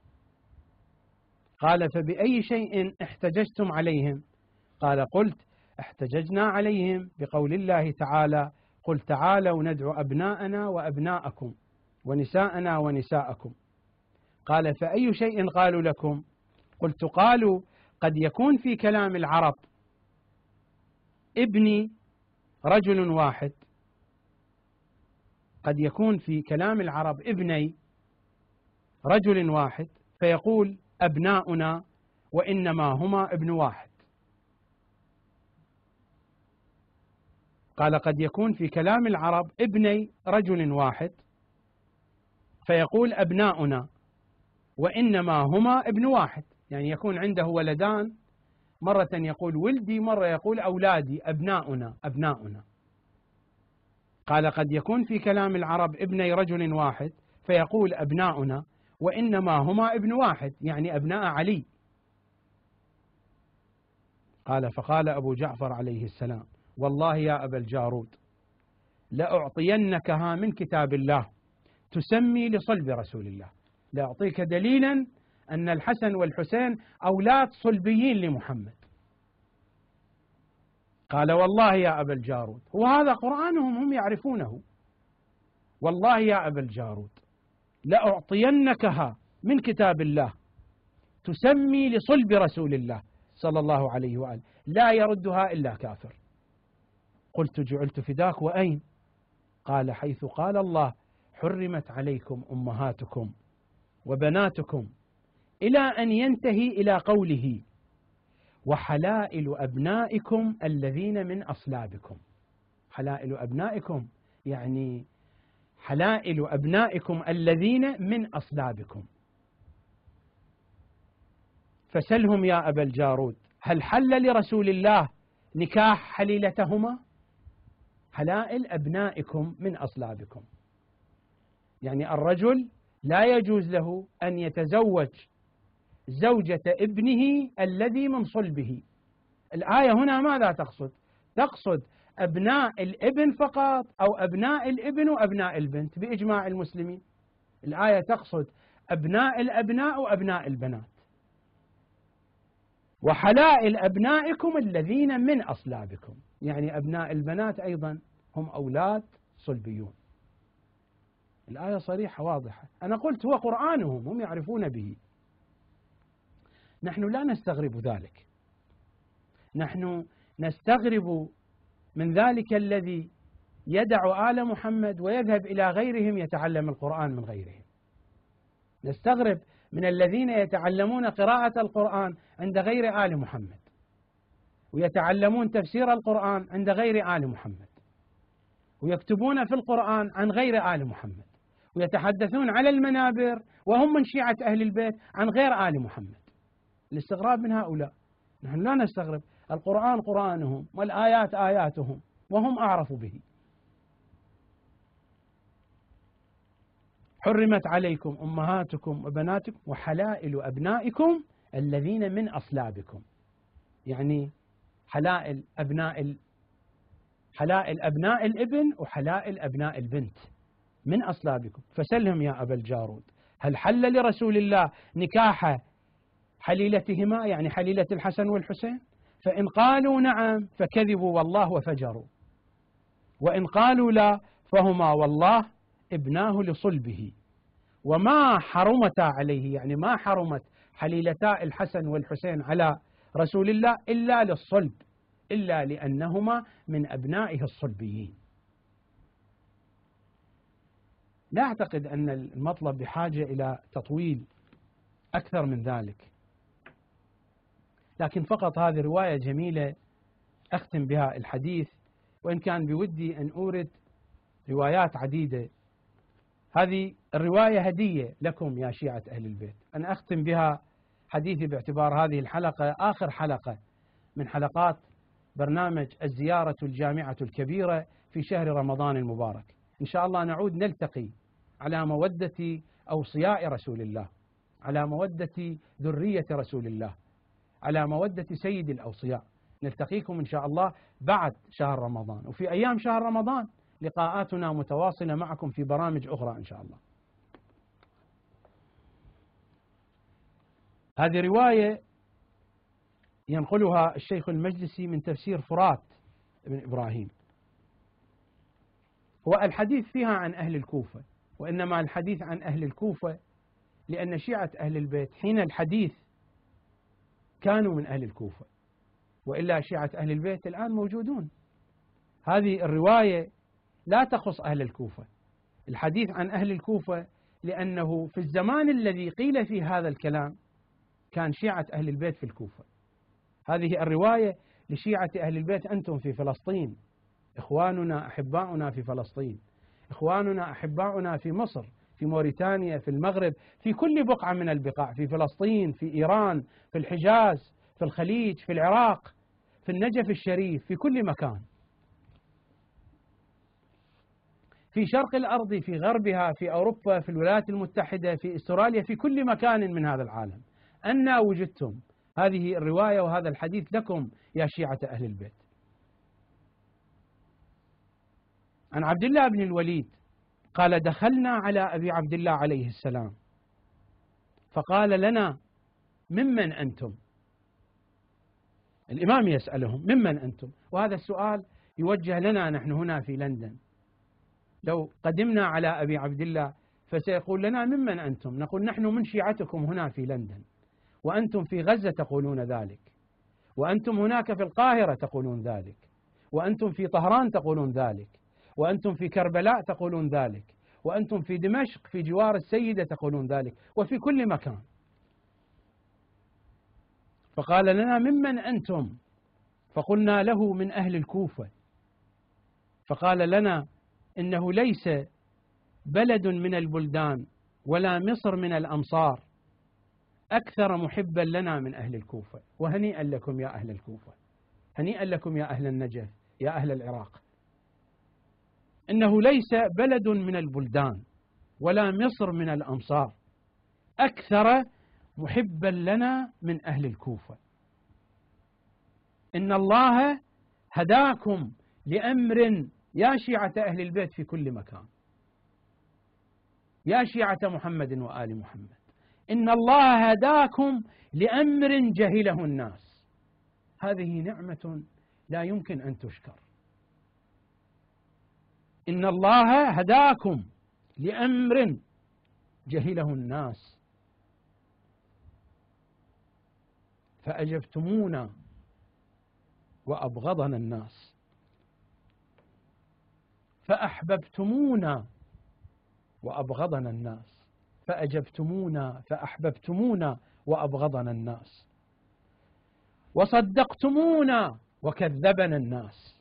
قال: فبأي شيء احتججتم عليهم؟ قال: قلت: احتججنا عليهم بقول الله تعالى: قل تعالوا ندعو أبناءنا وأبناءكم ونساءنا ونساءكم. قال: فأي شيء قالوا لكم؟ قلت: قالوا قد يكون في كلام العرب ابني رجل واحد، قد يكون في كلام العرب ابني رجل واحد، فيقول أبناؤنا وإنما هما ابن واحد. قال: قد يكون في كلام العرب ابني رجل واحد، فيقول أبناؤنا وإنما هما ابن واحد، يعني يكون عنده ولدان، مرة يقول ولدي، مرة يقول أولادي، أبناؤنا أبناؤنا. قال: قد يكون في كلام العرب ابني رجل واحد، فيقول أبناؤنا وإنما هما ابن واحد، يعني أبناء علي. قال: فقال أبو جعفر عليه السلام: والله يا أبا الجارود، لأعطينكها من كتاب الله تسمي لصلب رسول الله، لأعطيك دليلا أن الحسن والحسين أولاد صلبيين لمحمد. قال: والله يا أبا الجارود، وهذا قرآنهم هم يعرفونه، والله يا أبا الجارود لأعطينكها من كتاب الله تسمي لصلب رسول الله صلى الله عليه وآله، لا يردها إلا كافر. قلت: جعلت فداك، وأين؟ قال: حيث قال الله: حرمت عليكم أمهاتكم وبناتكم، إلى أن ينتهي إلى قوله: وحلائل أبنائكم الذين من أصلابكم. حلائل أبنائكم يعني حلائل أبنائكم الذين من أصلابكم. فسلهم يا أبا الجارود، هل حل لرسول الله نكاح حليلتهما؟ حلائل أبنائكم من أصلابكم، يعني الرجل لا يجوز له أن يتزوج زوجة ابنه الذي من صلبه. الآية هنا ماذا تقصد؟ تقصد أبناء الابن فقط، أو أبناء الابن وأبناء البنت بإجماع المسلمين. الآية تقصد أبناء الأبناء وأبناء البنات. وحلائل أبنائكم الذين من أصلابكم، يعني أبناء البنات أيضا هم أولاد صلبيون. الآية صريحة واضحة. أنا قلت هو قرآنهم هم يعرفون به. نحن لا نستغرب ذلك، نحن نستغرب من ذلك الذي يدع آل محمد ويذهب إلى غيرهم يتعلم القرآن من غيرهم. نستغرب من الذين يتعلمون قراءة القرآن عند غير آل محمد، ويتعلمون تفسير القرآن عند غير آل محمد، ويكتبون في القرآن عن غير آل محمد، ويتحدثون على المنابر وهم من شيعة أهل البيت عن غير آل محمد. الاستغراب من هؤلاء. نحن لا نستغرب، القرآن قرآنهم والآيات آياتهم وهم أعرف به. حرمت عليكم أمهاتكم وبناتكم وحلائل أبنائكم الذين من أصلابكم، يعني حلائل أبناء الابن وحلائل أبناء البنت من أصلابكم. فسلهم يا أبا الجارود، هل حل لرسول الله نكاح حليلتهما، يعني حليلة الحسن والحسين؟ فإن قالوا نعم فكذبوا والله وفجروا، وإن قالوا لا فهما والله ابناه لصلبه، وما حرمتا عليه، يعني ما حرمت حليلتا الحسن والحسين على رسول الله إلا للصلب، إلا لأنهما من أبنائه الصلبيين. لا أعتقد أن المطلب بحاجة إلى تطويل أكثر من ذلك، لكن فقط هذه رواية جميلة أختم بها الحديث، وإن كان بودي أن أورد روايات عديدة. هذه الرواية هدية لكم يا شيعة أهل البيت. أنا أختم بها حديثي باعتبار هذه الحلقة آخر حلقة من حلقات برنامج الزيارة الجامعة الكبيرة في شهر رمضان المبارك. إن شاء الله نعود نلتقي على مودة أوصياء رسول الله، على مودة ذرية رسول الله، على مودة سيد الأوصياء. نلتقيكم إن شاء الله بعد شهر رمضان، وفي أيام شهر رمضان لقاءاتنا متواصلة معكم في برامج أخرى إن شاء الله. هذه رواية ينقلها الشيخ المجلسي من تفسير فرات بن إبراهيم، والحديث فيها عن أهل الكوفة، وإنما الحديث عن أهل الكوفة لأن شيعة أهل البيت حين الحديث كانوا من أهل الكوفة، وإلا شيعة أهل البيت الآن موجودون. هذه الرواية لا تخص أهل الكوفة، الحديث عن أهل الكوفة لأنه في الزمان الذي قيل فيه هذا الكلام كان شيعة أهل البيت في الكوفة. هذه الرواية لشيعة أهل البيت، أنتم في فلسطين، إخواننا أحباؤنا في فلسطين، إخواننا أحباؤنا في مصر، في موريتانيا، في المغرب، في كل بقعة من البقاع، في فلسطين، في إيران، في الحجاز، في الخليج، في العراق، في النجف الشريف، في كل مكان، في شرق الأرض، في غربها، في أوروبا، في الولايات المتحدة، في أستراليا، في كل مكان من هذا العالم. أنا وجدتم هذه الرواية وهذا الحديث لكم يا شيعة أهل البيت. عن عبد الله بن الوليد قال: دخلنا على أبي عبد الله عليه السلام فقال لنا: ممن أنتم؟ الإمام يسألهم: ممن أنتم؟ وهذا السؤال يوجه لنا نحن هنا في لندن. لو قدمنا على أبي عبد الله فسيقول لنا: ممن أنتم؟ نقول: نحن من شيعتكم هنا في لندن، وأنتم في غزة تقولون ذلك، وأنتم هناك في القاهرة تقولون ذلك، وأنتم في طهران تقولون ذلك، وأنتم في كربلاء تقولون ذلك، وأنتم في دمشق في جوار السيدة تقولون ذلك، وفي كل مكان. فقال لنا: ممن أنتم؟ فقلنا له: من أهل الكوفة. فقال لنا: إنه ليس بلد من البلدان ولا مصر من الأمصار أكثر محبا لنا من أهل الكوفة. وهنيئا لكم يا أهل الكوفة، هنيئا لكم يا أهل النجف، يا أهل العراق. إنه ليس بلد من البلدان ولا مصر من الأمصار أكثر محبا لنا من أهل الكوفة. إن الله هداكم لأمر يا شيعة أهل البيت في كل مكان، يا شيعة محمد وآل محمد، إن الله هداكم لأمر جهله الناس. هذه نعمة لا يمكن أن تشكر. إن الله هداكم لأمر جهله الناس. فأجبتمونا وأبغضنا الناس، فأحببتمونا وأبغضنا الناس، فأجبتمونا فأحببتمونا وأبغضنا الناس، وصدقتمونا وكذبنا الناس،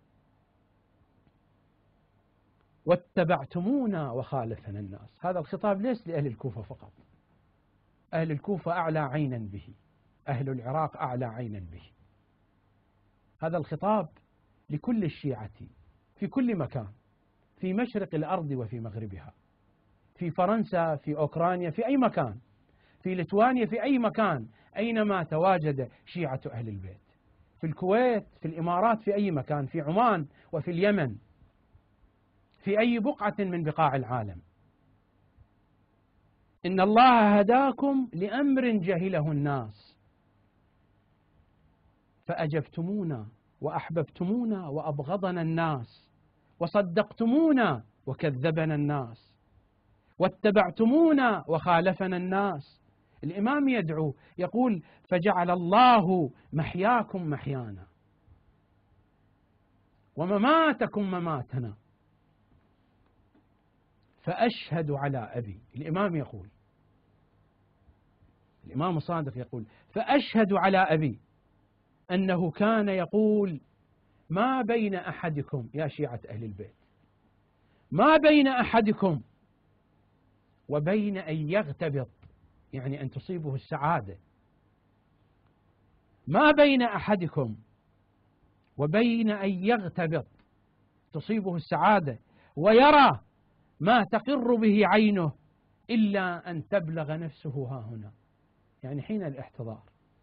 واتبعتمونا وخالفنا الناس. هذا الخطاب ليس لأهل الكوفة فقط، أهل الكوفة أعلى عينا به، أهل العراق أعلى عينا به. هذا الخطاب لكل الشيعة في كل مكان، في مشرق الأرض وفي مغربها، في فرنسا، في أوكرانيا، في أي مكان، في ليتوانيا، في أي مكان أينما تواجد شيعة أهل البيت، في الكويت، في الإمارات، في أي مكان، في عمان وفي اليمن، في أي بقعة من بقاع العالم. إن الله هداكم لأمر جهله الناس، فأجبتمونا وأحببتمونا وأبغضنا الناس، وصدقتمونا وكذبنا الناس، واتبعتمونا وخالفنا الناس. الإمام يدعو يقول: فجعل الله محياكم محيانا ومماتكم مماتنا، فأشهد على أبي. الإمام يقول، الإمام الصادق يقول: فأشهد على أبي أنه كان يقول: ما بين أحدكم، يا شيعة أهل البيت، ما بين أحدكم وبين أن يغتبط، يعني أن تصيبه السعادة، ما بين أحدكم وبين أن يغتبط تصيبه السعادة ويرى ما تقر به عينه إلا أن تبلغ نفسه ها هنا، يعني حين الاحتضار.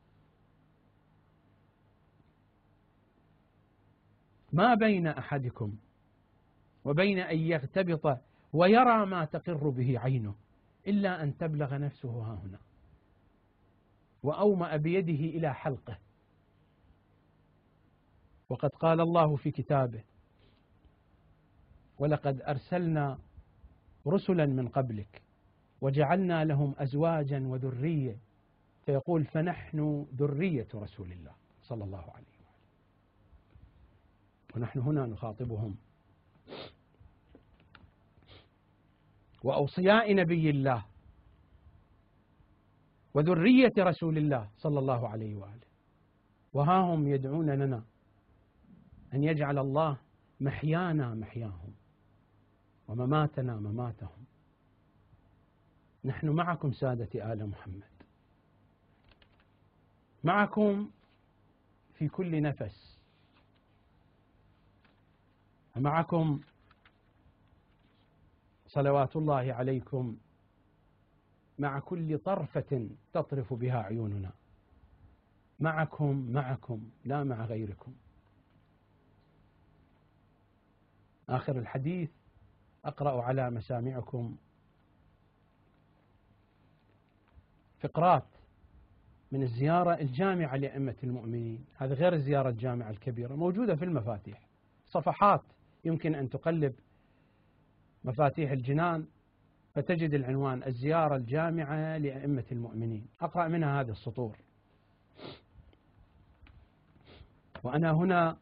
ما بين أحدكم وبين أن يغتبط ويرى ما تقر به عينه إلا أن تبلغ نفسه ها هنا. وأومأ بيده إلى حلقه. وقد قال الله في كتابه: ولقد أرسلنا رسلا من قبلك وجعلنا لهم أزواجا وذرية، فيقول: فنحن ذرية رسول الله صلى الله عليه وسلم. ونحن هنا نخاطبهم وأوصياء نبي الله وذرية رسول الله صلى الله عليه وآله، وها هم يدعون لنا أن يجعل الله محيانا محياهم ومماتنا مماتهم. نحن معكم سادة آل محمد، معكم في كل نفس، معكم صلوات الله عليكم مع كل طرفة تطرف بها عيوننا، معكم لا مع غيركم. آخر الحديث أقرأ على مسامعكم فقرات من الزيارة الجامعة لأئمة المؤمنين. هذا غير الزيارة الجامعة الكبيرة، موجودة في المفاتيح، صفحات يمكن أن تقلب مفاتيح الجنان فتجد العنوان: الزيارة الجامعة لأئمة المؤمنين. أقرأ منها هذه السطور: وأنا هنا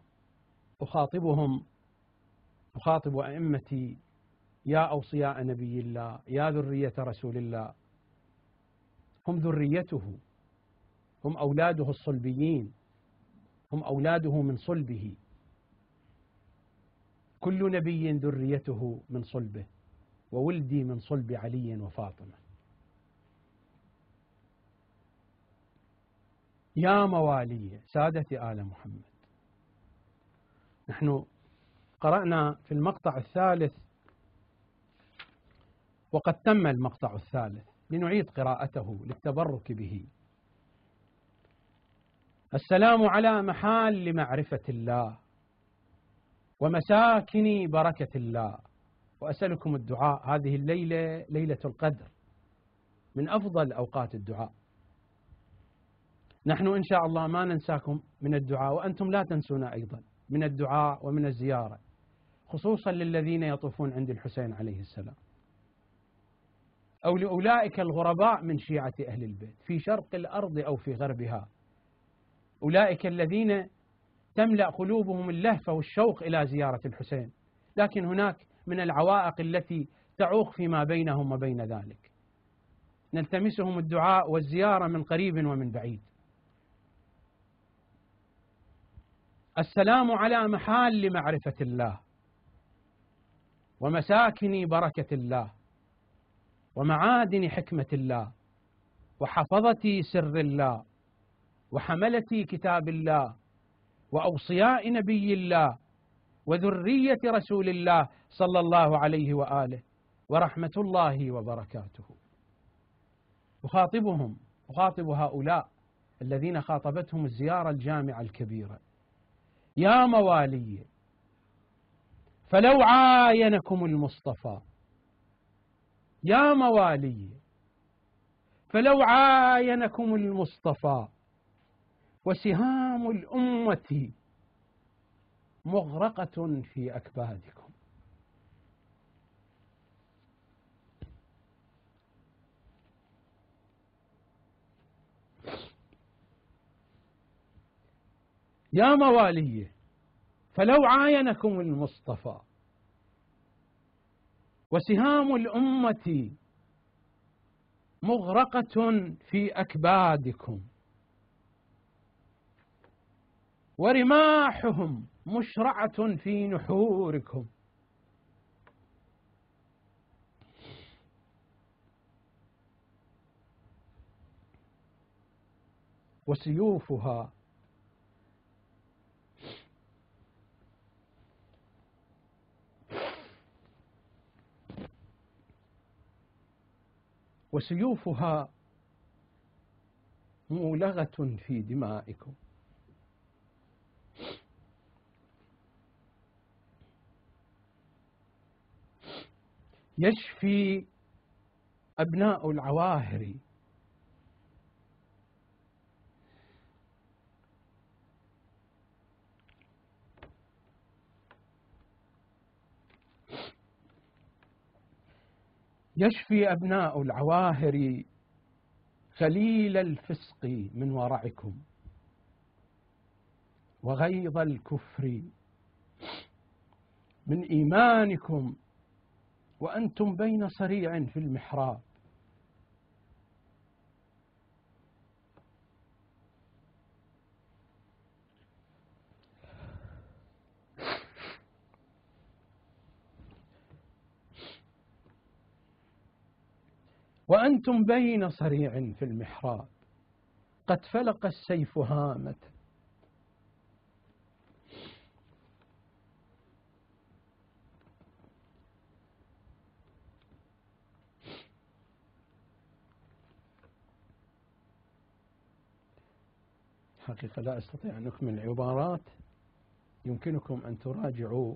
أخاطب أئمتي: يا أوصياء نبي الله، يا ذرية رسول الله. هم ذريته، هم أولاده الصلبيين، هم أولاده من صلبه. كل نبي ذريته من صلبه، وولدي من صلب علي وفاطمة. يا موالي سادة آل محمد. نحن قرأنا في المقطع الثالث، وقد تم المقطع الثالث، لنعيد قراءته للتبرك به. السلام على محال معرفة الله ومساكن بركة الله. وأسألكم الدعاء، هذه الليلة ليلة القدر، من أفضل أوقات الدعاء. نحن إن شاء الله ما ننساكم من الدعاء، وأنتم لا تنسونا أيضا من الدعاء ومن الزيارة، خصوصا للذين يطوفون عند الحسين عليه السلام. أو لأولئك الغرباء من شيعة أهل البيت في شرق الأرض أو في غربها، أولئك الذين تملأ قلوبهم اللهفة والشوق إلى زيارة الحسين، لكن هناك من العوائق التي تعوق فيما بينهم وبين ذلك. نلتمسهم الدعاء والزيارة من قريب ومن بعيد. السلام على محال معرفة الله ومساكن بركة الله ومعادن حكمة الله وحفظة سر الله وحملة كتاب الله وأوصياء نبي الله وذرية رسول الله صلى الله عليه وآله ورحمة الله وبركاته. أخاطب هؤلاء الذين خاطبتهم الزيارة الجامعة الكبيرة: يا موالي، فلو عاينكم المصطفى، يا موالي، فلو عاينكم المصطفى وسهام الأمة مغرقة في أكبادكم. يا موالي، فلو عاينكم المصطفى وسهام الأمة مغرقة في أكبادكم ورماحهم مشرعة في نحوركم وسيوفها مولغة في دمائكم. يشفي أبناء العواهر يشفي أبناء العواهر خليل الفسق من ورعكم وغيظ الكفر من إيمانكم وأنتم بين صريع في المحراب. وأنتم بين صريع في المحراب قد فلق السيف هامة حقيقة لا أستطيع أن أكمل العبارات. يمكنكم أن تراجعوا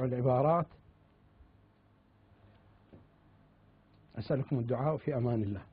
العبارات. أسألكم الدعاء في أمان الله.